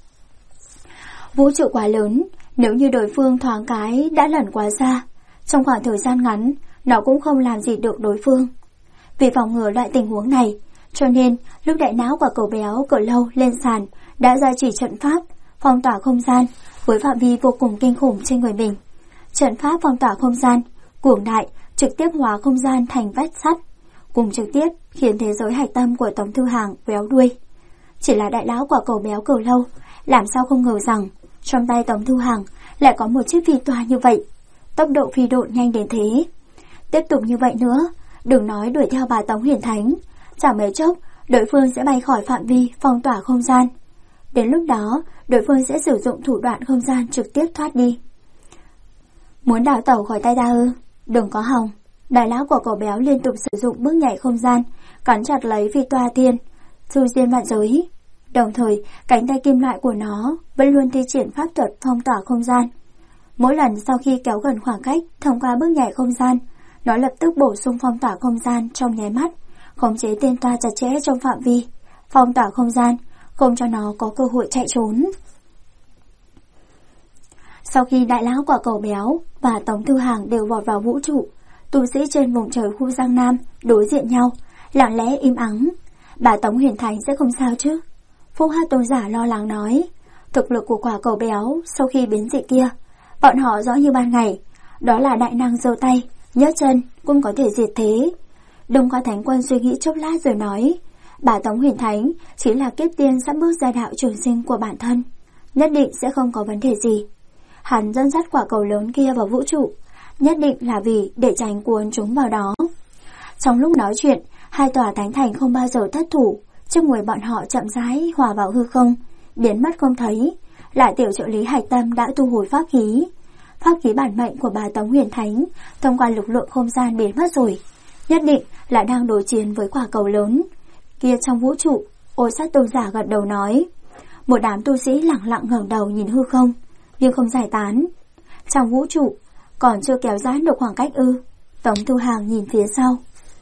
Vũ trụ quá lớn, nếu như đối phương thoáng cái đã lẩn quá xa, trong khoảng thời gian ngắn nó cũng không làm gì được đối phương. Vì phòng ngừa loại tình huống này, cho nên lúc đại não quả cầu béo Cờ Lâu lên sàn đã gia trì trận pháp phong tỏa không gian với phạm vi vô cùng kinh khủng trên người mình. Trận pháp phong tỏa không gian cường đại, trực tiếp hóa không gian thành vách sắt, cùng trực tiếp khiến thế giới hạch tâm của Tống Thư Hàng véo đuôi. Chỉ là đại lão quả cầu béo Cờ Lâu làm sao không ngờ rằng trong tay Tống Thư Hàng lại có một chiếc phi toa như vậy, tốc độ phi độn nhanh đến thế. Tiếp tục như vậy nữa, đừng nói đuổi theo bà Tống Huyền Thánh, chẳng mấy chốc đối phương sẽ bay khỏi phạm vi phong tỏa không gian. Đến lúc đó, đối phương sẽ sử dụng thủ đoạn không gian trực tiếp thoát đi. Muốn đào tẩu khỏi tay ta ư? Đừng có hòng. Đại lão của cậu béo liên tục sử dụng bước nhảy không gian, cắn chặt lấy phi toa tiên, thư diên vạn giới. Đồng thời, cánh tay kim loại của nó vẫn luôn thi triển pháp thuật phong tỏa không gian. Mỗi lần sau khi kéo gần khoảng cách thông qua bước nhảy không gian, nó lập tức bổ sung phong tỏa không gian trong nháy mắt, khống chế tiên toa chặt chẽ trong phạm vi phong tỏa không gian, không cho nó có cơ hội chạy trốn. Sau khi đại lão quả cầu béo và Tống Thư Hàng đều vọt vào vũ trụ, tu sĩ trên vùng trời khu Giang Nam đối diện nhau, lặng lẽ im ắng. Bà Tống Huyền Thánh sẽ không sao chứ? Phúc Hát Tôn giả lo lắng nói. Thực lực của quả cầu béo sau khi biến dị kia, bọn họ rõ như ban ngày, đó là đại năng giơ tay, nhấc chân cũng có thể diệt thế. Đông Qua Thánh Quân suy nghĩ chốc lát rồi nói, bà Tống Huyền Thánh chỉ là kiếp tiên sắp bước ra đạo trường sinh của bản thân, nhất định sẽ không có vấn đề gì. Hắn dẫn dắt quả cầu lớn kia vào vũ trụ, nhất định là vì để tránh cuốn chúng vào đó. Trong lúc nói chuyện, hai tòa thánh thành không bao giờ thất thủ, trước người bọn họ chậm rãi hòa vào hư không, biến mất không thấy. Lại tiểu trợ lý Hạch Tâm đã thu hồi pháp khí. Pháp khí bản mệnh của bà Tống Huyền Thánh thông qua lực lượng không gian biến mất rồi, nhất định là đang đối chiến với quả cầu lớn kia trong vũ trụ. Ôi Sát Tôn giả gật đầu nói. Một đám tu sĩ lặng lặng ngẩng đầu nhìn hư không, nhưng không giải tán. Trong vũ trụ còn chưa kéo giãn được khoảng cách ư? Tống Thư Hàng nhìn phía sau.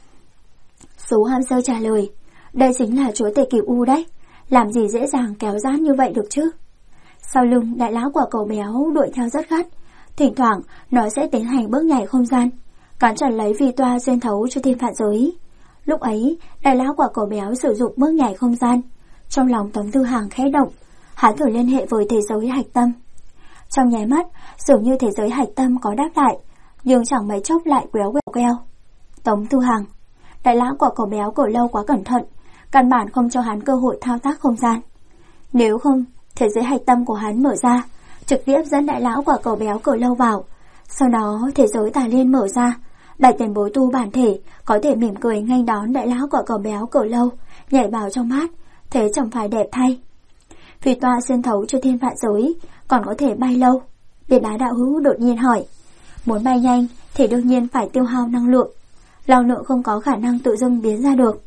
Số Ham Sơ trả lời, đây chính là chúa tể Cửu U đấy, làm gì dễ dàng kéo giãn như vậy được chứ? Sau lưng đại lão quả cầu béo đuổi theo rất gắt, thỉnh thoảng nó sẽ tiến hành bước nhảy không gian, cắn chặt lấy phi toa xuyên thấu cho thiên phạt giới. Lúc ấy, đại lão quả cầu béo sử dụng bước nhảy không gian. Trong lòng Tống Thư Hàng khẽ động, hắn thử liên hệ với thế giới Hạch Tâm. Trong nháy mắt, dường như thế giới Hạch Tâm có đáp lại, nhưng chẳng mấy chốc lại quéo queo. Tống Thư Hàng, đại lão quả cầu béo Cờ Lâu quá cẩn thận, căn bản không cho hắn cơ hội thao tác không gian. Nếu không, thế giới Hạch Tâm của hắn mở ra, trực tiếp dẫn đại lão quả cầu béo Cờ Lâu vào. Sau đó thế giới Tà Liên mở ra, Bạch Tiền Bối Tu bản thể có thể mỉm cười nghênh đón đại lão quả cầu béo Cờ Lâu, nhảy vào trong mát, thế chẳng phải đẹp thay. Phi toa xuyên thấu cho thiên vạn giới, còn có thể bay lâu. Biệt Đá đạo hữu đột nhiên hỏi, muốn bay nhanh thì đương nhiên phải tiêu hao năng lượng. Năng lượng không có khả năng tự dưng biến ra được.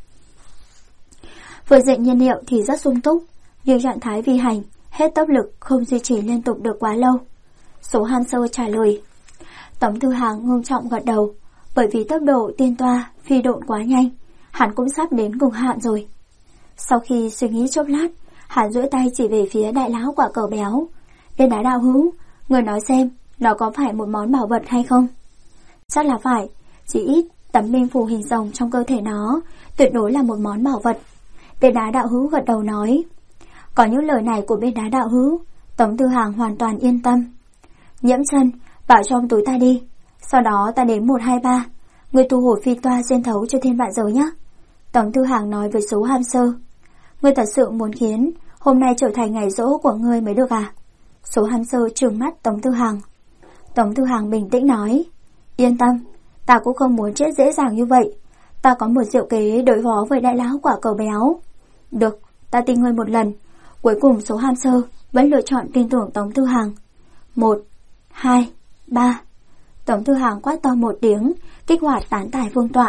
Phương diện nhiên liệu thì rất sung túc, nhưng trạng thái vi hành, hết tốc lực không duy trì liên tục được quá lâu. Số Han Sơ trả lời. Tống Thư Hàng ngưng trọng gật đầu, bởi vì tốc độ tiên toa phi độn quá nhanh, hắn cũng sắp đến cùng hạn rồi. Sau khi suy nghĩ chốc lát, hắn duỗi tay chỉ về phía đại lão quả cầu béo. Bên Đá đạo hữu, người nói xem, nó có phải một món bảo vật hay không? Chắc là phải, chỉ ít tấm linh phù hình rồng trong cơ thể nó tuyệt đối là một món bảo vật. Bên đá đạo hữu gật đầu nói. Có những lời này của bên đá đạo hữu, Tống Tư Hàng hoàn toàn yên tâm. Nhiễm chân, vào trong túi ta đi. Sau đó ta đến 1, 2, 3. Ngươi thu hồi phi toa xuyên thấu cho thiên vạn giới nhé. Tống Tư Hàng nói với số ham sơ. Ngươi thật sự muốn khiến hôm nay trở thành ngày rỗ của ngươi mới được à? Số ham sơ trừng mắt Tống Tư Hàng. Tống Tư Hàng bình tĩnh nói. Yên tâm, ta cũng không muốn chết dễ dàng như vậy. Ta có một diệu kế đối phó với đại lão quả cầu béo. Được, ta tin ngươi một lần. Cuối cùng số ham sơ vẫn lựa chọn tin tưởng Tống Tư Hàng. 1, 2, 3. Tống Tư Hàng quát to một tiếng, kích hoạt tán tài vương tọa.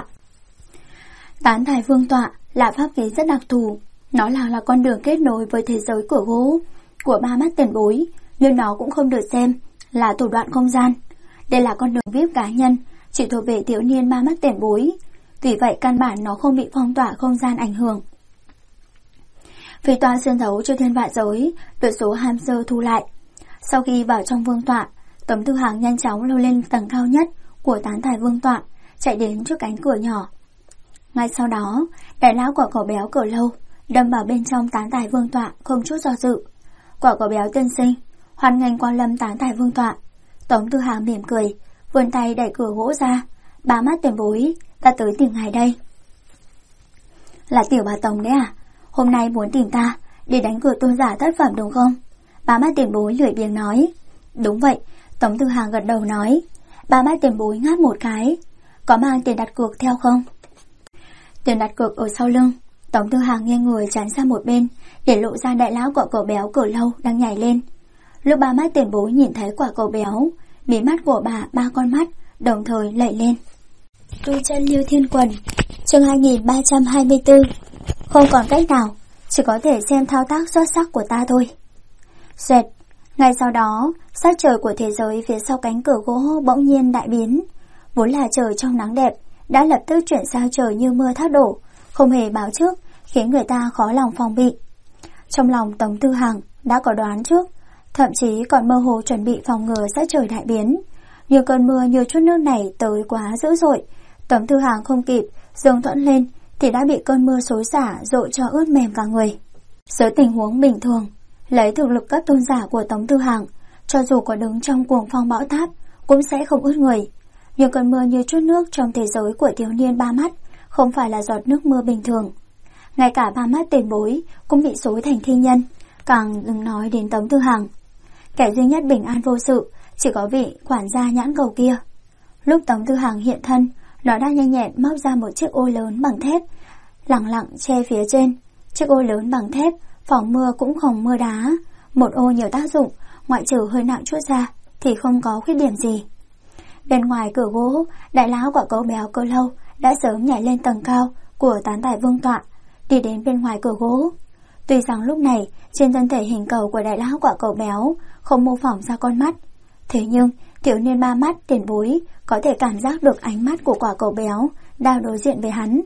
Tán tài vương tọa là pháp khí rất đặc thù. Nó là con đường kết nối với thế giới của gỗ, của ba mắt tiền bối, nhưng nó cũng không được xem là thủ đoạn không gian. Đây là con đường VIP cá nhân, chỉ thuộc về thiếu niên ba mắt tiền bối. Vì vậy căn bản nó không bị phong tỏa không gian ảnh hưởng. Phi toa xuyên thấu cho thiên vạn giới được số ham sơ thu lại. Sau khi vào trong vương tọa, Tống Tư Hàng nhanh chóng leo lên tầng cao nhất của tán tài vương tọa, chạy đến trước cánh cửa nhỏ. Ngay sau đó, đại lão quả cầu béo cờ lâu đâm vào bên trong tán tài vương tọa không chút do dự. Quả cầu béo tiên sinh, hoan nghênh quan lâm tán tài vương tọa. Tống Tư Hàng mỉm cười, vươn tay đẩy cửa gỗ ra. Ba mắt tiền bối, ta tới tìm ngài đây. Là tiểu bà Tống đấy à? Hôm nay muốn tìm ta để đánh cược tôn giả tác phẩm đúng không? Ba mắt tiền bối lười biếng nói. Đúng vậy, Tống Tư Hàng gật đầu nói. Ba mắt tiền bối ngáp một cái. Có mang tiền đặt cược theo không? Tiền đặt cược ở sau lưng. Tống Tư Hàng nghiêng người tránh sang một bên để lộ ra đại lão quả cầu béo cờ lâu đang nhảy lên. Lúc ba mắt tiền bối nhìn thấy quả cầu béo, mí mắt của bà ba con mắt đồng thời lẩy lên. Tu chân Lưu Thiên Quần, chương 2324. Không còn cách nào, chỉ có thể xem thao tác xuất sắc của ta thôi. Xoẹt, ngay sau đó, sắc trời của thế giới phía sau cánh cửa gỗ bỗng nhiên đại biến. Vốn là trời trong nắng đẹp, đã lập tức chuyển sang trời như mưa thác đổ, không hề báo trước, khiến người ta khó lòng phòng bị. Trong lòng Tống Tư Hàng đã có đoán trước, thậm chí còn mơ hồ chuẩn bị phòng ngừa sắc trời đại biến. Nhưng cơn mưa như chút nước này tới quá dữ dội, Tống Tư Hàng không kịp giương thuẫn lên thì đã bị cơn mưa xối xả dội cho ướt mềm cả người. Dưới tình huống bình thường, lấy thực lực cấp tôn giả của Tống Tư Hàng, cho dù có đứng trong cuồng phong bão táp cũng sẽ không ướt người. Nhưng cơn mưa như chút nước trong thế giới của thiếu niên ba mắt không phải là giọt nước mưa bình thường. Ngay cả ba mắt tiền bối cũng bị xối thành thi nhân, càng đừng nói đến Tống Tư Hàng. Kẻ duy nhất bình an vô sự chỉ có vị quản gia nhãn cầu kia. Lúc Tống Tư Hàng hiện thân, nó đã nhanh nhẹn móc ra một chiếc ô lớn bằng thép, lẳng lặng che phía trên. Chiếc ô lớn bằng thép phòng mưa cũng không mưa đá, một ô nhiều tác dụng, ngoại trừ hơi nặng chút ra thì không có khuyết điểm gì. Bên ngoài cửa gỗ, đại lão quả cầu béo cơ lâu đã sớm nhảy lên tầng cao của tán tài vương tọa, đi đến bên ngoài cửa gỗ. Tuy rằng lúc này trên thân thể hình cầu của đại lão quả cầu béo không mô phỏng ra con mắt, thế nhưng thiếu niên ba mắt tiền bối có thể cảm giác được ánh mắt của quả cầu béo đang đối diện với hắn.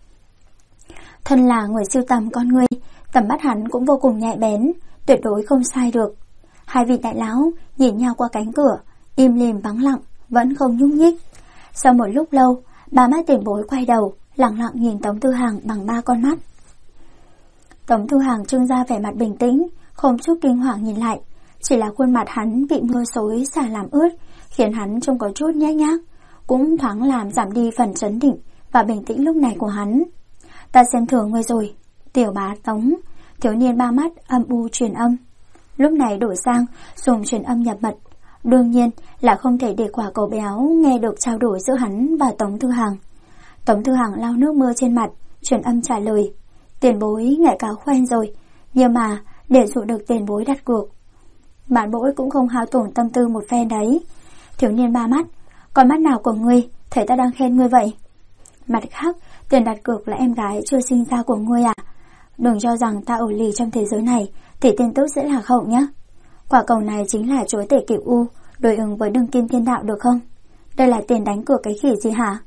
Thân là người sưu tầm con người, tầm mắt hắn cũng vô cùng nhạy bén, tuyệt đối không sai được. Hai vị đại lão nhìn nhau qua cánh cửa, im lìm vắng lặng, vẫn không nhúc nhích. Sau một lúc lâu, ba mắt tiền bối quay đầu, lặng lặng nhìn Tống Tư Hàng bằng ba con mắt. Tống Tư Hàng trưng ra vẻ mặt bình tĩnh, không chút kinh hoàng nhìn lại, chỉ là khuôn mặt hắn bị mưa xối xả làm ướt, khiến hắn trông có chút nhếch nhác, cũng thoáng làm giảm đi phần trấn định và bình tĩnh lúc này của hắn. Ta xem thường ngươi rồi, tiểu bá Tống. Thiếu niên ba mắt âm u truyền âm, lúc này đổi sang dùng truyền âm nhập mật. Đương nhiên là không thể để quả cầu béo nghe được trao đổi giữa hắn và Tống Tư Hàng. Tống Tư Hàng lau nước mưa trên mặt, truyền âm trả lời. Tiền bối ngại cáo khoen rồi, nhưng mà để dụ được tiền bối đặt cược, bản bối cũng không hao tổn tâm tư một phen đấy. Thiếu niên ba mắt, con mắt nào của ngươi thấy ta đang khen ngươi vậy? Mặt khác, tiền đặt cược là em gái chưa sinh ra của ngươi à? Đừng cho rằng ta ở lì trong thế giới này thì tin tức sẽ lạc hậu nhé. Quả cầu này chính là chúa tể Cửu U đối ứng với Đương Kim Thiên Đạo được không? Đây là tiền đánh cược cái khỉ gì hả?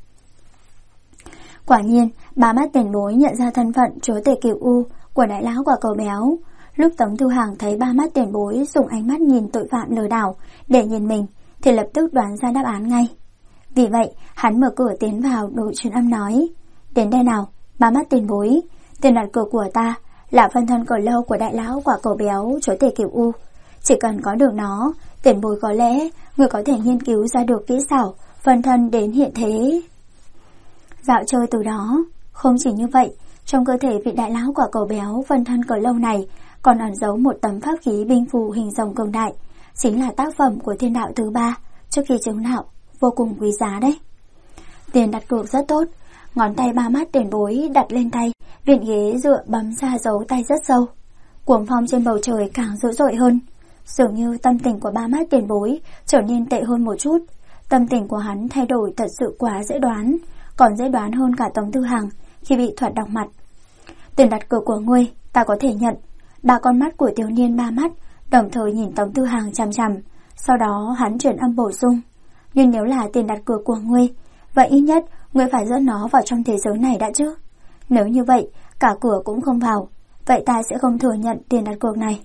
Quả nhiên, ba mắt tiền bối nhận ra thân phận chúa tể Cửu U của đại lão quả cầu béo. Lúc Tống Tư Hàng thấy ba mắt tiền bối dùng ánh mắt nhìn tội phạm lừa đảo để nhìn mình, thì lập tức đoán ra đáp án ngay. Vì vậy, hắn mở cửa tiến vào đổi truyền âm nói: Đến đây nào, ba mắt tiền bối, tiền đặt cược của ta là phân thân cờ lâu của đại lão quả cầu béo chúa tể Cửu U. Chỉ cần có được nó, tiền bối có lẽ người có thể nghiên cứu ra được kỹ xảo phân thân đến hiện thế. Dạo chơi từ đó. Không chỉ như vậy, trong cơ thể vị đại lão quả cầu béo phân thân cờ lâu này còn ẩn giấu một tấm pháp khí binh phù hình rồng cường đại, chính là tác phẩm của thiên đạo thứ 3 trước khi chứng đạo, vô cùng quý giá đấy. Tiền đặt cược rất tốt, ngón tay ba mắt tiền bối đặt lên tay, viện ghế dựa bấm ra dấu tay rất sâu. Cuồng phong trên bầu trời càng dữ dội hơn, dường như tâm tình của ba mắt tiền bối trở nên tệ hơn một chút. Tâm tình của hắn thay đổi thật sự quá dễ đoán, còn dễ đoán hơn cả Tống Tư Hằng khi bị Thuật đọc mặt. Tiền đặt cược của ngươi ta có thể nhận. Ba con mắt của thiếu niên ba mắt đồng thời nhìn Tống Tư Hằng chằm chằm, sau đó hắn chuyển âm bổ sung: Nhưng nếu là tiền đặt cược của ngươi, vậy ít nhất ngươi phải dẫn nó vào trong thế giới này đã chứ. Nếu như vậy, cả cửa cũng không vào, vậy ta sẽ không thừa nhận tiền đặt cược này.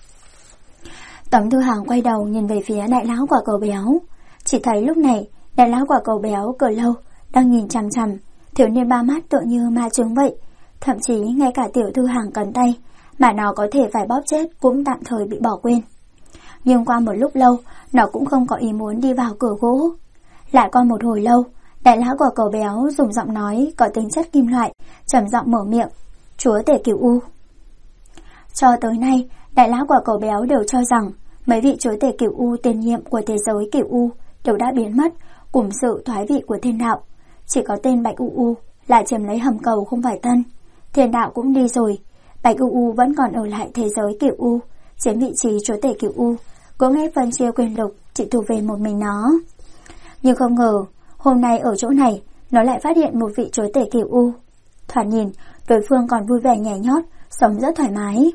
Tống Tư Hằng quay đầu nhìn về phía đại lão quả cầu béo, chỉ thấy lúc này đại lão quả cầu béo cờ lâu đang nhìn chằm chằm thiếu niên ba mắt tựa như ma trứng vậy. Thậm chí ngay cả tiểu Tư Hằng cắn tay mà nó có thể phải bóp chết cũng tạm thời bị bỏ quên. Nhưng qua một lúc lâu, nó cũng không có ý muốn đi vào cửa gỗ. Lại qua một hồi lâu, đại lão quả cầu béo dùng giọng nói có tính chất kim loại trầm giọng mở miệng: Chúa tể Cửu U. Cho tới nay, đại lão quả cầu béo đều cho rằng mấy vị chúa tể Cửu U tiền nhiệm của thế giới Cửu U đều đã biến mất cùng sự thoái vị của thiên đạo. Chỉ có tên Bạch U là chiếm lấy hầm cầu không phải tân. Thiên đạo cũng đi rồi, Bạch U vẫn còn ở lại thế giới Cửu U, chiếm vị trí chúa tể Cửu U, cũng nghe phân chia quyền lực chỉ thuộc về một mình nó. Nhưng không ngờ, hôm nay ở chỗ này, nó lại phát hiện một vị chúa tể Cửu U. Thoạt nhìn, đối phương còn vui vẻ nhảy nhót, sống rất thoải mái.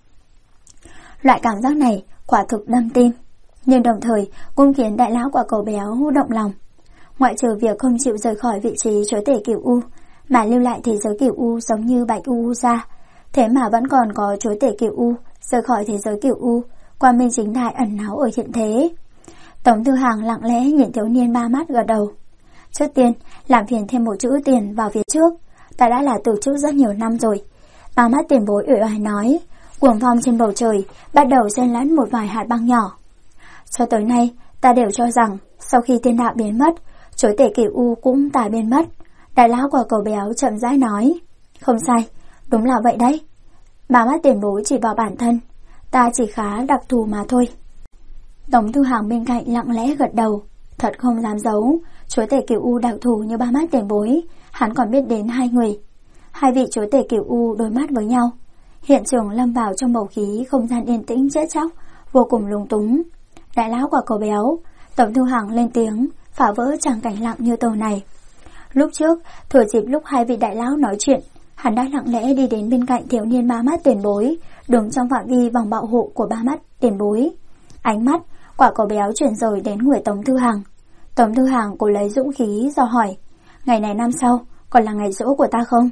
Loại cảm giác này quả thực đâm tim, nhưng đồng thời cũng khiến đại lão quả cầu béo động lòng. Ngoại trừ việc không chịu rời khỏi vị trí chúa tể Cửu U, mà lưu lại thế giới Cửu U giống như Bạch U ra, thế mà vẫn còn có chúa tể Cửu U rời khỏi thế giới Cửu U, quang minh chính đại ẩn náu ở hiện thế. Tống Tư Hằng lặng lẽ nhìn thiếu niên ba mắt gật đầu. Trước tiên, làm phiền thêm một chữ tiền vào phía trước, ta đã là từ trước rất nhiều năm rồi. Ba mắt tiền bối uể oải nói. Cuồng phong trên bầu trời bắt đầu xen lẫn một vài hạt băng nhỏ. Cho tới nay, ta đều cho rằng sau khi thiên đạo biến mất, chúa tể Cửu U cũng tà biến mất. Đại lão quả cầu béo chậm rãi nói. Không sai, đúng là vậy đấy. Ba mắt tiền bối chỉ vào bản thân, ta chỉ khá đặc thù mà thôi. Tống Tư Hằng bên cạnh lặng lẽ gật đầu, thật không dám giấu, chúa tể Cửu U đặc thù như ba mắt tiền bối, hắn còn biết đến hai người. Hai vị chúa tể Cửu U đối mắt với nhau. Hiện trường lâm vào trong bầu khí không gian yên tĩnh chết chóc, vô cùng lúng túng. Đại lão quả cầu béo, Tống Tư Hằng lên tiếng, phá vỡ tràng cảnh lặng như tờ này. Lúc trước, thừa dịp lúc hai vị đại lão nói chuyện, hắn đã lặng lẽ đi đến bên cạnh thiếu niên ba mắt tiền bối, đứng trong phạm vi vòng bảo hộ của ba mắt tiền bối. Ánh mắt, quả cầu béo chuyển rời đến người Tống Tư Hằng. Tống Tư Hằng cố lấy dũng khí dò hỏi, ngày này năm sau, còn là ngày giỗ của ta không?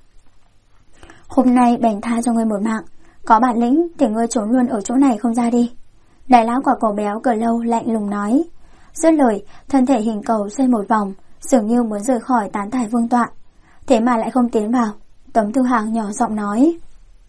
Hôm nay bèn tha cho ngươi một mạng, có bản lĩnh thì ngươi trốn luôn ở chỗ này không ra đi. Đại lão quả cầu béo cờ lâu lạnh lùng nói. Dứt lời, thân thể hình cầu xoay một vòng, dường như muốn rời khỏi tán tài vương tọa, thế mà lại không tiến vào. Tống Tư Hằng nhỏ giọng nói.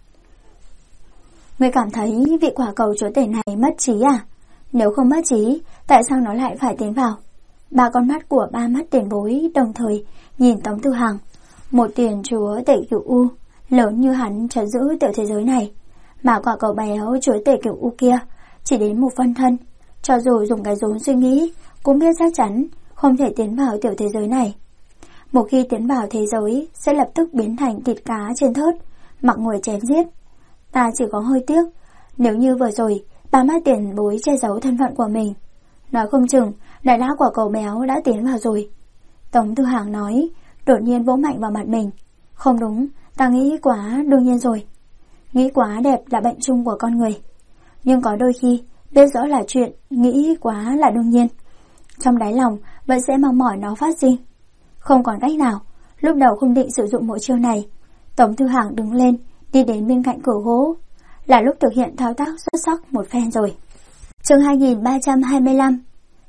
Ngươi cảm thấy vị quả cầu chúa tể này mất trí à? Nếu không mất trí, tại sao nó lại phải tiến vào? Ba con mắt của ba mắt tiền bối đồng thời nhìn Tống Tư Hằng. Một tiền chúa tể Cửu U lớn như hắn trấn giữ tiểu thế giới này, mà quả cầu béo chúa tể Cửu U kia chỉ đến một phân thân, cho dù dùng cái rốn suy nghĩ cũng biết chắc chắn không thể tiến vào tiểu thế giới này. Một khi tiến vào thế giới sẽ lập tức biến thành thịt cá trên thớt, mặc người chém giết. Ta chỉ có hơi tiếc, nếu như vừa rồi ba mắt tiền bối che giấu thân phận của mình, nói không chừng đại lão quả cầu béo đã tiến vào rồi. Tống Tư Hằng nói, đột nhiên vỗ mạnh vào mặt mình. Không đúng, ta nghĩ quá đương nhiên rồi. Nghĩ quá đẹp là bệnh chung của con người, nhưng có đôi khi biết rõ là chuyện nghĩ quá là đương nhiên, trong đáy lòng vẫn sẽ mong mỏi nó phát sinh. Không còn cách nào, lúc đầu không định sử dụng một chiêu này. Tống Tư Hằng đứng lên, đi đến bên cạnh cửa gỗ, là lúc thực hiện thao tác xuất sắc một phen rồi. Chương 2325.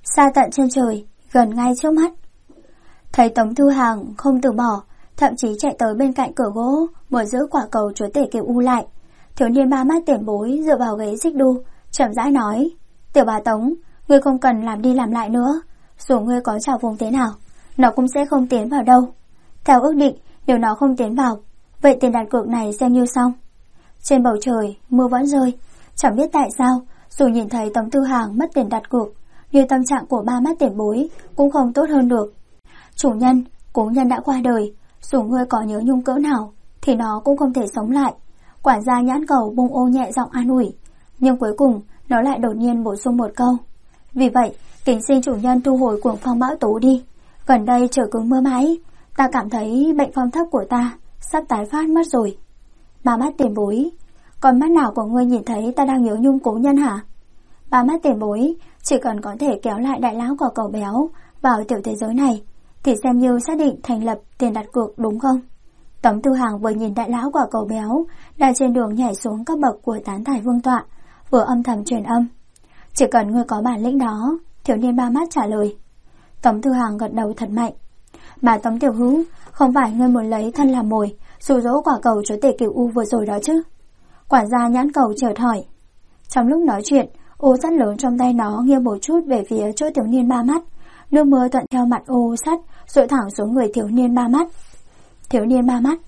xa tận chân trời, gần ngay trước mắt. Thấy Tống Thư Hàng không từ bỏ, thậm chí chạy tới bên cạnh cửa gỗ, muốn giữ quả cầu chúa tể Kiều U lại. Thiếu niên ba mắt tiền bối dựa vào ghế xích đu, chậm rãi nói: Tiểu bà Tống, ngươi không cần làm đi làm lại nữa. Dù ngươi có trào phúng thế nào, nó cũng sẽ không tiến vào đâu. Theo ước định, nếu nó không tiến vào, vậy tiền đặt cược này xem như xong. Trên bầu trời, mưa vẫn rơi. Chẳng biết tại sao, dù nhìn thấy Tống Thư Hàng mất tiền đặt cược, nhưng tâm trạng của ba mắt tiền bối cũng không tốt hơn được. Chủ nhân, cố nhân đã qua đời, dù ngươi có nhớ nhung cỡ nào, thì nó cũng không thể sống lại. Quản gia Nhãn Cầu bung ô nhẹ giọng an ủi, nhưng cuối cùng nó lại đột nhiên bổ sung một câu: Vì vậy, kính xin chủ nhân thu hồi cuồng phong bão tố đi. Gần đây trời cứ mưa mãi, ta cảm thấy bệnh phong thấp của ta sắp tái phát mất rồi. Ba mắt tiền bối, con mắt nào của ngươi nhìn thấy ta đang nhớ nhung cố nhân hả? Ba mắt tiền bối, chỉ cần có thể kéo lại đại lão quả cầu béo vào tiểu thế giới này, thì xem như xác định thành lập tiền đặt cược đúng không? Tống Thư Hàng vừa nhìn đại lão quả cầu béo đang trên đường nhảy xuống cấp bậc của tán thải vương tọa, vừa âm thầm truyền âm: Chỉ cần ngươi có bản lĩnh đó. Thiếu niên ba mắt trả lời. Tống Thư Hàng gật đầu thật mạnh. Mà Tống tiểu hữu, không phải ngươi muốn lấy thân làm mồi dụ dỗ quả cầu chúa tể Kiều U vừa rồi đó chứ? Quản gia Nhãn Cầu chợt hỏi. Trong lúc nói chuyện, ô sắt lớn trong tay nó nghiêng một chút về phía chỗ thiếu niên ba mắt. Nước mưa thuận theo mặt ô sắt dội thẳng xuống người thiếu niên ba mắt. Thiếu niên ba mắt: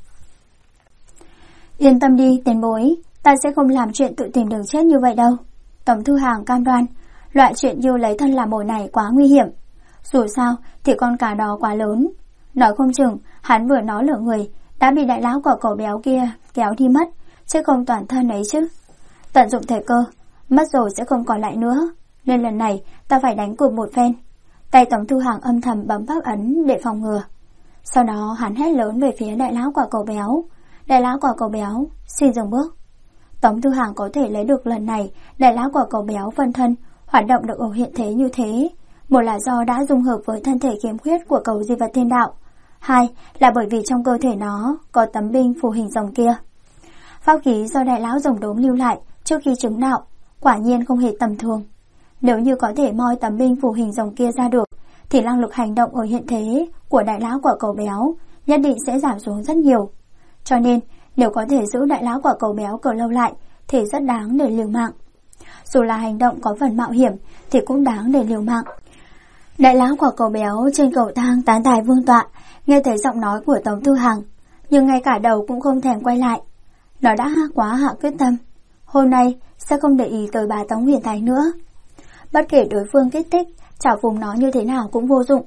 Yên tâm đi tiền bối, ta sẽ không làm chuyện tự tìm đường chết như vậy đâu. Tống Thư Hàng cam đoan, loại chuyện như lấy thân làm mồi này quá nguy hiểm. Dù sao thì con cá đó quá lớn, nói không chừng hắn vừa nói lửa người đã bị đại lão quả cầu béo kia kéo đi mất, chứ không toàn thân ấy chứ. Tận dụng thời cơ, mất rồi sẽ không còn lại nữa, nên lần này ta phải đánh cược một phen. Tay Tống Thư Hàng âm thầm bấm pháp ấn để phòng ngừa. Sau đó hắn hét lớn về phía đại lão quả cầu béo: Đại lão quả cầu béo, xin dừng bước. Tống Thư Hàng có thể lấy được lần này đại lão quả cầu béo phân thân hoạt động được ở hiện thế như thế, một là do đã dung hợp với thân thể khiếm khuyết của cầu di vật thiên đạo, hai là bởi vì trong cơ thể nó có tấm binh phù hình rồng kia. Pháp khí do đại lão rồng đốm lưu lại trước khi chứng đạo quả nhiên không hề tầm thường. Nếu như có thể moi tấm binh phù hình rồng kia ra được, thì năng lực hành động ở hiện thế của đại lão quả cầu béo nhất định sẽ giảm xuống rất nhiều. Cho nên nếu có thể giữ đại lão quả cầu béo cờ lâu lại thì rất đáng để liều mạng. Dù là hành động có phần mạo hiểm thì cũng đáng để liều mạng. Đại lão quả cầu béo trên cầu thang tán tài vương tọa nghe thấy giọng nói của Tống Thư Hàng, nhưng ngay cả đầu cũng không thèm quay lại. Nó đã quá hạ quyết tâm, hôm nay sẽ không để ý tới bà Tống Huyền Thái nữa. Bất kể đối phương kích thích, chảo phúng nó như thế nào cũng vô dụng.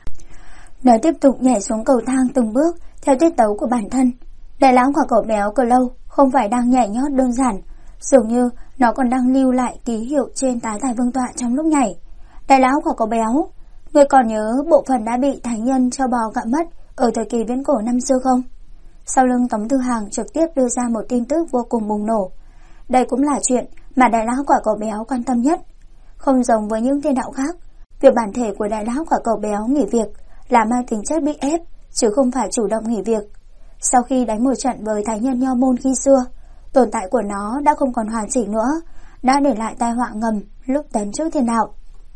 Nó tiếp tục nhảy xuống cầu thang từng bước theo tiết tấu của bản thân. Đại lão quả cầu béo cờ lâu không phải đang nhảy nhót đơn giản, dường như nó còn đang lưu lại ký hiệu trên tá tài vương tọa trong lúc nhảy. Đại lão quả cầu béo, người còn nhớ bộ phận đã bị thánh nhân cho bò gặm mất ở thời kỳ viễn cổ năm xưa không? Sau lưng Tống Thư Hàng trực tiếp đưa ra một tin tức vô cùng bùng nổ. Đây cũng là chuyện mà đại lão quả cầu béo quan tâm nhất. Không giống với những thiên đạo khác, việc bản thể của đại lão quả cầu béo nghỉ việc là mang tính chất bị ép, chứ không phải chủ động nghỉ việc. Sau khi đánh một trận với thánh nhân Nho Môn khi xưa, tồn tại của nó đã không còn hoàn chỉnh nữa, đã để lại tai họa ngầm lúc tấn trước thiên đạo.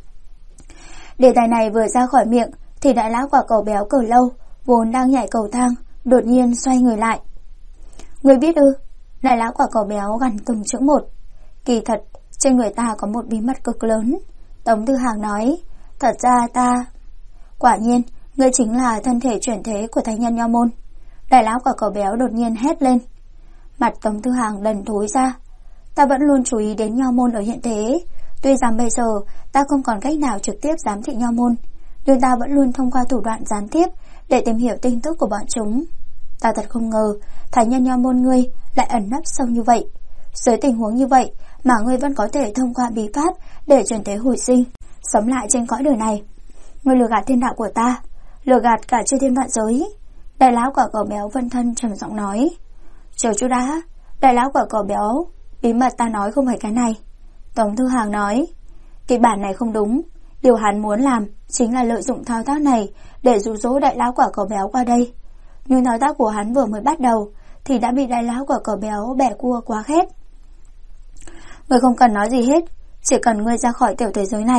Đề tài này vừa ra khỏi miệng thì đại lão quả cầu béo cờ lâu vốn đang nhảy cầu thang đột nhiên xoay người lại. Người biết ư? Đại lão quả cầu béo gằn từng chữ một. Kỳ thật trên người ta có một bí mật cực lớn. Tống Thư Hàng nói, thật ra ta... Quả nhiên, ngươi chính là thân thể chuyển thế của thánh nhân Nho Môn. Đại lão quả cầu béo đột nhiên hét lên. Mặt Tống Thư Hàng đần thối ra. Ta vẫn luôn chú ý đến Nho Môn ở hiện thế. Tuy rằng bây giờ ta không còn cách nào trực tiếp giám thị Nho Môn, nhưng ta vẫn luôn thông qua thủ đoạn gián tiếp để tìm hiểu tin tức của bọn chúng. Ta thật không ngờ thánh nhân Nho Môn ngươi lại ẩn nấp sâu như vậy. Dưới tình huống như vậy mà ngươi vẫn có thể thông qua bí pháp để chuyển thế hồi sinh, sống lại trên cõi đời này. Ngươi lừa gạt thiên đạo của ta, lừa gạt cả chư thiên vạn giới. Đại lão quả cầu béo vân thân trầm giọng nói. Chờ chút đã, đại lão quả cầu béo, bí mật ta nói không phải cái này. Tống Thư Hàng nói, kịch bản này không đúng. Điều hắn muốn làm chính là lợi dụng thao tác này để dụ dỗ đại lão quả cầu béo qua đây. Nhưng thao tác của hắn vừa mới bắt đầu thì đã bị đại lão quả cầu béo bẻ cua quá khét. Ngươi không cần nói gì hết, chỉ cần ngươi ra khỏi tiểu thế giới này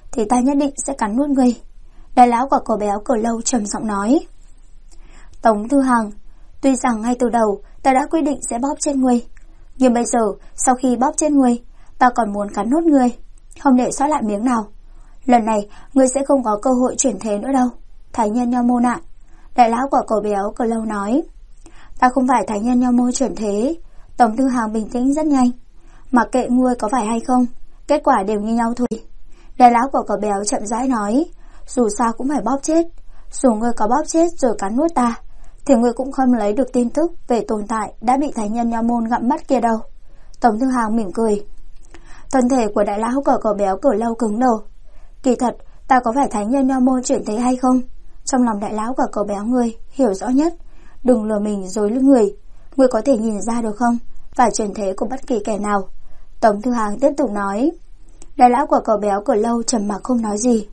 thì ta nhất định sẽ cắn nuốt ngươi. Đại lão quả cầu béo Cửu Lâu trầm giọng nói. Tống Thư Hằng, tuy rằng ngay từ đầu ta đã quyết định sẽ bóp chết ngươi, nhưng bây giờ sau khi bóp chết ngươi, ta còn muốn cắn nuốt ngươi, không để sót lại miếng nào. Lần này ngươi sẽ không có cơ hội chuyển thế nữa đâu, Thái Nhân Nho Môn ạ. Đại lão quả cầu béo Cửu Lâu nói. Ta không phải Thái Nhân Nho Môn chuyển thế. Tống Thư Hằng bình tĩnh rất nhanh. Mặc kệ ngươi có phải hay không, kết quả đều như nhau thôi. Đại lão quả cầu béo chậm rãi nói. Dù sao cũng phải bóp chết. Dù ngươi có bóp chết rồi cắn nuốt ta, thì ngươi cũng không lấy được tin tức về tồn tại đã bị Thái Nhân Nho Môn gặm mất kia đâu. Tống Thư Hằng mỉm cười. Thân thể của đại lão quả cầu béo Cửu Lâu cứng đờ. Kỳ thật, ta có phải Thái Nhân Nho Môn chuyển thế hay không, trong lòng đại lão quả cầu béo ngươi hiểu rõ nhất. Đừng lừa mình dối lưng người. Ngươi có thể nhìn ra được không, phải chuyển thế của bất kỳ kẻ nào. Tống Thư Hằng tiếp tục nói. Đại lão quả cầu béo Cửu Lâu trầm mặc không nói gì.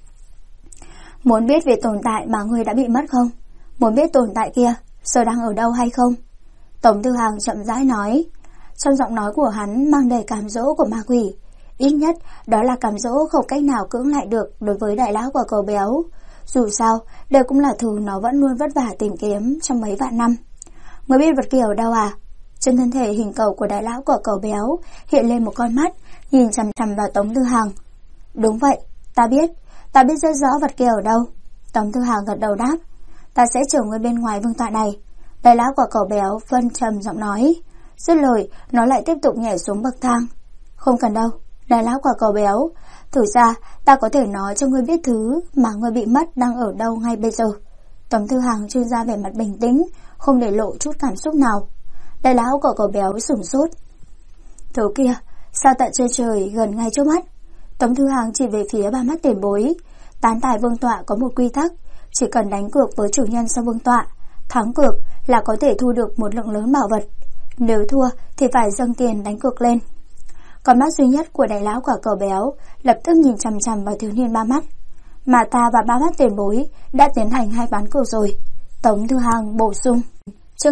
Muốn biết về tồn tại mà ngươi đã bị mất không? Muốn biết tồn tại kia giờ đang ở đâu hay không? Tống Thư Hằng chậm rãi nói. Trong giọng nói của hắn mang đầy cám dỗ của ma quỷ. Ít nhất đó là cám dỗ không cách nào cưỡng lại được đối với đại lão quả cầu béo. Dù sao, đây cũng là thứ nó vẫn luôn vất vả tìm kiếm trong mấy vạn năm. Ngươi biết vật kia ở đâu à? Trên thân thể hình cầu của đại lão quả cầu béo hiện lên một con mắt, nhìn chằm chằm vào Tống Thư Hằng. Đúng vậy, ta biết rất rõ vật kia ở đâu. Tống Thư Hằng gật đầu đáp. Ta sẽ chở ngươi bên ngoài vương tọa này. Đại lão quả cầu béo phân trầm giọng nói. Dứt lời, nó lại tiếp tục nhảy xuống bậc thang. Không cần đâu, đại lão quả cầu béo. Thử ra, ta có thể nói cho ngươi biết thứ mà ngươi bị mất đang ở đâu ngay bây giờ. Tống Thư Hằng trưng ra vẻ mặt bình tĩnh, không để lộ chút cảm xúc nào. Đại lão quả cầu béo sửng sốt. Thứ kia, sao tại trên trời gần ngay trước mắt? Tống Thư Hằng chỉ về phía ba mắt tiền bối. Tán tài vương tọa có một quy tắc, chỉ cần đánh cược với chủ nhân sau vương tọa, thắng cược là có thể thu được một lượng lớn bảo vật. Nếu thua thì phải dâng tiền đánh cược lên. Con mắt duy nhất của đại lão quả cầu béo lập tức nhìn chằm chằm vào thiếu niên ba mắt. Mà ta và ba mắt tiền bối đã tiến hành 2 ván cược rồi. Tống Thư Hằng bổ sung. Chương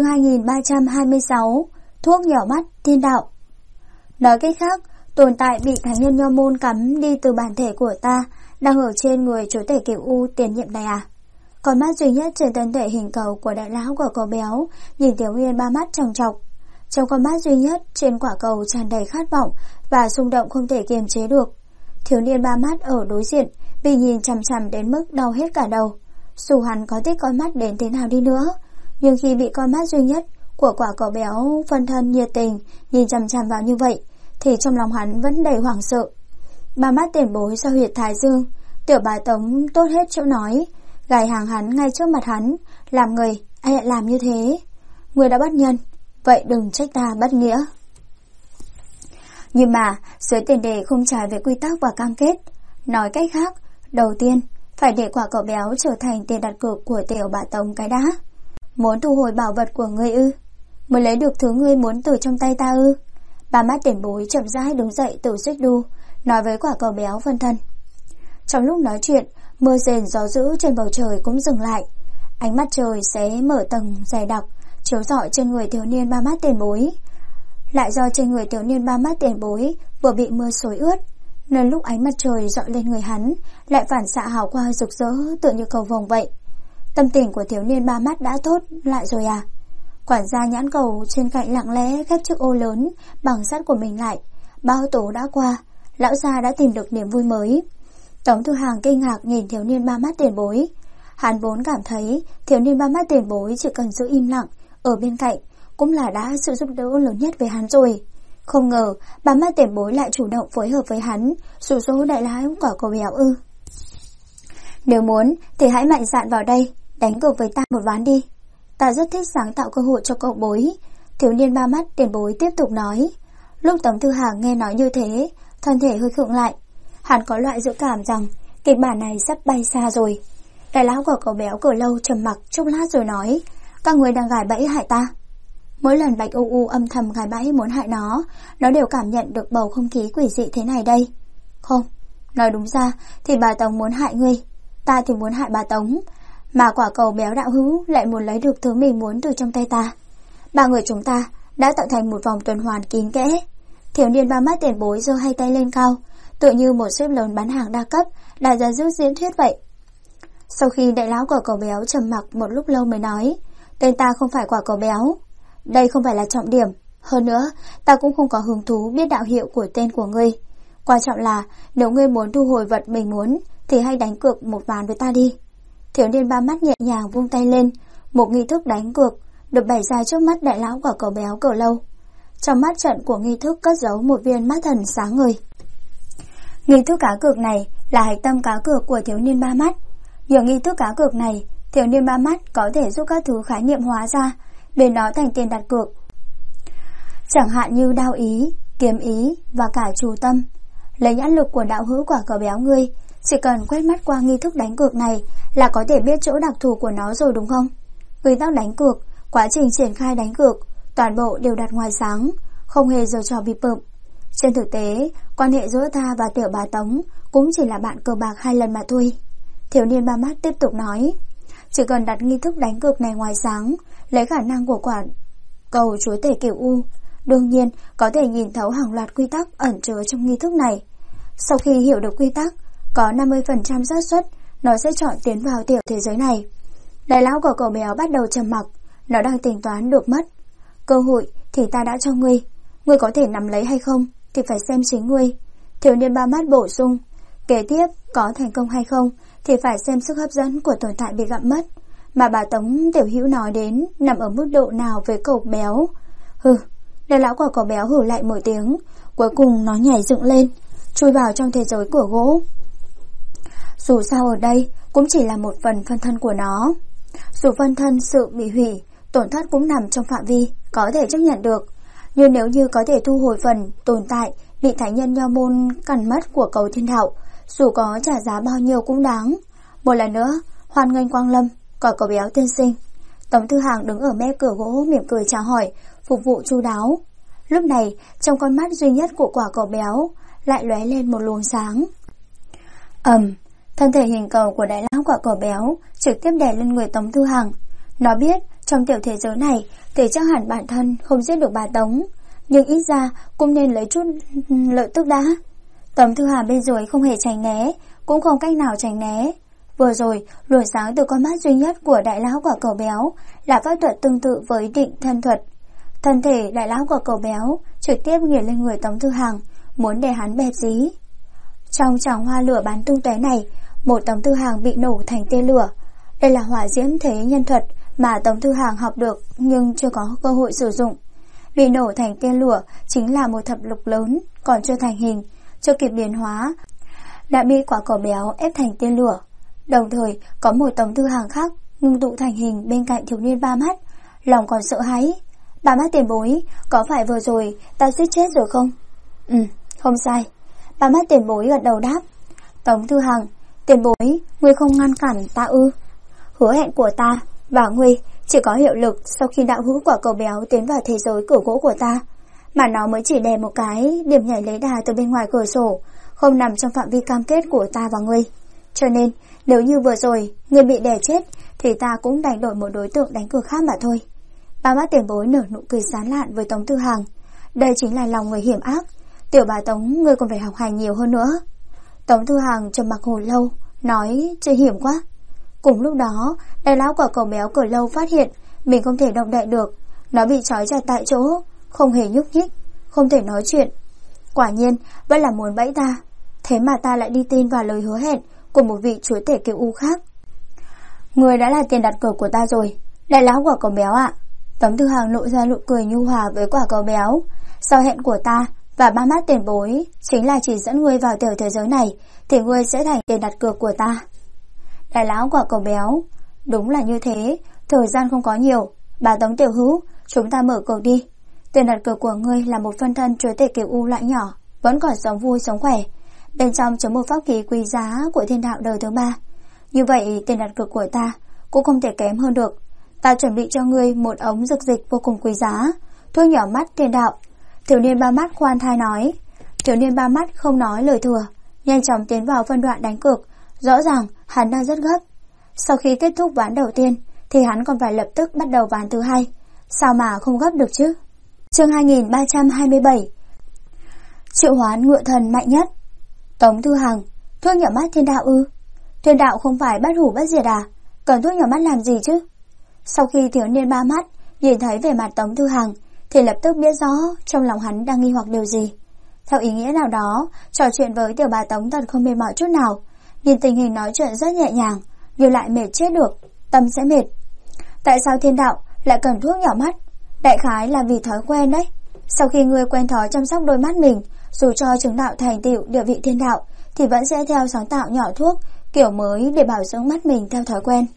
2326, thuốc nhỏ mắt thiên đạo. Nói cách khác, tồn tại bị Thái Nhân Nho Môn cắm đi từ bản thể của ta đang ở trên người chúa tể Cửu U tiền nhiệm này à? Con mắt duy nhất trên thân thể hình cầu của đại lão quả cầu béo nhìn thiếu niên ba mắt tròng trọc. Trong con mắt duy nhất trên quả cầu tràn đầy khát vọng và xung động không thể kiềm chế được. Thiếu niên ba mắt ở đối diện bị nhìn chằm chằm đến mức đau hết cả đầu. Dù hắn có thích con mắt đến thế nào đi nữa, nhưng khi bị con mắt duy nhất của quả cầu béo phân thân nhiệt tình nhìn chằm chằm vào như vậy, thì trong lòng hắn vẫn đầy hoảng sợ. Ba mắt tiền bối sau huyệt thái dương, tiểu bà Tống tốt hết chỗ nói, gài hàng hắn ngay trước mặt hắn. Làm người, ai lại làm như thế? Người đã bất nhân, vậy đừng trách ta bất nghĩa. Nhưng mà dưới tiền đề không trái với quy tắc và cam kết. Nói cách khác, đầu tiên phải để quả cầu béo trở thành tiền đặt cược của tiểu bà Tống cái đã. Muốn thu hồi bảo vật của ngươi ư? Mới lấy được thứ ngươi muốn từ trong tay ta ư? Ba mắt tiền bối chậm rãi đứng dậy từ xích đu, nói với quả cầu béo phân thân. Trong lúc nói chuyện, mưa rền gió dữ trên bầu trời cũng dừng lại. Ánh mắt trời xé mở tầng dày đặc, chiếu rọi trên người thiếu niên ba mắt tiền bối. Lại do trên người thiếu niên ba mắt tiền bối vừa bị mưa xối ướt, nên lúc ánh mặt trời dọi lên người hắn lại phản xạ hào quang rực rỡ tựa như cầu vồng vậy. Tâm tình của thiếu niên ba mắt đã tốt lại rồi à? Quản gia nhãn cầu trên cạnh lặng lẽ khép chiếc ô lớn bằng sắt của mình lại. Bao tố đã qua, lão gia đã tìm được niềm vui mới. Tống Thư Hằng kinh ngạc nhìn thiếu niên ba mắt tiền bối. Hắn vốn cảm thấy thiếu niên ba mắt tiền bối chỉ cần giữ im lặng ở bên cạnh cũng là đã sự giúp đỡ lớn nhất với hắn rồi. Không ngờ ba mắt tiền bối lại chủ động phối hợp với hắn, dụ dỗ đại lão quả cầu béo ư? Nếu muốn thì hãy mạnh dạn vào đây, đánh cược với ta một ván đi. Ta rất thích sáng tạo cơ hội cho cậu bối. Thiếu niên ba mắt tiền bối tiếp tục nói. Lúc Tống Thư Hằng nghe nói như thế, thân thể hơi khựng lại. Hắn có loại dự cảm rằng kịch bản này sắp bay xa rồi. Đại lão quả cầu béo Cửu Lâu trầm mặc chốc lát rồi nói. Các người đang gài bẫy hại ta. Mỗi lần Bạch U âm thầm gài bẫy muốn hại nó đều cảm nhận được bầu không khí quỷ dị thế này đây. Không, nói đúng ra thì bà Tống muốn hại ngươi, ta thì muốn hại bà Tống, mà quả cầu béo đạo hữu lại muốn lấy được thứ mình muốn từ trong tay ta. Ba người chúng ta đã tạo thành một vòng tuần hoàn kín kẽ. Thiếu niên ba mắt tiền bối giơ hai tay lên cao, tựa như một ship lớn bán hàng đa cấp đã ra rước diễn thuyết vậy. Sau khi đại lão quả cầu béo trầm mặc một lúc lâu mới nói, tên ta không phải quả cầu béo. Đây không phải là trọng điểm. Hơn nữa, ta cũng không có hứng thú biết đạo hiệu của tên của ngươi. Quan trọng là, nếu ngươi muốn thu hồi vật mình muốn, thì hãy đánh cược một ván với ta đi. Thiếu niên ba mắt nhẹ nhàng vung tay lên, một nghi thức đánh cược được bày ra trước mắt đại lão quả cầu béo Cửu Lâu. Trong mắt trận của nghi thức cất giấu một viên mắt thần sáng ngời. Nghi thức cá cược này là hạch tâm cá cược của thiếu niên ba mắt. Nhờ nghi thức cá cược này, thiếu niên ba mắt có thể giúp các thứ khái niệm hóa ra, biến nó thành tiền đặt cược. Chẳng hạn như đao ý, kiếm ý và cả trù tâm. Lấy nhãn lực của đạo hữu quả cầu béo ngươi, chỉ cần quét mắt qua nghi thức đánh cược này là có thể biết chỗ đặc thù của nó rồi đúng không? Quy tắc đánh cược, quá trình triển khai đánh cược, toàn bộ đều đặt ngoài sáng, không hề giở trò bịp bợm. Trên thực tế, quan hệ giữa ta và tiểu bá Tống cũng chỉ là bạn cờ bạc 2 lần mà thôi. Thiếu niên ba mắt tiếp tục nói, chỉ cần đặt nghi thức đánh cược này ngoài sáng, lấy khả năng của quả cầu chúa tể Cửu U, đương nhiên có thể nhìn thấu hàng loạt quy tắc ẩn chứa trong nghi thức này. Sau khi hiểu được quy tắc, có 50% xác suất nó sẽ chọn tiến vào tiểu thế giới này. Đại lão của cậu béo bắt đầu trầm mặc, nó đang tính toán được mất. Cơ hội thì ta đã cho ngươi, ngươi có thể nắm lấy hay không thì phải xem chính ngươi. Thiếu niên ba mắt bổ sung, kế tiếp có thành công hay không thì phải xem sức hấp dẫn của tồn tại bị gặm mất, mà bà Tống tiểu hữu nói đến nằm ở mức độ nào với cậu béo. Hừ. Đại lão của cậu béo hử lại một tiếng, cuối cùng nó nhảy dựng lên, chui vào trong thế giới của gỗ. Dù sao ở đây cũng chỉ là một phần phân thân của nó. Dù phân thân sự bị hủy, tổn thất cũng nằm trong phạm vi có thể chấp nhận được. Nhưng nếu như có thể thu hồi phần tồn tại bị thánh nhân nho môn cắn mất của cầu thiên đạo, dù có trả giá bao nhiêu cũng đáng. Một lần nữa, hoan nghênh quang lâm, cỏ cậu béo tiên sinh. Tống Thư Hàng đứng ở mép cửa gỗ mỉm cười chào hỏi, phục vụ chu đáo. Lúc này, trong con mắt duy nhất của quả cậu béo lại lóe lên một luồng sáng. Thân thể hình cầu của đại lão quả cậu béo trực tiếp đè lên người Tống Thư Hàng. Nó biết trong tiểu thế giới này thì chắc hẳn bản thân không giết được bà Tống, nhưng ít ra cũng nên lấy chút lợi tức đã. Tống Thư Hàng bên dưới không hề tránh né, cũng không cách nào tránh né. Vừa rồi, luồng sáng từ con mắt duy nhất của đại lão quả cậu béo là pháp thuật tương tự với định thân thuật. Thân thể đại lão quả cậu béo trực tiếp nghiền lên người Tống Thư Hàng, muốn để hắn bẹp dí. Trong tràng hoa lửa bắn tung tóe này, một Tống Thư Hàng bị nổ thành tia lửa. Đây là hỏa diễm thế nhân thuật mà Tống Thư Hàng học được nhưng chưa có cơ hội sử dụng. Bị nổ thành tia lửa chính là một thập lục lớn, còn chưa thành hình, chưa kịp biến hóa, đã bị quả cậu béo ép thành tia lửa. Đồng thời có một Tống Thư Hàng khác ngưng tụ thành hình bên cạnh thiếu niên ba mắt, lòng còn sợ hãi. Ba mắt tiền bối, có phải vừa rồi ta suýt chết rồi không? Không sai. Ba mắt tiền bối gật đầu đáp. Tống Thư Hàng, tiền bối, ngươi không ngăn cản ta ư? Hứa hẹn của ta và ngươi chỉ có hiệu lực sau khi đạo hữu quả cầu béo tiến vào thế giới cửa gỗ của ta, mà nó mới chỉ đè một cái điểm nhảy lấy đà từ bên ngoài cửa sổ, không nằm trong phạm vi cam kết của ta và ngươi. Cho nên, nếu như vừa rồi ngươi bị đè chết thì ta cũng đành đổi một đối tượng đánh cược khác mà thôi. Ba mắt tiền bối nở nụ cười sán lạn với Tống Thư Hàng. Đây chính là lòng người hiểm ác. Tiểu bà Tống, ngươi còn phải học hành nhiều hơn nữa. Tống Thư Hàng trầm mặc hồi lâu, nói chơi hiểm quá. Cùng lúc đó, đại lão quả cầu béo Cửu Lâu phát hiện mình không thể động đậy được. Nó bị trói chặt tại chỗ, không hề nhúc nhích, không thể nói chuyện. Quả nhiên, vẫn là muốn bẫy ta. Thế mà ta lại đi tin vào lời hứa hẹn của một vị chúa tể Cửu U khác. Người đã là tiền đặt cược của ta rồi, đại lão quả cầu béo ạ. Tống Thư Hàng lộ ra nụ cười nhu hòa với quả cầu béo. Sau hẹn của ta và ba mắt tiền bối chính là chỉ dẫn ngươi vào tiểu thế giới này thì ngươi sẽ thành tiền đặt cược của ta. Đại lão quả cầu béo, đúng là như thế, thời gian không có nhiều. Bà Tống tiểu hữu, chúng ta mở cược đi. Tiền đặt cược của ngươi là một phân thân chúa tể Cửu U loại nhỏ, vẫn còn sống vui sống khỏe, bên trong chứa một pháp khí quý giá của thiên đạo đời thứ 3. Như vậy tiền đặt cược của ta cũng không thể kém hơn được. Ta chuẩn bị cho ngươi một ống dược dịch vô cùng quý giá, thuốc nhỏ mắt thiên đạo. Thiếu niên ba mắt khoan thai nói. Thiếu niên ba mắt không nói lời thừa, nhanh chóng tiến vào phân đoạn đánh cược. Rõ ràng hắn đang rất gấp. Sau khi kết thúc ván đầu tiên thì hắn còn phải lập tức bắt đầu ván thứ hai. Sao mà không gấp được chứ? Chương 2327. Triệu hoán ngựa thần mạnh nhất. Tống Thư Hằng, thuốc nhỏ mắt thiên đạo ư? Thiên đạo không phải bất hủ bất diệt à? Cần thuốc nhỏ mắt làm gì chứ? Sau khi thiếu niên ba mắt nhìn thấy vẻ mặt Tống Thư Hằng thì lập tức biết rõ trong lòng hắn đang nghi hoặc điều gì. Theo ý nghĩa nào đó, trò chuyện với tiểu bà Tống thật không mệt mỏi chút nào. Nhìn tình hình nói chuyện rất nhẹ nhàng, nhưng lại mệt chết được, tâm sẽ mệt. Tại sao thiên đạo lại cần thuốc nhỏ mắt? Đại khái là vì thói quen đấy. Sau khi ngươi quen thói chăm sóc đôi mắt mình, dù cho chứng đạo thành tựu địa vị thiên đạo thì vẫn sẽ theo sáng tạo nhỏ thuốc kiểu mới để bảo dưỡng mắt mình theo thói quen.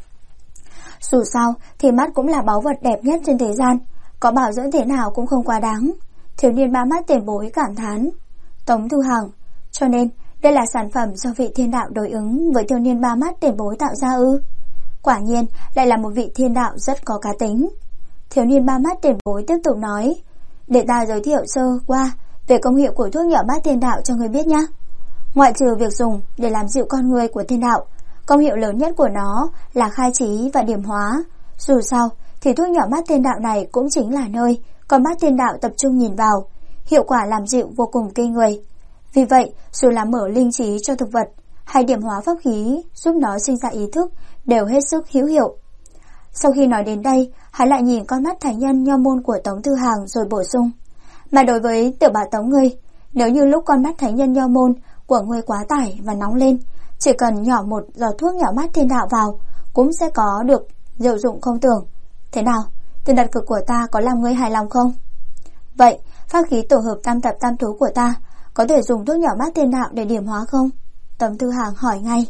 Dù sao thì mắt cũng là báu vật đẹp nhất trên thế gian, có bảo dưỡng thế nào cũng không quá đáng. Thiếu niên ba mắt tiền bối cảm thán. Tống Thư Hằng, cho nên đây là sản phẩm do vị thiên đạo đối ứng với thiếu niên ba mắt tiền bối tạo ra ư? Quả nhiên lại là một vị thiên đạo rất có cá tính. Thiếu niên ba mắt tiền bối tiếp tục nói, để ta giới thiệu sơ qua về công hiệu của thuốc nhỏ mắt thiên đạo cho người biết nhé. Ngoại trừ việc dùng để làm dịu con người của thiên đạo, công hiệu lớn nhất của nó là khai trí và điểm hóa. Dù sao thì thuốc nhỏ mắt thiên đạo này cũng chính là nơi con mắt thiên đạo tập trung nhìn vào, hiệu quả làm dịu vô cùng kinh người. Vì vậy, dù là mở linh trí cho thực vật hay điểm hóa pháp khí giúp nó sinh ra ý thức đều hết sức hữu hiệu. Sau khi nói đến đây, hắn lại nhìn con mắt thánh nhân nho môn của Tống Thư Hằng rồi bổ sung, mà đối với tiểu bà Tống ngươi, nếu như lúc con mắt thánh nhân nho môn của ngươi quá tải và nóng lên, chỉ cần nhỏ một giọt thuốc nhỏ mắt thiên đạo vào cũng sẽ có được diệu dụng không tưởng. Thế nào, tiền đặt cược của ta có làm ngươi hài lòng không? Vậy, pháp khí tổ hợp tam tập tam thú của ta có thể dùng thuốc nhỏ mắt thiên đạo để điểm hóa không? Tống Thư Hằng hỏi ngay.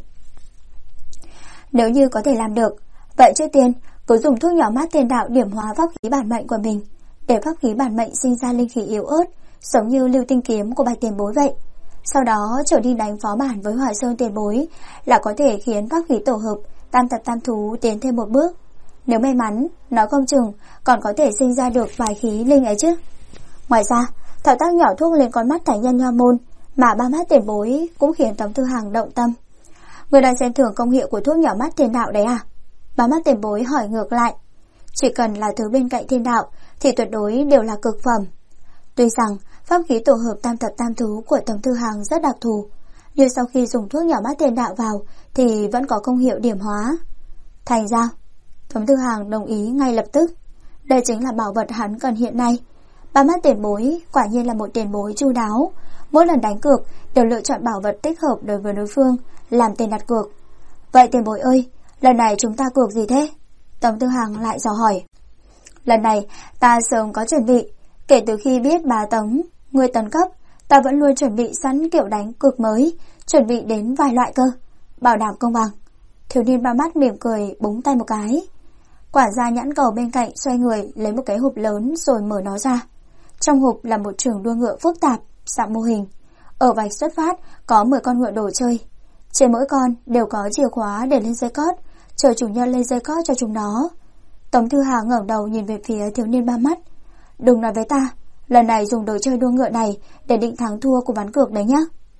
Nếu như có thể làm được, vậy trước tiên cứ dùng thuốc nhỏ mắt thiên đạo điểm hóa pháp khí bản mệnh của mình, để pháp khí bản mệnh sinh ra linh khí yếu ớt, giống như lưu tinh kiếm của bạch tiền bối vậy. Sau đó trở đi đánh phó bản với Hỏa Sơn tiền bối là có thể khiến pháp khí tổ hợp tam tập tam thú tiến thêm một bước. Nếu may mắn, nói không chừng còn có thể sinh ra được vài khí linh ấy chứ. Ngoài ra, thao tác nhỏ thuốc lên con mắt thánh nhân nho môn mà ba mắt tiền bối cũng khiến Tống Thư Hằng động tâm. Người đang xem thường công hiệu của thuốc nhỏ mắt thiên đạo đấy à? Ba mắt tiền bối hỏi ngược lại. Chỉ cần là thứ bên cạnh thiên đạo thì tuyệt đối đều là cực phẩm. Tuy rằng pháp khí tổ hợp tam tập tam thú của Tống Thư Hằng rất đặc thù, nhưng sau khi dùng thuốc nhỏ mắt thiên đạo vào thì vẫn có công hiệu điểm hóa. Thành ra, Tống Thư Hằng đồng ý ngay lập tức. Đây chính là bảo vật hắn cần hiện nay. Ba mắt tiền bối quả nhiên là một tiền bối chu đáo, mỗi lần đánh cược đều lựa chọn bảo vật thích hợp đối với đối phương làm tiền đặt cược. Vậy tiền bối ơi, lần này chúng ta cược gì thế? Tống Thư Hằng lại dò hỏi. Lần này ta sớm có chuẩn bị, kể từ khi biết bà Tống người tấn cấp, ta vẫn luôn chuẩn bị sẵn kiểu đánh cược mới, chuẩn bị đến vài loại cơ, bảo đảm công bằng. Thiếu niên ba mắt mỉm cười búng tay một cái. Quản gia nhãn cầu bên cạnh xoay người lấy một cái hộp lớn rồi mở nó ra. Trong hộp là một trường đua ngựa phức tạp, dạng mô hình. Ở vạch xuất phát có 10 con ngựa đồ chơi. Trên mỗi con đều có chìa khóa để lên dây cót, chờ chủ nhân lên dây cót cho chúng nó. Tống Thư Hằng ngẩng đầu nhìn về phía thiếu niên ba mắt. Đừng nói với ta, lần này dùng đồ chơi đua ngựa này để định thắng thua của ván cược đấy nhá.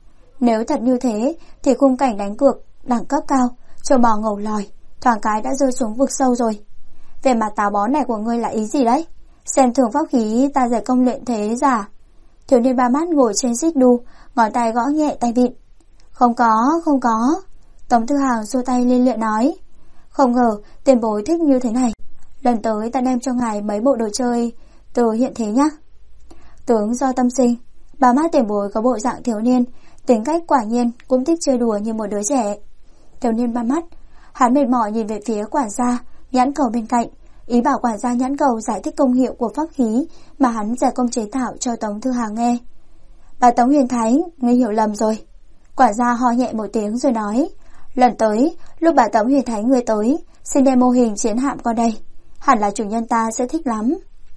Nếu thật như thế thì khung cảnh đánh cược đẳng cấp cao, châu bò ngầu lòi, thoáng cái đã rơi xuống vực sâu rồi. Về mặt táo bón này của ngươi là ý gì đấy? Xem thường pháp khí ta dày công luyện thế giả? Thiếu niên ba mắt ngồi trên xích đu, ngón tay gõ nhẹ tay vịn. Không có. Tống Thư Hằng xua tay liên lịa nói. Không ngờ tiền bối thích như thế này. Lần tới ta đem cho ngài mấy bộ đồ chơi từ hiện thế nhá. Tướng do tâm sinh, ba mắt tiền bối có bộ dạng thiếu niên, tính cách quả nhiên cũng thích chơi đùa như một đứa trẻ. Thiếu niên ba mắt, hắn mệt mỏi nhìn về phía quản gia nhãn cầu bên cạnh, ý bảo quản gia nhãn cầu giải thích công hiệu của pháp khí mà hắn giải công chế tạo cho Tống Thư Hằng nghe. Bà Tống Huyền Thái, ngươi hiểu lầm rồi. Quản gia ho nhẹ một tiếng rồi nói, lần tới lúc bà Tống Huyền Thái ngươi tới, xin đem mô hình chiến hạm qua đây, hẳn là chủ nhân ta sẽ thích lắm.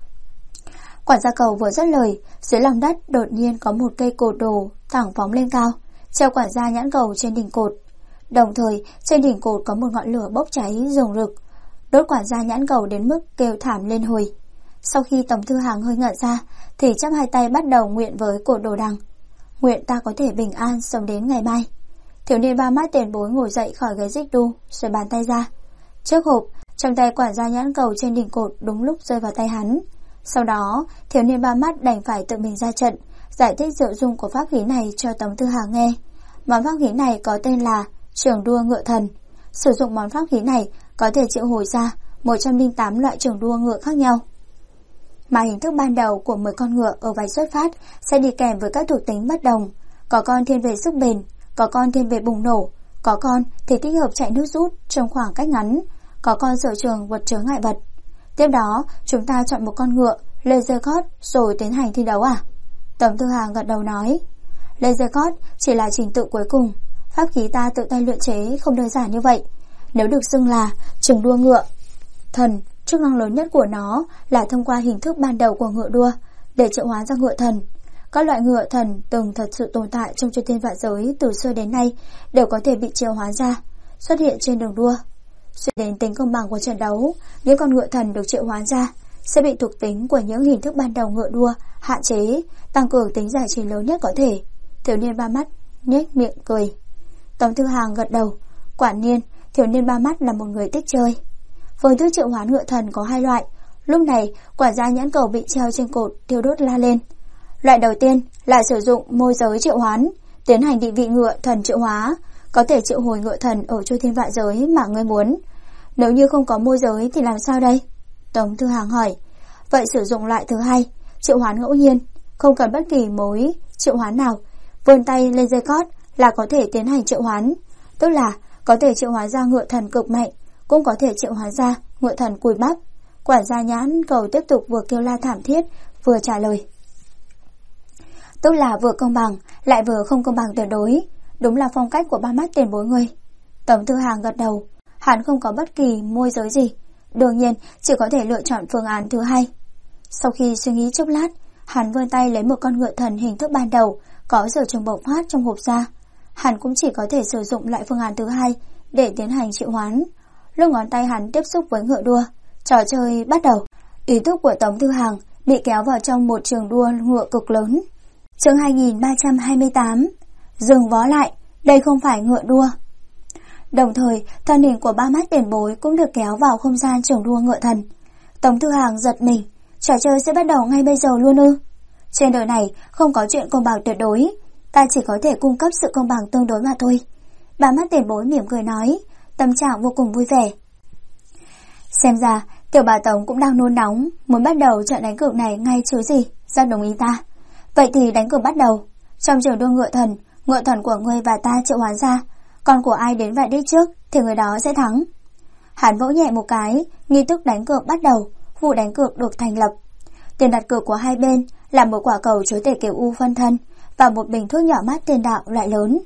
Quản gia cầu vừa dứt lời, dưới lòng đất đột nhiên có một cây cột đồ thẳng phóng lên cao, treo quản gia nhãn cầu trên đỉnh cột. Đồng thời trên đỉnh cột có một ngọn lửa bốc cháy rừng rực, đốt quản gia nhãn cầu đến mức kêu thảm lên hồi. Sau khi Tống Thư Hằng hơi ngẩn ra thì chắp hai tay bắt đầu nguyện với cột đồ đằng. Nguyện ta có thể bình an sống đến ngày mai. Thiếu niên ba mắt tiền bối ngồi dậy khỏi ghế xích đu rồi bàn tay ra. Trước hộp, trong tay quản gia nhãn cầu trên đỉnh cột đúng lúc rơi vào tay hắn. Sau đó, thiếu niên ba mắt đành phải tự mình ra trận, giải thích diệu dụng của pháp khí này cho Tống Thư Hằng nghe. Món pháp khí này có tên là trường đua ngựa thần. Sử dụng món pháp khí này có thể triệu hồi ra 108 loại trường đua ngựa khác nhau. Mà hình thức ban đầu của 10 con ngựa ở vạch xuất phát sẽ đi kèm với các thuộc tính bất đồng. Có con thiên về sức bền, có con thiên về bùng nổ, có con thì thích hợp chạy nước rút trong khoảng cách ngắn, có con sở trường vượt chướng ngại vật. Tiếp đó, chúng ta chọn một con ngựa Laser Cut rồi tiến hành thi đấu à? Tống Thư Hàng gật đầu nói. Laser Cut chỉ là trình tự cuối cùng. Pháp khí ta tự tay luyện chế không đơn giản như vậy. Nếu được xưng là trường đua ngựa thần, chức năng lớn nhất của nó là thông qua hình thức ban đầu của ngựa đua để triệu hoán ra ngựa thần. Các loại ngựa thần từng thật sự tồn tại trong chư thiên vạn giới từ xưa đến nay đều có thể bị triệu hoán ra, xuất hiện trên đường đua. Suy đến tính công bằng của trận đấu, những con ngựa thần được triệu hoán ra sẽ bị thuộc tính của những hình thức ban đầu ngựa đua hạn chế, tăng cường tính giải trí lớn nhất có thể. Thiếu niên ba mắt nhếch miệng cười. Tống Thư Hàng gật đầu. Quả nhiên, thiếu niên ba mắt là một người thích chơi. Phương thức triệu hoán ngựa thần có 2 loại. Lúc này, quản gia nhãn cầu bị treo trên cột thiêu đốt la lên. Loại đầu tiên là sử dụng môi giới triệu hoán, tiến hành định vị ngựa thần triệu hóa, có thể triệu hồi ngựa thần ở chư thiên vạn giới mà ngươi muốn. Nếu như không có môi giới thì làm sao đây? Tống Thư Hàng hỏi. Vậy sử dụng loại thứ hai, triệu hoán ngẫu nhiên, không cần bất kỳ mối triệu hoán nào, vươn tay lên dây cót là có thể tiến hành triệu hoán, tức là có thể triệu hoán ra ngựa thần cực mạnh, cũng có thể triệu hoán ra ngựa thần cùi bắp. Quản gia nhãn cầu tiếp tục vừa kêu la thảm thiết vừa trả lời. Tức là vừa công bằng lại vừa không công bằng tuyệt đối. Đúng là phong cách của ba mắt tiền bối ngươi. Tống Thư Hàng gật đầu. Hắn không có bất kỳ môi giới gì, đương nhiên chỉ có thể lựa chọn phương án thứ hai. Sau khi suy nghĩ chốc lát, hắn vươn tay lấy một con ngựa thần hình thức ban đầu có sở trường bộc phát trong hộp ra. Hắn cũng chỉ có thể sử dụng lại phương án thứ hai để tiến hành triệu hoán. Lúc ngón tay hắn tiếp xúc với ngựa đua, trò chơi bắt đầu. Ý thức của Tống Thư Hàng bị kéo vào trong một trường đua ngựa cực lớn. Chương 2328. Dừng vó lại, đây không phải ngựa đua. Đồng thời, thân hình của ba mắt tiền bối cũng được kéo vào không gian trường đua ngựa thần. Tống Thư Hàng giật mình, trò chơi sẽ bắt đầu ngay bây giờ luôn ư? Trên đời này không có chuyện công bằng tuyệt đối, ta chỉ có thể cung cấp sự công bằng tương đối mà thôi. Ba mắt tiền bối mỉm cười nói, tâm trạng vô cùng vui vẻ. Xem ra, tiểu bà Tống cũng đang nôn nóng, muốn bắt đầu trận đánh cược này ngay chứ gì, rất đồng ý ta. Vậy thì đánh cược bắt đầu. Trong trường đua ngựa thần của ngươi và ta triệu hoán ra, còn của ai đến vạch đích trước thì người đó sẽ thắng. Hắn vỗ nhẹ một cái, nghi thức đánh cược bắt đầu, vụ đánh cược được thành lập. Tiền đặt cược của hai bên là một quả cầu chứa tể kiểu U phân thân và một bình thuốc nhỏ mát tiền đạo loại lớn.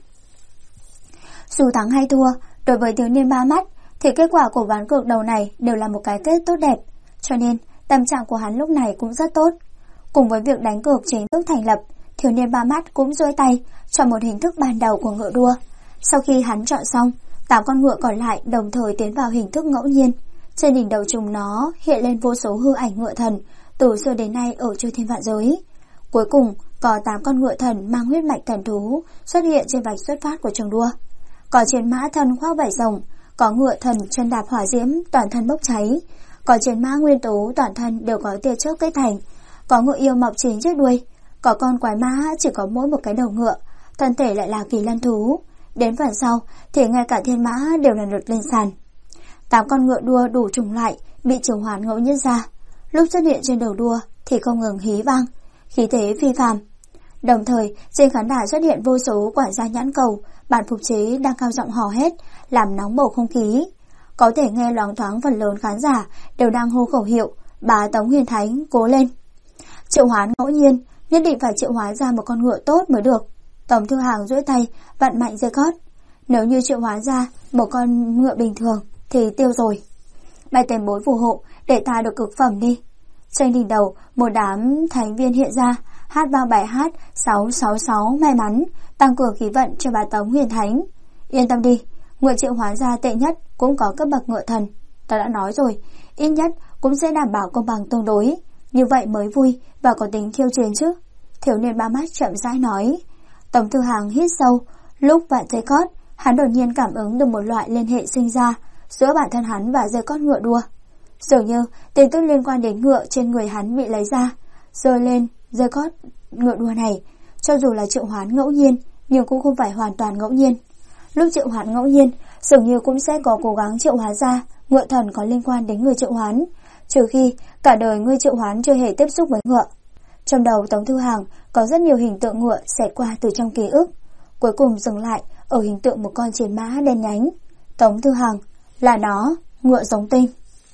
Dù thắng hay thua, đối với thiếu niên ba mắt thì kết quả của ván cược đầu này đều là một cái kết tốt đẹp, cho nên tâm trạng của hắn lúc này cũng rất tốt. Cùng với việc đánh cược chính thức thành lập, thiếu niên ba mắt cũng duỗi tay chọn một hình thức ban đầu của ngựa đua. Sau khi hắn chọn xong, 8 con ngựa còn lại đồng thời tiến vào hình thức ngẫu nhiên. Trên đỉnh đầu chúng nó hiện lên vô số hư ảnh ngựa thần từ xưa đến nay ở chư thiên vạn giới. Cuối cùng, có 8 con ngựa thần mang huyết mạch thần thú xuất hiện trên vạch xuất phát của trường đua. Có chiến mã thân khoác vảy rồng, có ngựa thần chân đạp hỏa diễm toàn thân bốc cháy, có chiến mã nguyên tố toàn thân đều có tia chớp kết thành, có ngựa yêu mọc 9 chiếc đuôi, có con quái mã chỉ có mỗi một cái đầu ngựa, thân thể lại là kỳ lân thú. Đến phần sau thì ngay cả thiên mã đều lần lượt lên sàn. 8 con ngựa đua đủ chủng loại bị triệu hoán ngẫu nhiên ra. Lúc xuất hiện trên đầu đua thì không ngừng hí vang, khí thế phi phàm. Đồng thời trên khán đài xuất hiện vô số quản gia nhãn cầu, bản phục chế đang cao giọng hò hét, làm nóng bầu không khí. Có thể nghe loáng thoáng phần lớn khán giả đều đang hô khẩu hiệu, bá Tống Huyền Thánh cố lên. Triệu hoán ngẫu nhiên, nhất định phải triệu hoán ra một con ngựa tốt mới được. Tống Thư Hàng duỗi tay vặn mạnh dây cót. Nếu như triệu hoán ra một con ngựa bình thường thì tiêu rồi. Bài tiền bối phù hộ để ta được cực phẩm đi. Trên đỉnh đầu một đám thánh viên hiện ra, hát vang bài hát 666 may mắn, tăng cường khí vận cho bà Tống Huyền Thánh. Yên tâm đi, ngựa triệu hoán ra tệ nhất cũng có cấp bậc ngựa thần. Ta đã nói rồi, ít nhất cũng sẽ đảm bảo công bằng tương đối, như vậy mới vui và có tính khiêu chiến chứ. Thiếu niên ba mắt chậm rãi nói. Tống Thư Hàng hít sâu, lúc vặn dây cót, hắn đột nhiên cảm ứng được một loại liên hệ sinh ra giữa bản thân hắn và dây cót ngựa đua. Dường như tin tức liên quan đến ngựa trên người hắn bị lấy ra, rơi lên dây cót ngựa đua này. Cho dù là triệu hoán ngẫu nhiên nhưng cũng không phải hoàn toàn ngẫu nhiên. Lúc triệu hoán ngẫu nhiên, dường như cũng sẽ có cố gắng triệu hóa ra ngựa thần có liên quan đến người triệu hoán, trừ khi cả đời người triệu hoán chưa hề tiếp xúc với ngựa. Trong đầu Tống Thư Hàng có rất nhiều hình tượng ngựa xẹt qua từ trong ký ức, cuối cùng dừng lại ở hình tượng một con chiến mã đen nhánh. Tống Thư Hàng là nó, ngựa giống tinh.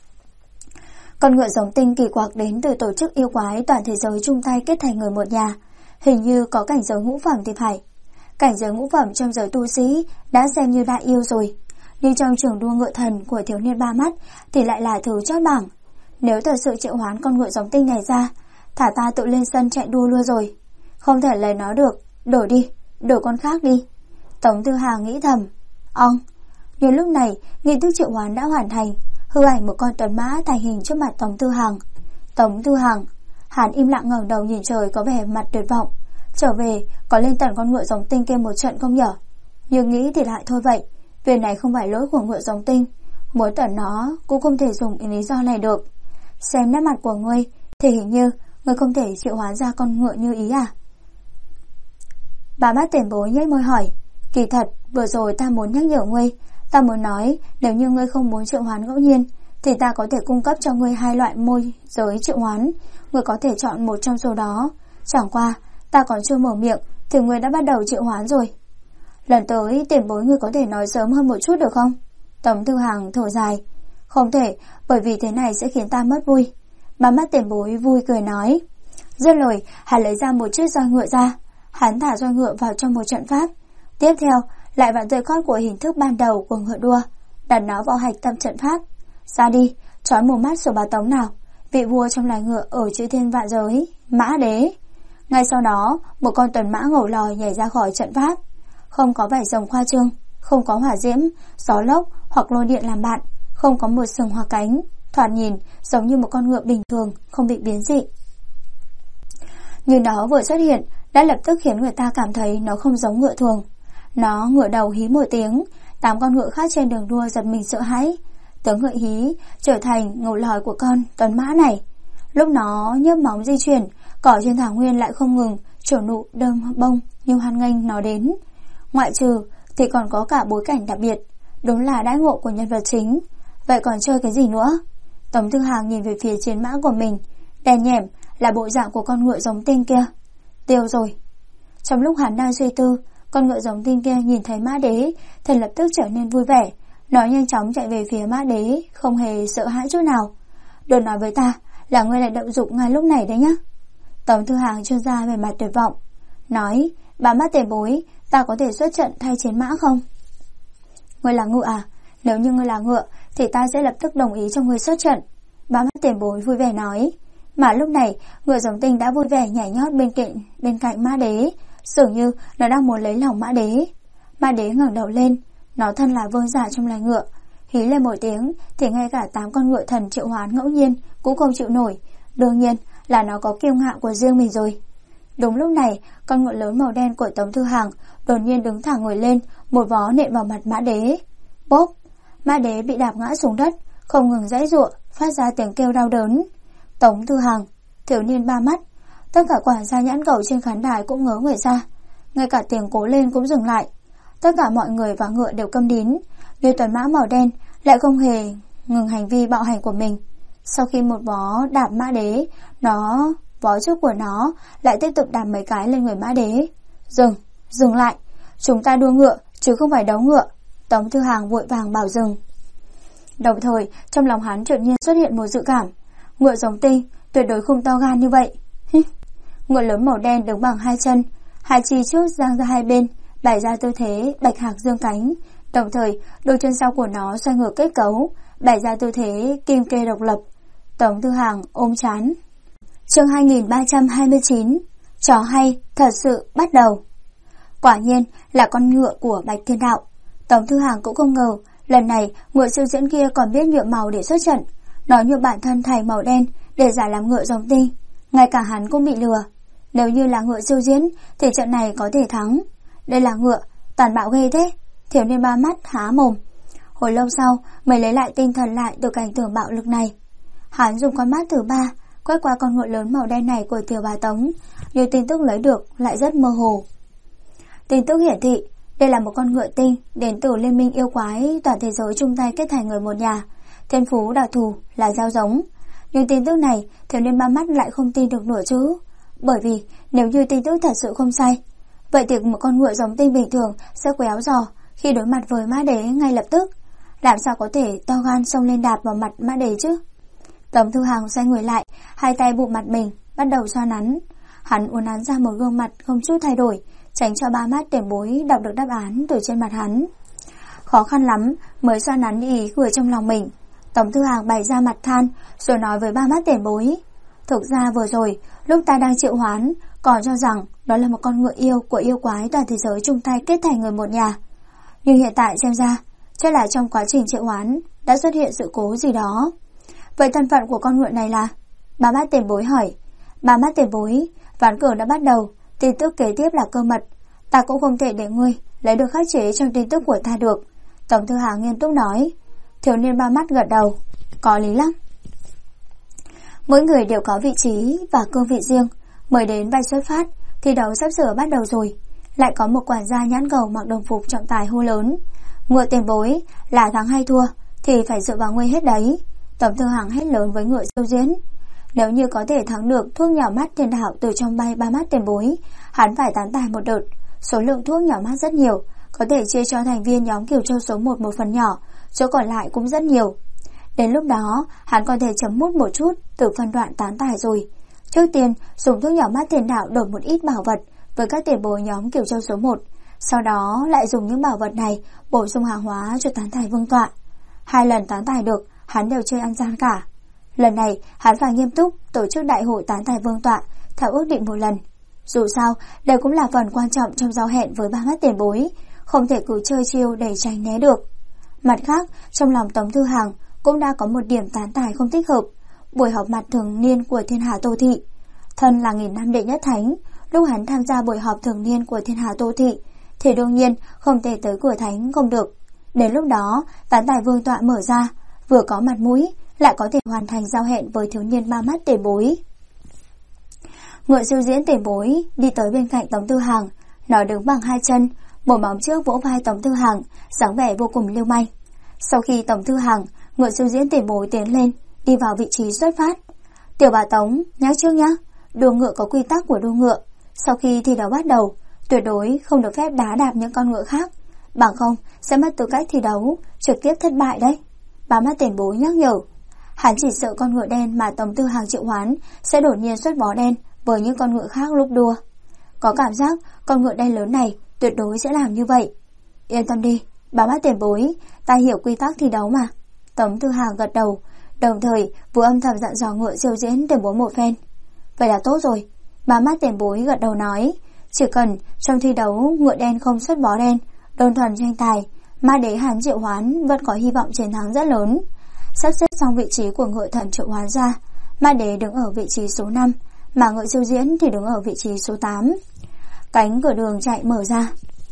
Con ngựa giống tinh kỳ quặc đến từ tổ chức yêu quái toàn thế giới chung tay kết thành người một nhà, hình như có cảnh giới ngũ phẩm thì phải. Cảnh giới ngũ phẩm trong giới tu sĩ đã xem như đại yêu rồi, nhưng trong trường đua ngựa thần của thiếu niên ba mắt thì lại là thứ chót bảng. Nếu thật sự triệu hoán con ngựa giống tinh này ra, thả ta tự lên sân chạy đua luôn rồi. Không thể lấy nó được, đổi đi, đổi con khác đi. Tống Thư Hàng nghĩ thầm. Nhưng lúc này nghi thức triệu hoán đã hoàn thành, hư ảnh một con tuấn mã thành hình trước mặt Tống Thư Hàng. Tống Thư Hàng, hắn im lặng ngẩng đầu nhìn trời có vẻ mặt tuyệt vọng. Trở về có lên tận con ngựa giống tinh kia một trận không nhở? Nhưng nghĩ thì lại thôi vậy, việc này không phải lỗi của ngựa giống tinh, muốn tận nó cũng không thể dùng lý do này được. Xem nét mặt của ngươi thì hình như ngươi không thể triệu hoán ra con ngựa như ý à? Bà Bát Tiền Bối nhếch môi hỏi. Kỳ thật vừa rồi ta muốn nhắc nhở ngươi, ta muốn nói nếu như ngươi không muốn triệu hoán ngẫu nhiên thì ta có thể cung cấp cho ngươi 2 loại môi giới triệu hoán, ngươi có thể chọn một trong số đó. Chẳng qua ta còn chưa mở miệng thì ngươi đã bắt đầu triệu hoán rồi. Lần tới Tiền Bối ngươi có thể nói sớm hơn một chút được không? Tống Thư Hàng thở dài. Không thể, bởi vì thế này sẽ khiến ta mất vui. Bà Mắt Tiền Bối vui cười nói. Dứt lời, hắn lấy ra một chiếc roi ngựa ra. Hắn thả roi ngựa vào trong một trận pháp. Tiếp theo, lại vặn dây cót của hình thức ban đầu của ngựa đua, đặt nó vào hạch tâm trận pháp. Ra đi, trói mù mắt số bà Tống nào, vị vua trong loài ngựa ở chư thiên vạn giới, Mã Đế. Ngay sau đó, một con tuần mã ngầu lòi nhảy ra khỏi trận pháp. Không có vảy rồng khoa trương, không có hỏa diễm, gió lốc hoặc lôi điện làm bạn, không có một sừng hoặc cánh, thoạt nhìn giống như một con ngựa bình thường, không bị biến dị. Nhưng nó vừa xuất hiện đã lập tức khiến người ta cảm thấy nó không giống ngựa thường. Nó ngửa đầu hí một tiếng, 8 con ngựa khác trên đường đua giật mình sợ hãi. Tiếng ngựa hí trở thành ngầu lòi của con tuấn mã này. Lúc nó nhấp móng di chuyển, cỏ trên thảo nguyên lại không ngừng trổ nụ đơm bông như hoan nghênh nó đến. Ngoại trừ thì còn có cả bối cảnh đặc biệt, đúng là đãi ngộ của nhân vật chính. Vậy còn chơi cái gì nữa? Tống Thư Hàng nhìn về phía chiến mã của mình, đèn nhẻm là bộ dạng của con ngựa giống tinh kia. Tiêu rồi. Trong lúc hắn đang suy tư, con ngựa giống tinh kia nhìn thấy Mã Đế thì lập tức trở nên vui vẻ. Nó nhanh chóng chạy về phía Mã Đế, không hề sợ hãi chút nào. Đừng nói với ta là ngươi lại động dục ngay lúc này đấy nhá. Tống Thư Hàng trương ra về mặt tuyệt vọng, nói: Bà Mắt Tiền Bối, ta có thể xuất trận thay chiến mã không? Ngươi là ngựa à? Nếu như ngươi là ngựa thì ta sẽ lập tức đồng ý cho ngươi xuất trận. Bà Mắt Tiền Bối vui vẻ nói. Mà lúc này ngựa giống tinh đã vui vẻ nhảy nhót bên cạnh Mã Đế, dường như nó đang muốn lấy lòng Mã Đế. Mã Đế ngẩng đầu lên, nó thân là vương giả trong loài ngựa, hí lên một tiếng thì ngay cả 8 con ngựa thần triệu hoán ngẫu nhiên cũng không chịu nổi. Đương nhiên là nó có kiêu ngạo của riêng mình rồi. Đúng lúc này, con ngựa lớn màu đen của Tống Thư Hàng đột nhiên đứng thẳng người lên, một vó nện vào mặt Mã Đế. Bốp! Mã Đế bị đạp ngã xuống đất, không ngừng giãy giụa, phát ra tiếng kêu đau đớn. Tống Thư Hàng, thiếu niên ba mắt, tất cả quản gia nhãn cầu trên khán đài cũng ngớ người ra, ngay cả tiếng cố lên cũng dừng lại. Tất cả mọi người và ngựa đều câm nín, nhưng tuấn mã màu đen lại không hề ngừng hành vi bạo hành của mình. Sau khi một vó đạp Mã Đế, vó trước của nó lại tiếp tục đạp mấy cái lên người Mã Đế. Dừng lại, chúng ta đua ngựa chứ không phải đấu ngựa. Tống Thư Hàng vội vàng bảo dừng. Đồng thời trong lòng hắn chợt nhiên xuất hiện một dự cảm, ngựa giống tinh tuyệt đối không to gan như vậy. Ngựa lớn màu đen đứng bằng 2 chân, 2 chi trước dang ra hai bên, bày ra tư thế bạch hạc dương cánh, đồng thời đôi chân sau của nó xoay ngược kết cấu, bày ra tư thế kim kê độc lập. Tống Thư Hàng ôm trán. Chương 2329, trò hay thật sự bắt đầu. Quả nhiên là con ngựa của Bạch Thiên Đạo. Tống Thư Hàng cũng không ngờ lần này ngựa siêu diễn kia còn biết nhuộm màu để xuất trận. Nó nhuộm bản thân thành màu đen để giả làm ngựa giống tinh. Ngay cả hắn cũng bị lừa. Nếu như là ngựa siêu diễn thì trận này có thể thắng. Đây là ngựa tàn bạo ghê thế. Thiếu niên ba mắt há mồm. Hồi lâu sau mới lấy lại tinh thần lại từ cảnh tượng bạo lực này. Hắn dùng con mắt thứ 3 quét qua con ngựa lớn màu đen này của tiểu bà Tống, nhưng tin tức lấy được lại rất mơ hồ. Tin tức hiển thị, đây là một con ngựa tinh đến từ Liên minh yêu quái toàn thế giới chung tay kết thành người một nhà. Thiên phú đặc thù là gieo giống. Nhưng tin tức này thiếu niên ba mắt lại không tin được nửa chữ. Bởi vì nếu như tin tức thật sự không sai, vậy thì một con ngựa giống tinh bình thường sẽ quéo giò khi đối mặt với mã đế ngay lập tức. Làm sao có thể to gan xông lên đạp vào mặt mã đế chứ? Tống Thư Hàng xoay người lại, hai tay bụm mặt mình, bắt đầu xoa nắn. Hắn uốn nắn ra một gương mặt không chút thay đổi, tránh cho ba mắt tiền bối đọc được đáp án từ trên mặt hắn. Khó khăn lắm mới xoa nắn ý cười trong lòng mình. Tống Thư Hàng bày ra mặt than rồi nói với ba mắt tiền bối: thực ra vừa rồi lúc ta đang triệu hoán còn cho rằng đó là một con ngựa yêu của yêu quái toàn thế giới chung tay kết thành người một nhà. Nhưng hiện tại xem ra chắc là trong quá trình triệu hoán đã xuất hiện sự cố gì đó. Vậy thân phận của con ngựa này là? Ba mắt tiền bối hỏi. Ba mắt tiền bối, ván cờ đã bắt đầu, tin tức kế tiếp là cơ mật. Ta cũng không thể để ngươi lấy được khắc chế trong tin tức của ta được. Tống Thư Hàng nghiêm túc nói. Thiếu niên ba mắt gật đầu. Có lý lắm. Mỗi người đều có vị trí và cương vị riêng. Mới đến bay xuất phát, thi đấu sắp sửa bắt đầu rồi. Lại có một quản gia nhãn cầu mặc đồng phục trọng tài hô lớn: ngựa tiền bối, là thắng hay thua thì phải dựa vào ngươi hết đấy. Tống Thư Hàng hét lớn với ngựa Diêu Diễn. Nếu như có thể thắng được thuốc nhỏ mắt thiên đạo từ trong bay ba mắt tiền bối, hắn phải tán tài một đợt. Số lượng thuốc nhỏ mắt rất nhiều, có thể chia cho thành viên nhóm Kiều Châu số 1 một phần nhỏ, số còn lại cũng rất nhiều. Đến lúc đó, hắn có thể chấm mút một chút từ phân đoạn tán tài rồi. Trước tiên, dùng thuốc nhỏ mắt thiên đạo đổi một ít bảo vật với các tiền bối nhóm Kiều Châu số 1. Sau đó lại dùng những bảo vật này bổ sung hàng hóa cho tán tài vương tọa. 2 lần tán tài được, hắn đều chơi ăn gian cả. Lần này, hắn phải nghiêm túc tổ chức đại hội tán tài vương tọa theo ước định một lần. Dù sao, đây cũng là phần quan trọng trong giao hẹn với ba mắt tiền bối, không thể cứ chơi chiêu để tránh né được. Mặt khác, trong lòng Tống Thư Hàng cũng đã có một điểm tán tài không thích hợp. Buổi họp mặt thường niên của Thiên Hà Tô Thị. Thân là 1000 năm đệ nhất thánh, lúc hắn tham gia buổi họp thường niên của Thiên Hà Tô Thị thì đương nhiên không thể tới cửa thánh không được. Đến lúc đó, tán tài vương tọa mở ra, vừa có mặt mũi, lại có thể hoàn thành giao hẹn với thiếu niên ba mắt tiền bối. Ngựa Diêu Diễn tiền bối đi tới bên cạnh Tống Thư Hàng, nó đứng bằng 2 chân, một móng trước vỗ vai Tống Thư Hàng, dáng vẻ vô cùng lưu manh. Sau khi Tống Thư Hàng, ngựa Diêu Diễn tiền bối tiến lên, đi vào vị trí xuất phát. Tiểu bà Tống, nhắc trước nhá, đua ngựa có quy tắc của đua ngựa. Sau khi thi đấu bắt đầu, tuyệt đối không được phép đá đạp những con ngựa khác, bằng không sẽ mất tư cách thi đấu, trực tiếp thất bại đấy. Ba mắt tiền bối nhắc nhở. Hắn chỉ sợ con ngựa đen mà Tống Thư Hàng triệu hoán sẽ đột nhiên xuất bó đen với những con ngựa khác lúc đua. Có cảm giác con ngựa đen lớn này tuyệt đối sẽ làm như vậy. Yên tâm đi, ba mắt tiền bối, ta hiểu quy tắc thi đấu mà. Tống Thư Hàng gật đầu, đồng thời vừa âm thầm dặn dò ngựa Diêu Diễn tiền bối một phen. Vậy là tốt rồi. Ba mắt tiền bối gật đầu nói, chỉ cần trong thi đấu ngựa đen không xuất bó đen, đơn thuần tranh tài, ma đế hắn triệu hoán vẫn có hy vọng chiến thắng rất lớn. Sắp xếp xong vị trí của ngựa thần triệu hoán ra, ma đế đứng ở vị trí số 5, mà ngựa Diêu Diễn thì đứng ở vị trí số 8. Cánh cửa đường chạy mở ra.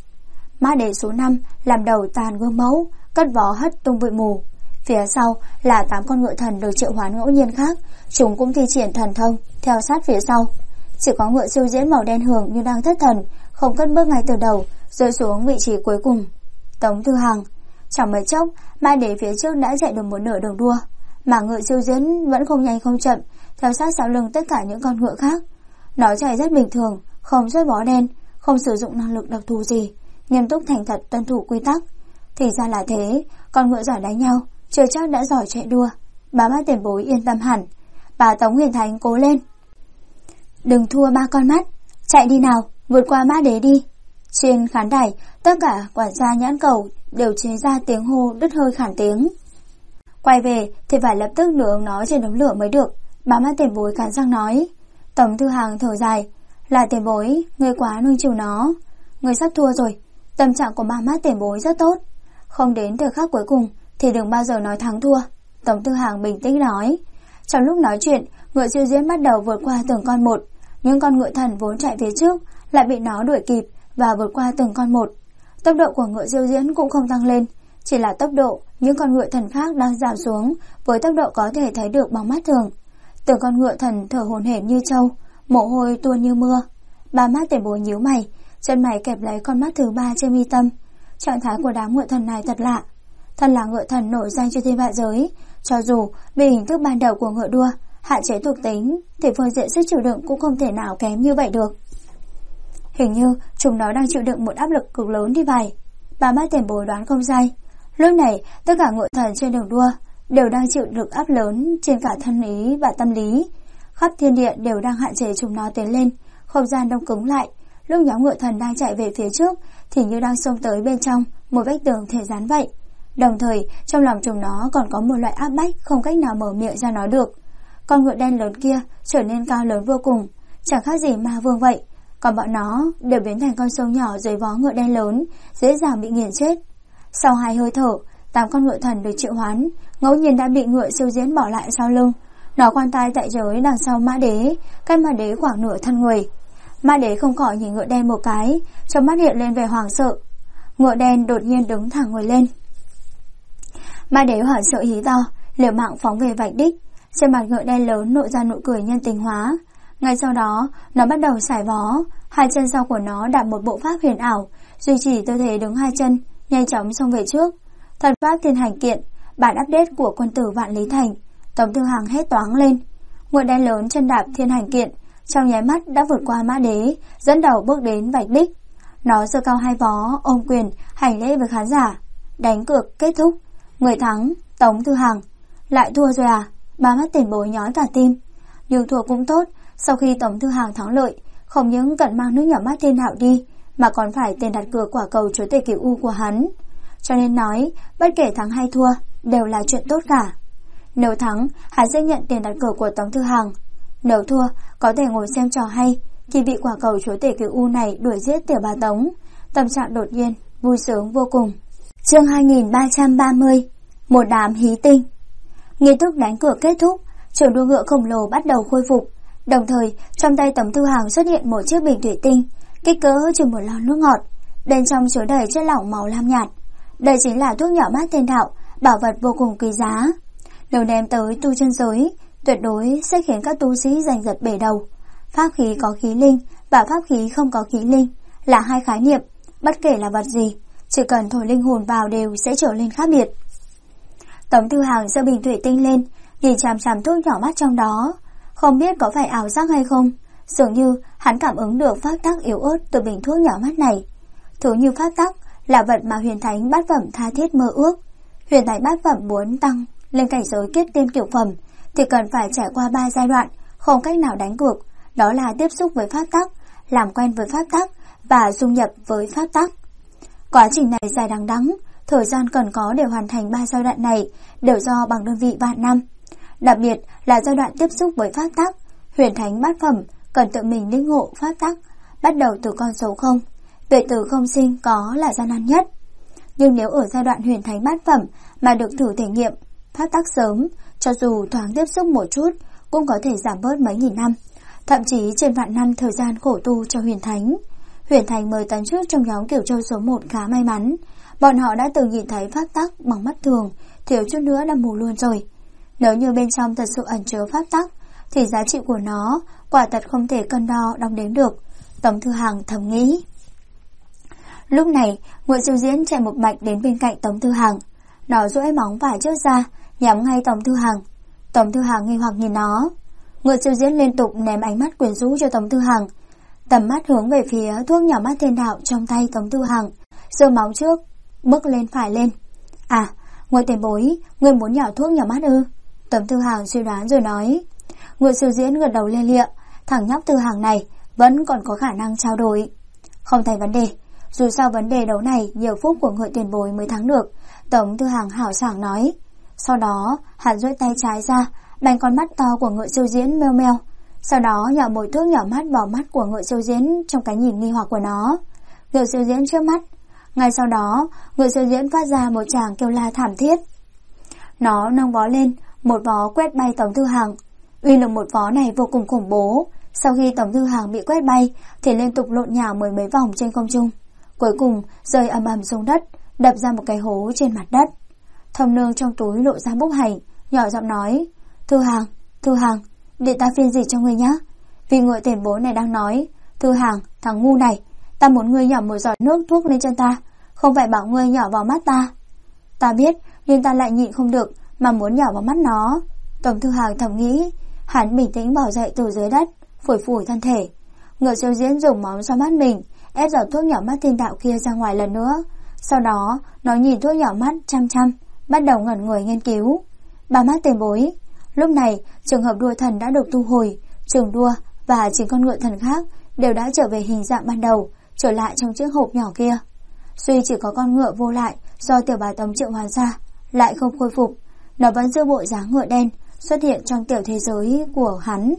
Ma đế số 5 làm đầu tàn gương mẫu, cất vó hất tung bụi mù. Phía sau là 8 con ngựa thần được triệu hoán ngẫu nhiên khác, chúng cũng thi triển thần thông theo sát phía sau. Chỉ có ngựa Diêu Diễn màu đen hường như đang thất thần, không cất bước ngay từ đầu, rơi xuống vị trí cuối cùng. Tống Thư Hàng, chẳng mấy chốc, ma đế phía trước đã chạy được một nửa đường đua, mà ngựa Diêu Diễn vẫn không nhanh không chậm, theo sát sau lưng tất cả những con ngựa khác. Nó chạy rất bình thường, không xuất bó đen, không sử dụng năng lực đặc thù gì, nghiêm túc thành thật tuân thủ quy tắc. Thì ra là thế, con ngựa giỏi đánh nhau, chưa chắc đã giỏi chạy đua. Bà mắt tiền bối yên tâm hẳn. Bà Tống Huyền Thánh cố lên. Đừng thua ba con mắt, chạy đi nào, vượt qua ma đế đi. Trên khán đài, tất cả quản gia nhãn cầu đều chế ra tiếng hô đứt hơi khản tiếng. Quay về thì phải lập tức nướng nó trên đống lửa mới được. Bà mắt tiền bối cắn răng nói. Tống Thư Hàng thở dài. Là tiền bối, ngươi quá nuông chiều nó. Ngươi sắp thua rồi. Tâm trạng của bà mắt tiền bối rất tốt. Không đến thời khắc cuối cùng thì đừng bao giờ nói thắng thua. Tống Thư Hàng bình tĩnh nói. Trong lúc nói chuyện, ngựa Diêu Diễn bắt đầu vượt qua từng con một. Những con ngựa thần vốn chạy phía trước lại bị nó đuổi kịp và vượt qua từng con một. Tốc độ của ngựa Diêu Diễn cũng không tăng lên, chỉ là tốc độ những con ngựa thần khác đang giảm xuống với tốc độ có thể thấy được bằng mắt thường. Từng con ngựa thần thở hổn hển như trâu, mồ hôi tuôn như mưa. Ba mắt tiền bối nhíu mày, chân mày kẹp lấy con mắt thứ 3 trên mi tâm. Trạng thái của đám ngựa thần này thật lạ. Thân là ngựa thần nổi danh trên thiên vạn giới, cho dù vì hình thức ban đầu của ngựa đua hạn chế thuộc tính, thì phương diện sức chịu đựng cũng không thể nào kém như vậy được. Hình như chúng nó đang chịu đựng một áp lực cực lớn đi vậy. Bà mắt tiền bối đoán không sai. Lúc này tất cả ngựa thần trên đường đua đều đang chịu lực áp lớn trên cả thân lý và tâm lý. Khắp thiên địa đều đang hạn chế chúng nó tiến lên, không gian đông cứng lại. Lúc nhóm ngựa thần đang chạy về phía trước thì như đang xông tới bên trong một vách tường thể rán vậy. Đồng thời trong lòng chúng nó còn có một loại áp bách không cách nào mở miệng ra nói được. Con ngựa đen lớn kia trở nên cao lớn vô cùng, chẳng khác gì ma vương vậy. Còn bọn nó đều biến thành con sâu nhỏ dưới vó ngựa đen lớn, dễ dàng bị nghiền chết. Sau 2 hơi thở, 8 con ngựa thần được triệu hoán, ngẫu nhiên đã bị ngựa siêu diễn bỏ lại sau lưng. Nó quan tài tại giới đằng sau mã đế, cách mã đế khoảng nửa thân người. Mã đế không khỏi nhìn ngựa đen một cái, trong mắt hiện lên vẻ hoảng sợ. Ngựa đen đột nhiên đứng thẳng người lên. Mã đế hoảng sợ hí to, liều mạng phóng về vạch đích. Trên mặt ngựa đen lớn nộ ra nụ cười nhân tình hóa. Ngay sau đó, nó bắt đầu sải vó, 2 chân sau của nó đặt một bộ pháp huyền ảo, duy trì tư thế đứng 2 chân, nhanh chóng xông về trước. Thần pháp thiên hành kiện, bản update của quân tử Vạn Lý Thành. Tống Thư Hằng hét toáng lên. Ngựa đen lớn chân đạp thiên hành kiện, trong nháy mắt đã vượt qua mã đế, dẫn đầu bước đến vạch đích. Nó giơ cao 2 vó, ôm quyền, hành lễ với khán giả. Đánh cược kết thúc. Người thắng, Tống Thư Hằng. Lại thua rồi à? Ba mắt tiền bối nhói cả tim. Nhưng thua cũng tốt, sau khi Tống Thư Hằng thắng lợi, không những cần mang nước nhỏ mắt thiên hạo đi, mà còn phải tiền đặt cược quả cầu chúa tể cửu u của hắn. Cho nên nói, bất kể thắng hay thua, đều là chuyện tốt cả. Nếu thắng, hắn sẽ nhận tiền đặt cược của Tống Thư Hằng. Nếu thua, có thể ngồi xem trò hay, khi bị quả cầu chúa tể cửu u này đuổi giết tiểu bà Tống. Tâm trạng đột nhiên, vui sướng vô cùng. Chương 2330, một đám hí tinh. Nghi thức đánh cược kết thúc, trường đua ngựa khổng lồ bắt đầu khôi phục. Đồng thời, trong tay Tống Thư Hằng xuất hiện một chiếc bình thủy tinh, kích cỡ chừng một lon nước ngọt, bên trong chứa đầy chất lỏng màu lam nhạt. Đây chính là thuốc nhỏ mát thiên đạo, bảo vật vô cùng quý giá. Nếu đem tới tu chân giới, tuyệt đối sẽ khiến các tu sĩ giành giật bể đầu. Pháp khí có khí linh và pháp khí không có khí linh là 2 khái niệm, bất kể là vật gì, chỉ cần thổi linh hồn vào đều sẽ trở nên khác biệt. Tống Thư Hằng giơ bình thủy tinh lên, nhìn chằm chằm thuốc nhỏ mắt trong đó. Không biết có phải ảo giác hay không, dường như hắn cảm ứng được pháp tắc yếu ớt từ bình thuốc nhỏ mắt này. Thứ như pháp tắc là vật mà huyền thánh bát phẩm tha thiết mơ ước. Huyền thánh bát phẩm muốn tăng lên cảnh giới kết tiên cửu phẩm thì cần phải trải qua 3 giai đoạn, không cách nào đánh cược. Đó là tiếp xúc với pháp tắc, làm quen với pháp tắc và dung nhập với pháp tắc. Quá trình này dài đằng đẵng, thời gian cần có để hoàn thành 3 giai đoạn này đều do bằng đơn vị vạn năm. Đặc biệt là giai đoạn tiếp xúc với pháp tắc, huyền thánh bát phẩm cần tự mình lĩnh ngộ pháp tắc, bắt đầu từ con số 0. Về từ không sinh có là gian nan nhất. Nhưng nếu ở giai đoạn huyền thánh bát phẩm mà được thử thể nghiệm pháp tắc sớm, cho dù thoáng tiếp xúc một chút cũng có thể giảm bớt mấy nghìn năm, thậm chí trên vạn năm thời gian khổ tu cho huyền thánh. Huyền Thành mời tấn trước trong nhóm Kiểu Châu số 1 khá may mắn. Bọn họ đã từng nhìn thấy pháp tắc bằng mắt thường, thiếu chút nữa đã mù luôn rồi. Nếu như bên trong thật sự ẩn chứa pháp tắc, thì giá trị của nó quả thật không thể cân đo đong đếm được. Tống Thư Hằng thầm nghĩ. Lúc này, Ngụy Siêu Diễn chạy một mạch đến bên cạnh Tống Thư Hằng. Nó duỗi móng phải trước ra, nhắm ngay Tống Thư Hằng. Tống Thư Hằng nghi hoặc nhìn nó. Ngụy Siêu Diễn liên tục ném ánh mắt quyến rũ cho Tống Thư Hằng. Tầm mắt hướng về phía thuốc nhỏ mắt thiên đạo trong tay Tống Thư Hằng, giơ móng trước, bước lên phải lên. À, Ngụy tiền bối, ngươi muốn nhỏ thuốc nhỏ mắt ư? Tống Thư Hằng suy đoán rồi nói. Ngụy Siêu Diễn gật đầu lia lịa, thằng nhóc Thư Hằng này vẫn còn có khả năng trao đổi. Không thành vấn đề, dù sao vấn đề đấu này nhiều phúc của Ngụy tiền bối mới thắng được. Tống Thư Hằng hào sảng nói. Sau đó hắn duỗi tay trái ra, bành con mắt to của Ngụy Siêu Diễn meo meo. Sau đó nhỏ một thước nhỏ mắt vào mắt của Ngụy Siêu Diễn trong cái nhìn nghi hoặc của nó. Ngụy Siêu Diễn trước mắt. Ngay sau đó, Ngụy Siêu Diễn phát ra một tràng kêu la thảm thiết. Nó nâng vó lên, một vó quét bay Tống Thư Hằng. Uy lực một vó này vô cùng khủng bố. Sau khi Tống Thư Hằng bị quét bay, thì liên tục lộn nhào mười mấy vòng trên không trung. Cuối cùng rơi ầm ầm xuống đất, đập ra một cái hố trên mặt đất. Thông Nương trong túi lộ ra bốc hành, nhỏ giọng nói: Thư Hằng, để ta phiên dịch cho ngươi nhé. Vì Ngụy tiền bối này đang nói: Thư Hằng, thằng ngu này, Ta muốn ngươi nhỏ một giọt nước thuốc lên chân ta, không phải bảo ngươi nhỏ vào mắt ta. Ta biết, nhưng ta lại nhịn không được mà muốn nhỏ vào mắt nó. Tống Thư Hàng thầm nghĩ. Hắn bình tĩnh bò dậy từ dưới đất, phủi phủi thân thể. Ngựa Siêu Diễn dùng móng xoa mắt mình, ép giọt thuốc nhỏ mắt thiên đạo kia ra ngoài lần nữa. Sau đó, nó nhìn thuốc nhỏ mắt chăm chăm, bắt đầu ngẩn người nghiên cứu. Ba mắt tiền bối. Lúc này, trường hợp đua thần đã được thu hồi, trường đua và chính con ngựa thần khác đều đã trở về hình dạng ban đầu, trở lại trong chiếc hộp nhỏ kia. Duy chỉ có con ngựa vô lại do tiểu bà Tống triệu hoán ra, lại không khôi phục. Nó vẫn giữ bộ dáng ngựa đen xuất hiện trong tiểu thế giới của hắn.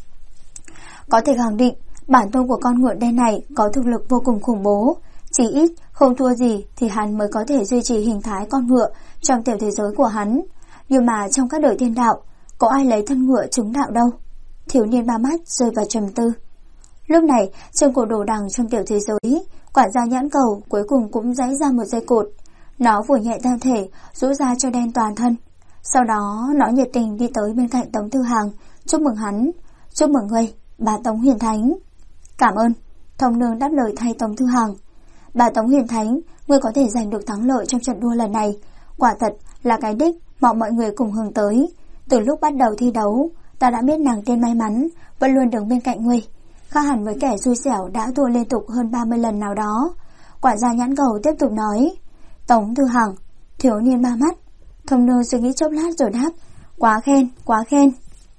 Có thể khẳng định, bản tôn của con ngựa đen này có thực lực vô cùng khủng bố. Chỉ ít, không thua gì thì hắn mới có thể duy trì hình thái con ngựa trong tiểu thế giới của hắn. Nhưng mà trong các đời thiên đạo, có ai lấy thân ngựa chứng đạo đâu? Thiếu niên ba mắt rơi vào trầm tư. Lúc này, trên cổ đồ đằng trong tiểu thế giới, quản gia nhãn cầu cuối cùng cũng giãy ra một dây cột. Nó vùi nhẹ thân thể, rũ ra cho đen toàn thân. Sau đó, nó nhiệt tình đi tới bên cạnh Tống Thư Hàng, chúc mừng hắn. Chúc mừng ngươi, bà Tống Huyền Thánh. Cảm ơn. Thông nương đáp lời thay Tống Thư Hàng. Bà Tống Huyền Thánh, ngươi có thể giành được thắng lợi trong trận đua lần này. Quả thật là cái đích mà mọi người cùng hướng tới. Từ lúc bắt đầu thi đấu, ta đã biết nàng tiên may mắn vẫn luôn đứng bên cạnh ngươi, khác hẳn với kẻ xui xẻo đã thua liên tục hơn 30 lần nào đó. Quản gia nhãn cầu tiếp tục nói. Tống Thư Hàng, thiếu niên ba mắt. Thông nương suy nghĩ chốc lát rồi đáp. Quá khen, quá khen.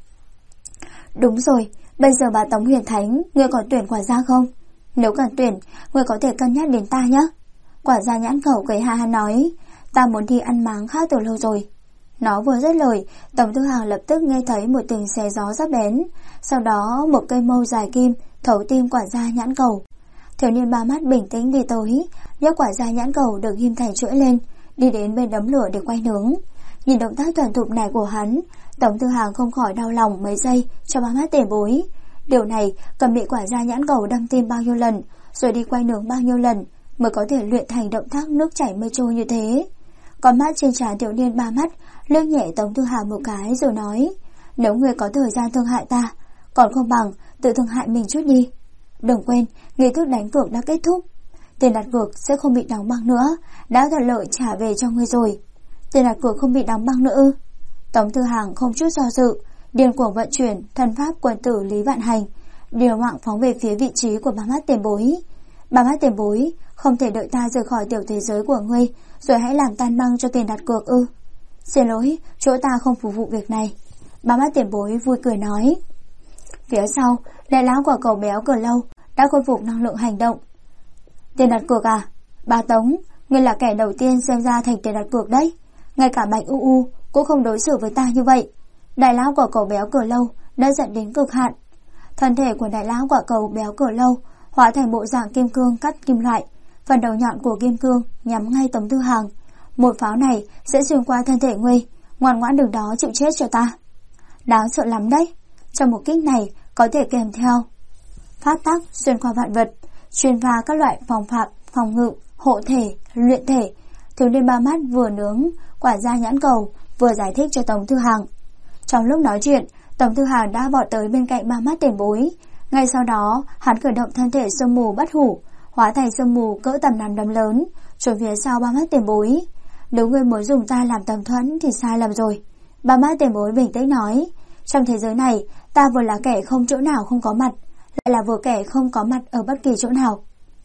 Đúng rồi, bây giờ bà Tống Huyền Thánh, ngươi còn tuyển quản gia không? Nếu cần tuyển, ngươi có thể cân nhắc đến ta nhé. Quản gia nhãn cầu cười ha ha nói. Ta muốn đi ăn máng khác từ lâu rồi. Nó vừa dứt lời, Tống Thư Hàng lập tức nghe thấy một tiếng xé gió sắc bén. Sau đó một cây mâu dài kim thấu tim quản gia nhãn cầu. Thiếu niên ba mắt bình tĩnh đi tới, nhấc quản gia nhãn cầu được ghim thành chuỗi lên, đi đến bên đống lửa để quay nướng. Nhìn động tác thuần thục này của hắn, Tống Thư Hàng không khỏi đau lòng mấy giây cho ba mắt tiền bối. Điều này cần bị quản gia nhãn cầu đâm tim bao nhiêu lần, rồi đi quay nướng bao nhiêu lần mới có thể luyện thành động tác nước chảy mây trôi như thế. Con mắt trên trán thiếu niên ba mắt lướt nhẹ Tống Thư Hàng một cái rồi nói. Nếu ngươi có thời gian thương hại ta, còn không bằng tự thương hại mình chút đi. Đừng quên, nghi thức đánh cược đã kết thúc. Tiền đặt cược sẽ không bị đóng băng nữa, đã thuận lợi trả về cho ngươi rồi. Tiền đặt cược không bị đóng băng nữa ư? Tống Thư Hàng không chút do dự, điên cuồng vận chuyển thân pháp quân tử Lý Vạn Hành, điều mạng phóng về phía vị trí của ba mắt tiền bối. Ba mắt tiền bối, không thể đợi ta rời khỏi tiểu thế giới của ngươi rồi hãy làm tan băng cho tiền đặt cược ư? Xin lỗi, chỗ ta không phục vụ việc này. Ba mắt tiền bối vui cười nói. Phía sau, đại lão quả cầu béo cờ lâu đã khôi phục năng lượng hành động. Tiền đặt cược à? Bà Tống, ngươi là kẻ đầu tiên xem ra thành tiền đặt cược đấy. Ngay cả Bạch U cũng không đối xử với ta như vậy. Đại lão quả cầu béo cờ lâu đã dẫn đến cực hạn. Thân thể của đại lão quả cầu béo cờ lâu hóa thành bộ dạng kim cương cắt kim loại. Phần đầu nhọn của kim cương nhắm ngay Tống Thư Hàng. Một pháo này sẽ xuyên qua thân thể ngươi, ngoan ngoãn đứng đó chịu chết cho ta. Đáng sợ lắm đấy. Trong một kích này có thể kèm theo phát tác xuyên qua vạn vật, truyền phá các loại phòng phạm, phòng ngự, hộ thể, luyện thể. Thiếu niên ba mắt vừa nướng quản gia nhãn cầu vừa giải thích cho Tống Thư Hàng. Trong lúc nói chuyện, Tống Thư Hàng đã vọt tới bên cạnh ba mắt tiền bối. Ngay sau đó, hắn khởi động thân thể sương mù bất hủ, hóa thành sương mù cỡ tầm nắm đấm lớn, trốn phía sau ba mắt tiền bối. Nếu ngươi muốn dùng ta làm tầm thuẫn thì sai lầm rồi. Ba mắt tiền bối bình tĩnh nói. Trong thế giới này, ta vừa là kẻ không chỗ nào không có mặt, lại là vừa kẻ không có mặt ở bất kỳ chỗ nào.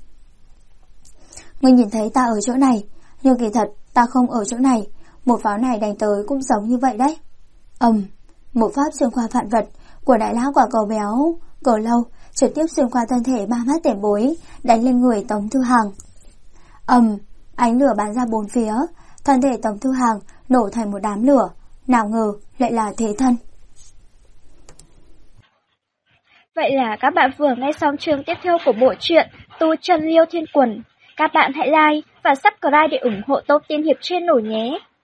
Ngươi nhìn thấy ta ở chỗ này, nhưng kỳ thật ta không ở chỗ này. Một pháo này đánh tới cũng giống như vậy đấy. Một pháp xuyên qua vạn vật của đại lão quả cầu béo cờ lâu trực tiếp xuyên qua thân thể ba mắt tiền bối, đánh lên người Tống Thư Hàng. Ánh lửa bắn ra bốn phía, thân thể Tống Thư Hàng nổ thành một đám lửa. Nào ngờ lại là thế thân. Vậy là các bạn vừa nghe xong chương tiếp theo của bộ truyện Tu Chân Liêu Thiên Quần. Các bạn hãy like và subscribe để ủng hộ Tô Tiên Hiệp Channel nhé.